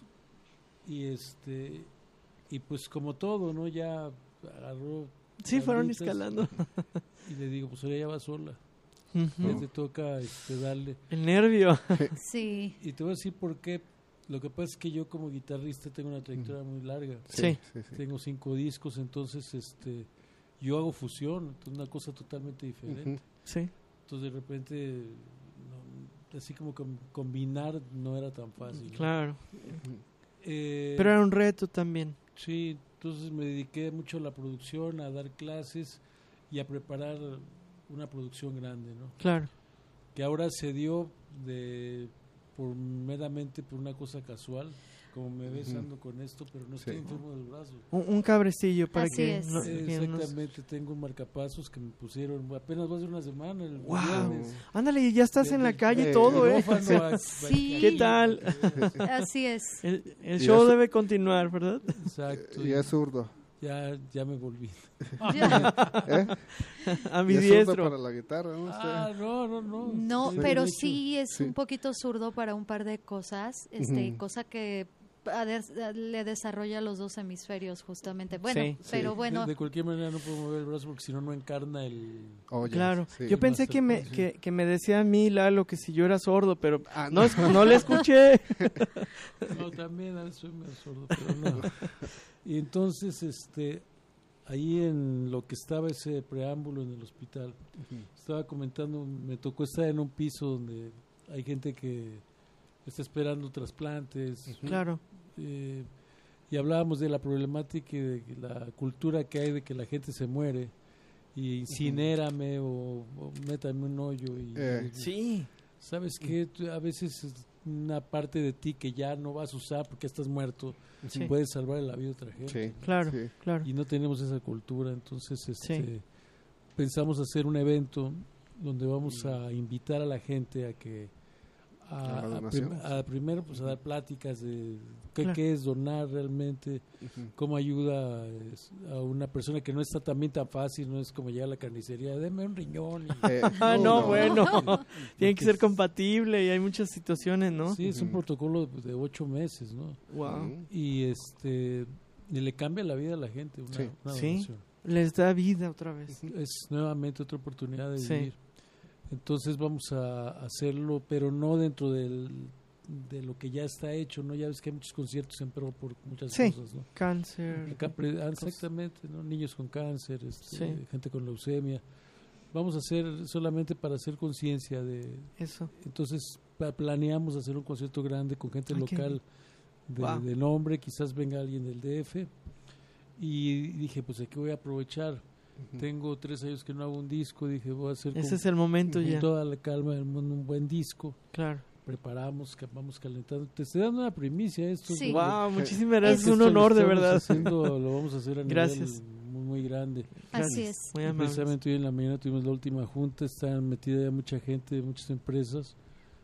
y este y pues como todo, ¿no? Ya agarró Sí, fueron tablitas escalando. y le digo, pues ahora ya va sola. Ujú. Ya te toca este darle. El nervio. Sí. Y te voy a decir por qué. Lo que pasa es que yo como guitarrista tengo una trayectoria muy larga. Sí. sí, sí. Tengo cinco discos, entonces este yo hago fusión, entonces una cosa totalmente diferente. Ujú. Sí. Entonces de repente no, así como com- combinar no era tan fácil, ¿no? Claro. Eh, Pero era un reto también. sí, entonces me dediqué mucho a la producción, a dar clases y a preparar una producción grande, ¿no? Claro. Que ahora se dio de por meramente por una cosa casual, como me ves Ujú. ando con esto, pero no estoy Sí. enfermo del brazo. Un, un cabrecillo para Así que... es. no- Eh, que nos- Exactamente, tengo un marcapasos que me pusieron, apenas va a ser una semana, el Wow. viernes. Ándale, ya estás De- en la de- calle eh, todo, ¿eh? quirófano a- Sí. ¿Qué tal? Así es. El, el Y show eso- debe continuar, ¿verdad? Exacto, Y es zurdo. ya, ya me volví. Ya. ¿Eh? Y es zurdo Ambidiestro. para la guitarra, ¿no? Usted- Ah, no, no, no. No, Sí, pero de hecho, sí es sí. un poquito zurdo para un par de cosas, este, Ujú. cosa que a des- a- le desarrolla los dos hemisferios justamente. Bueno, Sí, pero sí. bueno, De, de cualquier manera no puedo mover el brazo porque si no, no encarna el... Oye, Claro. sí. Yo pensé Master que me, Plan, sí. que, que me decía a mí, Lalo, que si yo era sordo, pero Ah, no, es- no le escuché. No, también a veces soy medio sordo, pero no. Y entonces, este, ahí en lo que estaba ese preámbulo en el hospital, Ujú. estaba comentando, me tocó estar en un piso donde hay gente que está esperando trasplantes, Claro. eh, y hablábamos de la problemática y de que la cultura que hay de que la gente se muere y incinérame o, o métame un hoyo y, Eh. y- Sí. sabes que a veces es una parte de ti que ya no vas a usar porque estás muerto Sí. puedes salvar la vida de otra gente Sí. Claro, Sí. claro. y no tenemos esa cultura, entonces este Sí. pensamos hacer un evento donde vamos Mm. a invitar a la gente a que A a, la a donación. prim- a primero pues a dar pláticas de qué, Claro. qué es donar realmente, Ujú. cómo ayuda es, a una persona que no está también tan fácil, no es como llegar a la carnicería, deme un riñón y- Eh, Ah, no, no. bueno. Tiene que Porque ser es- compatible y hay muchas situaciones, ¿no? Sí, es un Ujú. protocolo de ocho meses, ¿no? Wow. Ujú. Y este y le cambia la vida a la gente una, Sí. una Sí. donación. Les da vida otra vez. Es nuevamente otra oportunidad de Sí. vivir. Entonces vamos a hacerlo, pero no dentro del, de lo que ya está hecho, ¿no? Ya ves que hay muchos conciertos en pro por muchas Sí. cosas, ¿no? Cáncer. Acá pre- ah, exactamente, ¿no? Niños con cáncer, este, Sí. gente con leucemia. Vamos a hacer solamente para hacer conciencia de... Eso. Entonces pa- planeamos hacer un concierto grande con gente Ah, qué local de, Wow. de nombre, quizás venga alguien del D F. Y dije, pues aquí voy a aprovechar. Uh-huh. Tengo tres años que no hago un disco, dije voy a hacer ese con, es el momento con ya, toda la calma del mundo un buen disco. Claro. Preparamos, vamos calentando. Te estoy dando una primicia. Esto Sí. es, Wow, muchísimas gracias, esto un lo honor de estamos verdad. haciendo, lo vamos a hacer a Gracias. nivel muy, muy grande. Así Gracias. es. Muy Y amables. precisamente hoy en la mañana tuvimos la última junta, están metida ya mucha gente, muchas empresas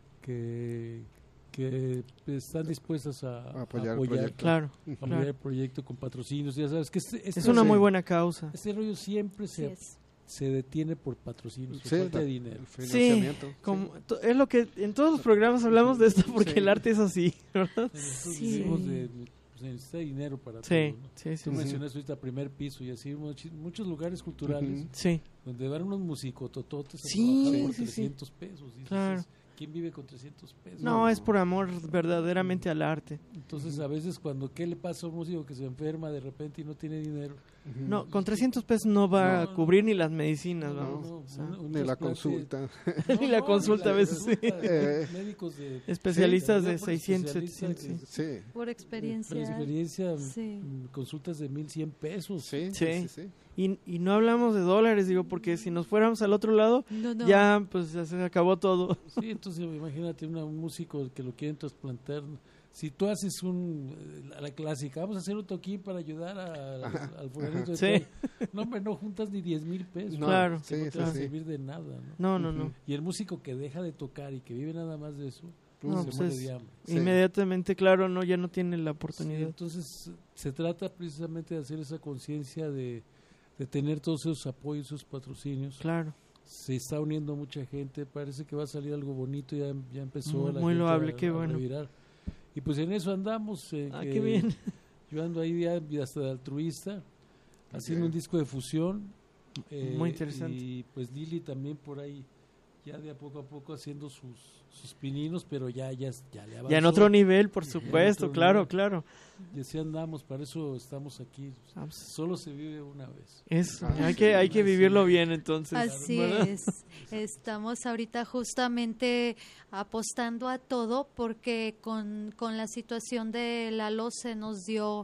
que, que están dispuestas a, A apoyar a el apoyar, proyecto. Claro, a apoyar claro. el proyecto con patrocinios. Ya sabes que este, este, Es una sí. muy buena causa. este rollo siempre Así se, es. se detiene por patrocinios, por Sí, falta de la- dinero. el financiamiento. Sí. Como, to- es lo que en todos los programas hablamos de esto porque Sí. el arte es así, ¿verdad? Nosotros Sí. vivimos de, pues, se necesita dinero para Sí, todo, ¿no? sí, sí, Tú sí. mencionaste ahorita primer piso y así much- muchos lugares culturales Ujú. Sí, donde van unos musicotototes a Sí, trabajar por sí, sí. trescientos pesos. Dices, Claro. ¿quién vive con trescientos pesos? no, es por amor verdaderamente al arte. Entonces a veces cuando ¿qué le pasa a un músico que se enferma de repente y no tiene dinero? Ujú. No, con trescientos pesos no va No, a cubrir ni las medicinas, No, vamos. no, O sea, un- un Ni la trasplante- consulta. Ni la consulta a veces, sí. consulta de Eh. médicos de especialistas Sí, de por seiscientos, especialistas setecientos, que- sí. Sí, Por por experiencia. experiencia, Sí. mm, consultas de mil cien pesos. sí, Sí. sí, sí, sí. Y, y no hablamos de dólares, digo, porque si nos fuéramos al otro lado, No, no. ya pues ya se acabó todo. Sí, entonces imagínate una- un músico que lo quieren trasplantar. Si tú haces un, eh, la clásica, vamos a hacer un toquín para ayudar a- al, Ajá, al fulanito de Sí. tal. No, hombre, no juntas ni diez mil pesos. No, Claro. Que no sí, te sí, va a sí. servir de nada, ¿no? No, no, no. Ujú. Y el músico que deja de tocar y que vive nada más de eso, No, se pues muere es- de hambre. Sí. Inmediatamente, claro, no, ya no tiene la Sí, oportunidad. entonces se trata precisamente de hacer esa conciencia de, de tener todos esos apoyos, esos patrocinios. Claro, Se está uniendo mucha gente, parece que va a salir algo bonito, ya, ya empezó Muy- la muy gente loable, a- qué a bueno. revirar. Y pues en eso andamos. eh, ah, que qué bien. Yo ando ahí ya hasta de altruista, haciendo Ok. un disco de fusión. eh, Muy interesante. Y pues Lili también por ahí, ya de a poco a poco haciendo sus, sus pininos, pero ya, ya, ya le avanzó. Ya en otro nivel, por en supuesto, otro claro, nivel. claro. Y así andamos, para eso estamos aquí. Ah, pues, Solo se vive una vez. Eso, Ah, hay sí, que, hay que sí. vivirlo bien entonces. Así ¿verdad? es. Estamos ahorita justamente apostando a todo porque con, con la situación de Lalo se nos dio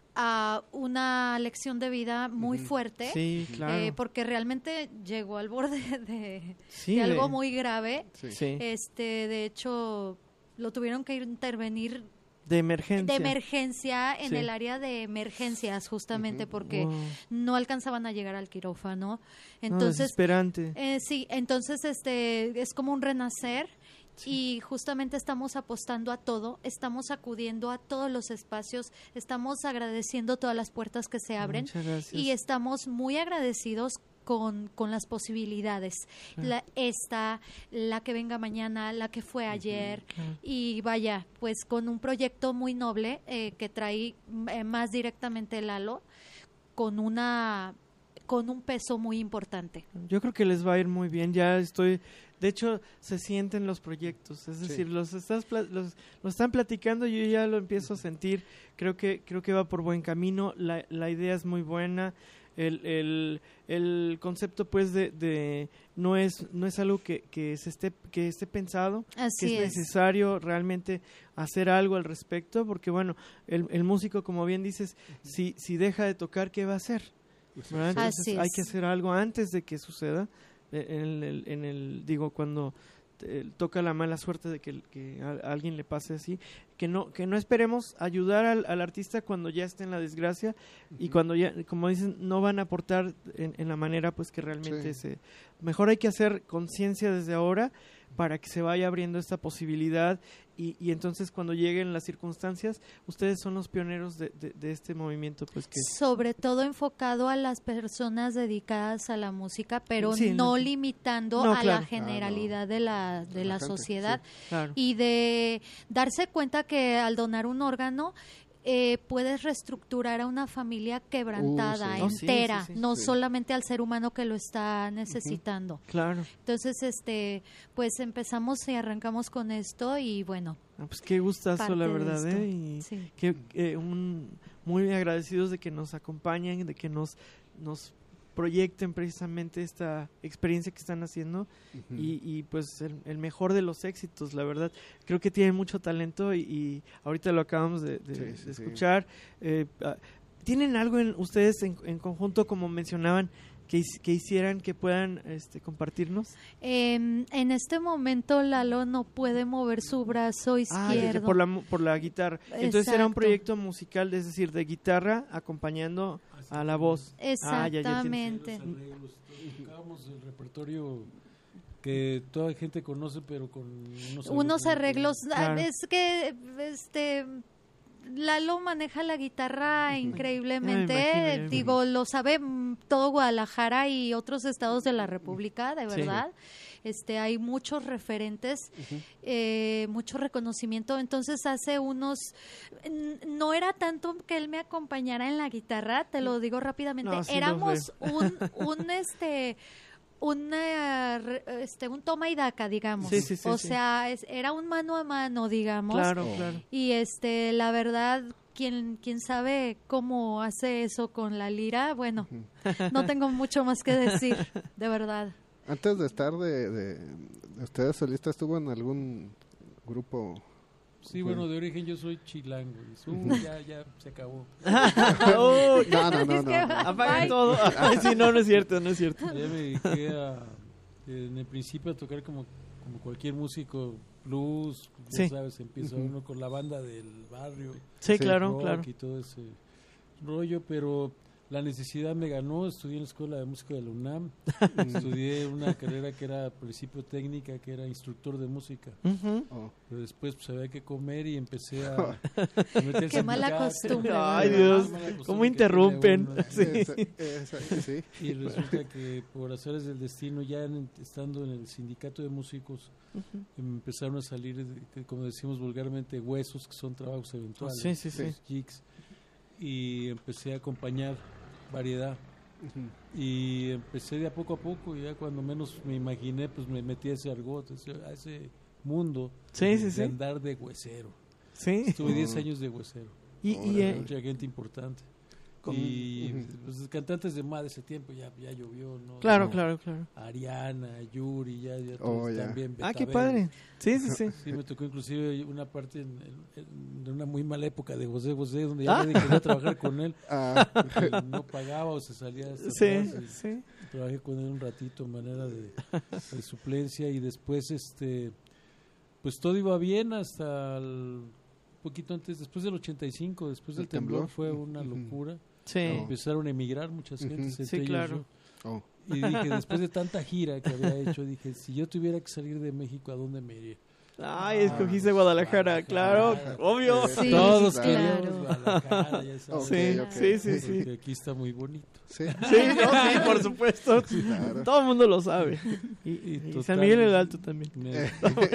a una lección de vida muy Ujú. fuerte. Sí, claro. eh, porque realmente llegó al borde de, Sí, de algo de- muy grave. Sí. Sí, Este, de hecho, lo tuvieron que intervenir de emergencia. de emergencia en Sí. el área de emergencias, justamente Ujú. porque Wow. no alcanzaban a llegar al quirófano. No, Entonces, desesperante. eh, sí, entonces este es como un renacer. Sí. Y justamente estamos apostando a todo, estamos acudiendo a todos los espacios, estamos agradeciendo todas las puertas que se abren Muchas gracias. y estamos muy agradecidos con, con las posibilidades. Claro. La, esta, la que venga mañana, la que fue ayer. Claro. Y vaya, pues con un proyecto muy noble eh, que trae eh, más directamente Lalo, con una con un peso muy importante. Yo creo que les va a ir muy bien. Ya estoy, de hecho, se sienten los proyectos. Es Sí. decir, los estás, pla- los, los están platicando. Yo ya lo empiezo a sentir. Creo que, creo que va por buen camino. La, la idea es muy buena. El, el, el concepto, pues, de, de no es, no es algo que, que se esté, que esté pensado. Así que es, es. necesario realmente hacer algo al respecto, porque bueno, el, el músico, como bien dices, si, si deja de tocar, ¿qué va a hacer? ¿Verdad? Entonces Así hay es. que hacer algo antes de que suceda. eh, En el, en el digo, cuando eh, toca la mala suerte de que, que a, a alguien le pase así, que no que no esperemos ayudar al, al artista cuando ya esté en la desgracia y cuando ya, como dicen, no van a aportar en, en la manera pues que realmente Sí. se... Mejor hay que hacer conciencia desde ahora para que se vaya abriendo esta posibilidad y, y entonces cuando lleguen las circunstancias, ustedes son los pioneros de, de, de este movimiento pues que... Sobre todo enfocado a las personas dedicadas a la música, pero Sí, no no- limitando no, a claro. la generalidad de la, de la la gente, sociedad Claro. y de darse cuenta que al donar un órgano eh, puedes reestructurar a una familia quebrantada, Uh, sí. Oh, sí, entera, sí, sí. no Sí. solamente al ser humano que lo está necesitando. Claro. Entonces, este, pues empezamos y arrancamos con esto y bueno, Ah, pues qué gustazo, parte la de verdad, esto. ¿eh? Y sí. que, eh, un, muy agradecidos de que nos acompañen, de que nos, nos proyecten precisamente esta experiencia que están haciendo Ujú. y, y pues el, el mejor de los éxitos, la verdad. Creo que tienen mucho talento y, y ahorita lo acabamos de, de- Sí, de sí, sí. escuchar. Eh, ah, ¿Tienen algo en ustedes en, en conjunto, como mencionaban, que, que hicieran, que puedan este, compartirnos? Eh, en este momento Lalo no puede mover su brazo izquierdo. Ah, por la, por la guitarra. Entonces era un Exacto. proyecto musical, es decir, de guitarra acompañando a la voz. Exactamente. Ah, ya, ya arreglos, tocábamos el repertorio que toda gente conoce, pero con unos, Unos arreglos. Claro. Es que este Lalo maneja la guitarra increíblemente. Me imagino, ya me Digo, lo sabe mm, todo Guadalajara y otros estados de la República, de Sí. verdad. Este, hay muchos referentes, Ujú. eh, mucho reconocimiento. Entonces hace unos, n- no era tanto que él me acompañara en la guitarra, te lo digo rápidamente. No, sí lo Éramos un, un este, una, re- este, un toma y daca, digamos. Sí, sí, sí, o sí. sea, es- era un mano a mano, digamos. Claro, Oh. claro. Y este, la verdad, quien, quien sabe cómo hace eso con la lira, bueno, no tengo mucho más que decir, de verdad. Antes de estar de, de, de ustedes solistas, ¿estuvo en algún grupo? Sí, bueno, de origen yo soy chilango. Y su, ya, ya se acabó. Oh, No, no, no, Es no. que- no. apaguen Bye. todo. Ay, sí, no, no es cierto, no es cierto. Ya me dediqué a, en el principio a tocar como, como cualquier músico blues, ya Sí. sabes, empieza Ujú. uno con la banda del barrio, Sí, Sí, claro, rock claro. y todo ese rollo, pero la necesidad me ganó. Estudié en la Escuela de Música de la UNAM, estudié una carrera que era al principio técnica, que era instructor de música, Ujú. Oh. pero después pues había que comer y empecé a, a meter al Qué mala sindicato. costumbre, Ay, ¿verdad? Dios, Mala costumbre ¿cómo que interrumpen? tiene uno. Sí. Esa- esa- sí. Y resulta que por azares del destino, ya en- estando en el sindicato de músicos, me empezaron a salir, de- como decimos vulgarmente, huesos, que son trabajos eventuales, Sí, sí, sí. los gigs, y empecé a acompañar variedad. Ujú. Y empecé de a poco a poco, y ya cuando menos me imaginé, pues me metí a ese argot, ese- a ese mundo Sí, de, sí, de sí. andar de huesero. Sí. Estuve diez Oh. años de huesero, Y, y, Órale. eh, mucha gente importante. Con- Y Ujú. pues, cantantes de más de ese tiempo ya, ya llovió, ¿no? claro, Como claro, claro. Ariana, Yuri, ya, ya Oh, todos ya. también. Ah, qué Betabel. padre. Sí, sí, sí. Sí, me tocó inclusive una parte en, en- en- de una muy mala época de José José, donde ya Ah. nadie quería trabajar con él, Ah, porque no pagaba o se salía hasta Sí, atrás, y sí. trabajé con él un ratito en manera de, de suplencia, y después este pues todo iba bien hasta el poquito antes, después del ochenta y cinco, después del El temblor, temblor. fue una Ujú. locura. Sí. Empezaron a emigrar muchas Ujú. gentes, Sí, entre ellos claro. yo. oh. Y dije, después de tanta gira que había hecho, dije, si yo tuviera que salir de México, ¿a dónde me iría? Ay, escogiste Guadalajara, claro, Guadalajara. obvio. Sí, Todos claro. queríamos Guadalajara, ya sabes. Ok, Sí, ok. sí, sí, sí. Porque aquí está muy bonito. Sí, Sí, no, sí, por supuesto. claro. Todo el mundo lo sabe. Y, Y y total, San Miguel el Alto también. Me,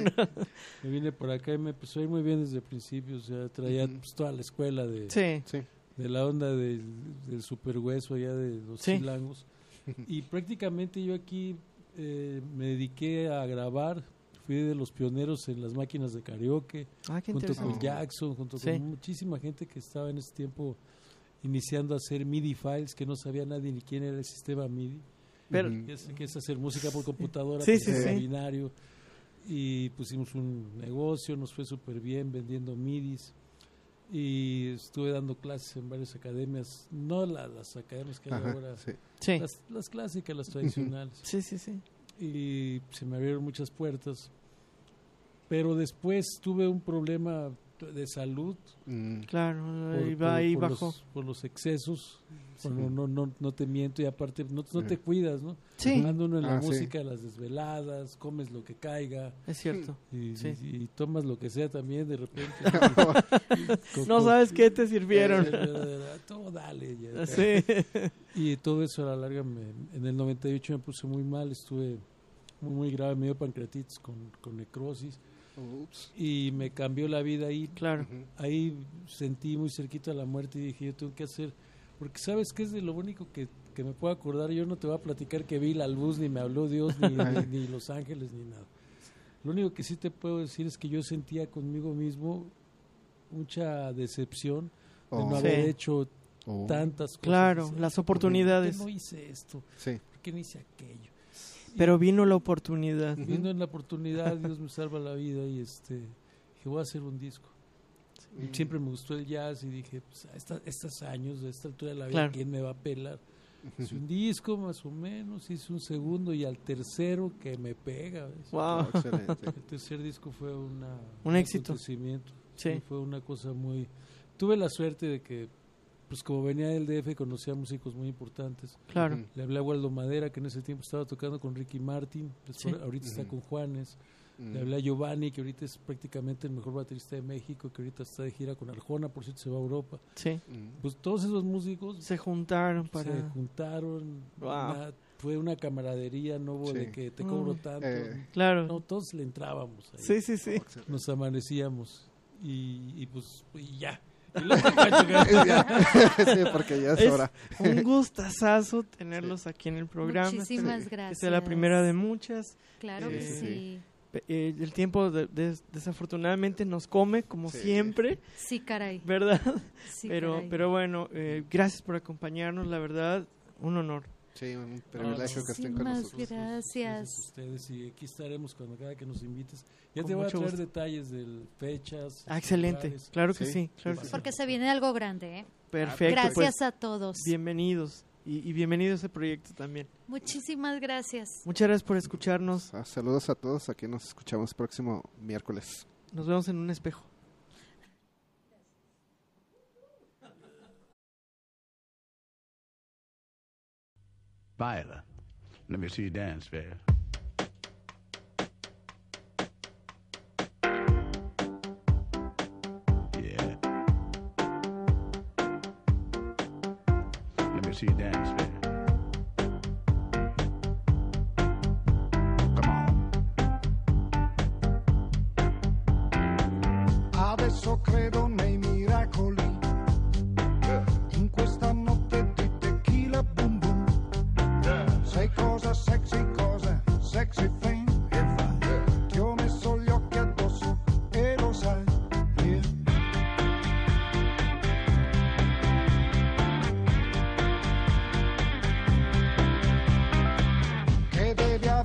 me vine por acá y me empezó a ir muy bien desde el principio. O sea, traía Ujú. pues, toda la escuela de, Sí. Sí. de la onda del, del superhueso allá de los Sí. chilangos. Y prácticamente yo aquí eh, me dediqué a grabar. Fui de los pioneros en las máquinas de karaoke, Ah, qué junto interesante. con Jackson, junto Sí. con muchísima gente que estaba en ese tiempo iniciando a hacer MIDI files, que no sabía nadie ni quién era el sistema MIDI. Pero, Ujú. Que es, que es hacer música por computadora, Sí, pues, sí, es sí. binario. Y pusimos un negocio, nos fue súper bien vendiendo midis. Y estuve dando clases en varias academias, no la- las academias que hay Ajá, ahora, sí. sí. las, las clásicas, las tradicionales. Sí, sí, sí. Y se me abrieron muchas puertas. Pero después tuve un problema de salud Mm, Claro, por, ahí por- va ahí por bajo. los, por los excesos. Sí. Bueno, no, no, no te miento, y aparte no, no te Sí. cuidas, ¿no? Sí, Ando uno en la Ah, sí. música, las desveladas, comes lo que caiga es cierto. y, Sí. y- y tomas lo que sea también de repente. Co- No co- sabes qué te sirvieron. Todo dale. ya. Sí. Y todo eso a la larga, me- en el noventa y ocho me puse muy mal, estuve muy, muy grave, me dio pancreatitis con, con necrosis, ups. y me cambió la vida ahí. Claro. Ujú. Ahí sentí muy cerquita la muerte y dije, yo tengo que hacer, porque sabes que es de lo único que, que me puedo acordar. Yo no te voy a platicar que vi la luz, ni me habló Dios, ni, ni, ni los ángeles, ni nada. Lo único que sí te puedo decir es que yo sentía conmigo mismo mucha decepción de Oh. no haber Sí. hecho Oh. tantas cosas. Claro, Decía, las ¿por qué- oportunidades. ¿Por qué no hice esto? Sí. ¿Por qué no hice aquello? Pero vino la oportunidad. Viendo en la oportunidad, Dios me salva la vida, y este dije, voy a hacer un disco. Y siempre me gustó el jazz y dije, pues a esta- estos años, a esta altura de la vida, Claro. ¿quién me va a pelar? Hice un disco más o menos, hice un segundo y al tercero que me pega. ¿ves? Wow. Excelente. El tercer disco fue una, Un éxito. acontecimiento. Sí. Sí, fue una cosa muy... Tuve la suerte de que, pues como venía del D F, conocía músicos muy importantes. Claro. Ujú. Le hablé a Waldo Madera, que en ese tiempo estaba tocando con Ricky Martin, después, Sí. ahorita está Ujú. con Juanes. Mm. Le hablé a Giovanni, que ahorita es prácticamente el mejor baterista de México, que ahorita está de gira con Arjona, por cierto se va a Europa. Sí. Mm. Pues todos esos músicos Se juntaron para... se juntaron, Wow. una- fue una camaradería, no hubo Sí. de que te cobro Mm. tanto. Eh. Claro. No, todos le entrábamos ahí. Sí, sí, sí. Excelente. Nos amanecíamos y, y pues y ya. Y luego te cuento que- Ya. Sí, porque ya es, Es hora. un gustazazo tenerlos aquí en el programa. Muchísimas Sí. Que gracias. sea la primera de muchas. Claro que Eh, sí. Pe- eh, el tiempo de- de- desafortunadamente nos come, como Sí. siempre, Sí, caray. ¿verdad? Sí, pero, caray. pero bueno, eh, gracias por acompañarnos, la verdad, un honor. Sí, un privilegio que estén con Muchísimas nosotros. gracias. a ustedes y aquí estaremos cuando cada que nos invites. Ya Con te voy a mucho traer gusto. detalles de fechas. Ah, excelente, lugares. claro que Sí. sí, claro que sí. Porque se viene algo grande, ¿eh? Perfecto, Gracias pues, a todos. bienvenidos y, y bienvenido a ese proyecto también. Muchísimas gracias. Muchas gracias por escucharnos, Ah, saludos a todos. Aquí nos escuchamos próximo miércoles. nos vemos en un espejo. Viola, let me see you dance, Viola. Yeah. Let me see you dance, Viola. Come on. Adesso credo nei miracoli, in questa notte di tequila boom boom. Sai cosa sexy, cosa sexy thing? Ti ho messo gli occhi addosso e lo sai, yeah. Che devi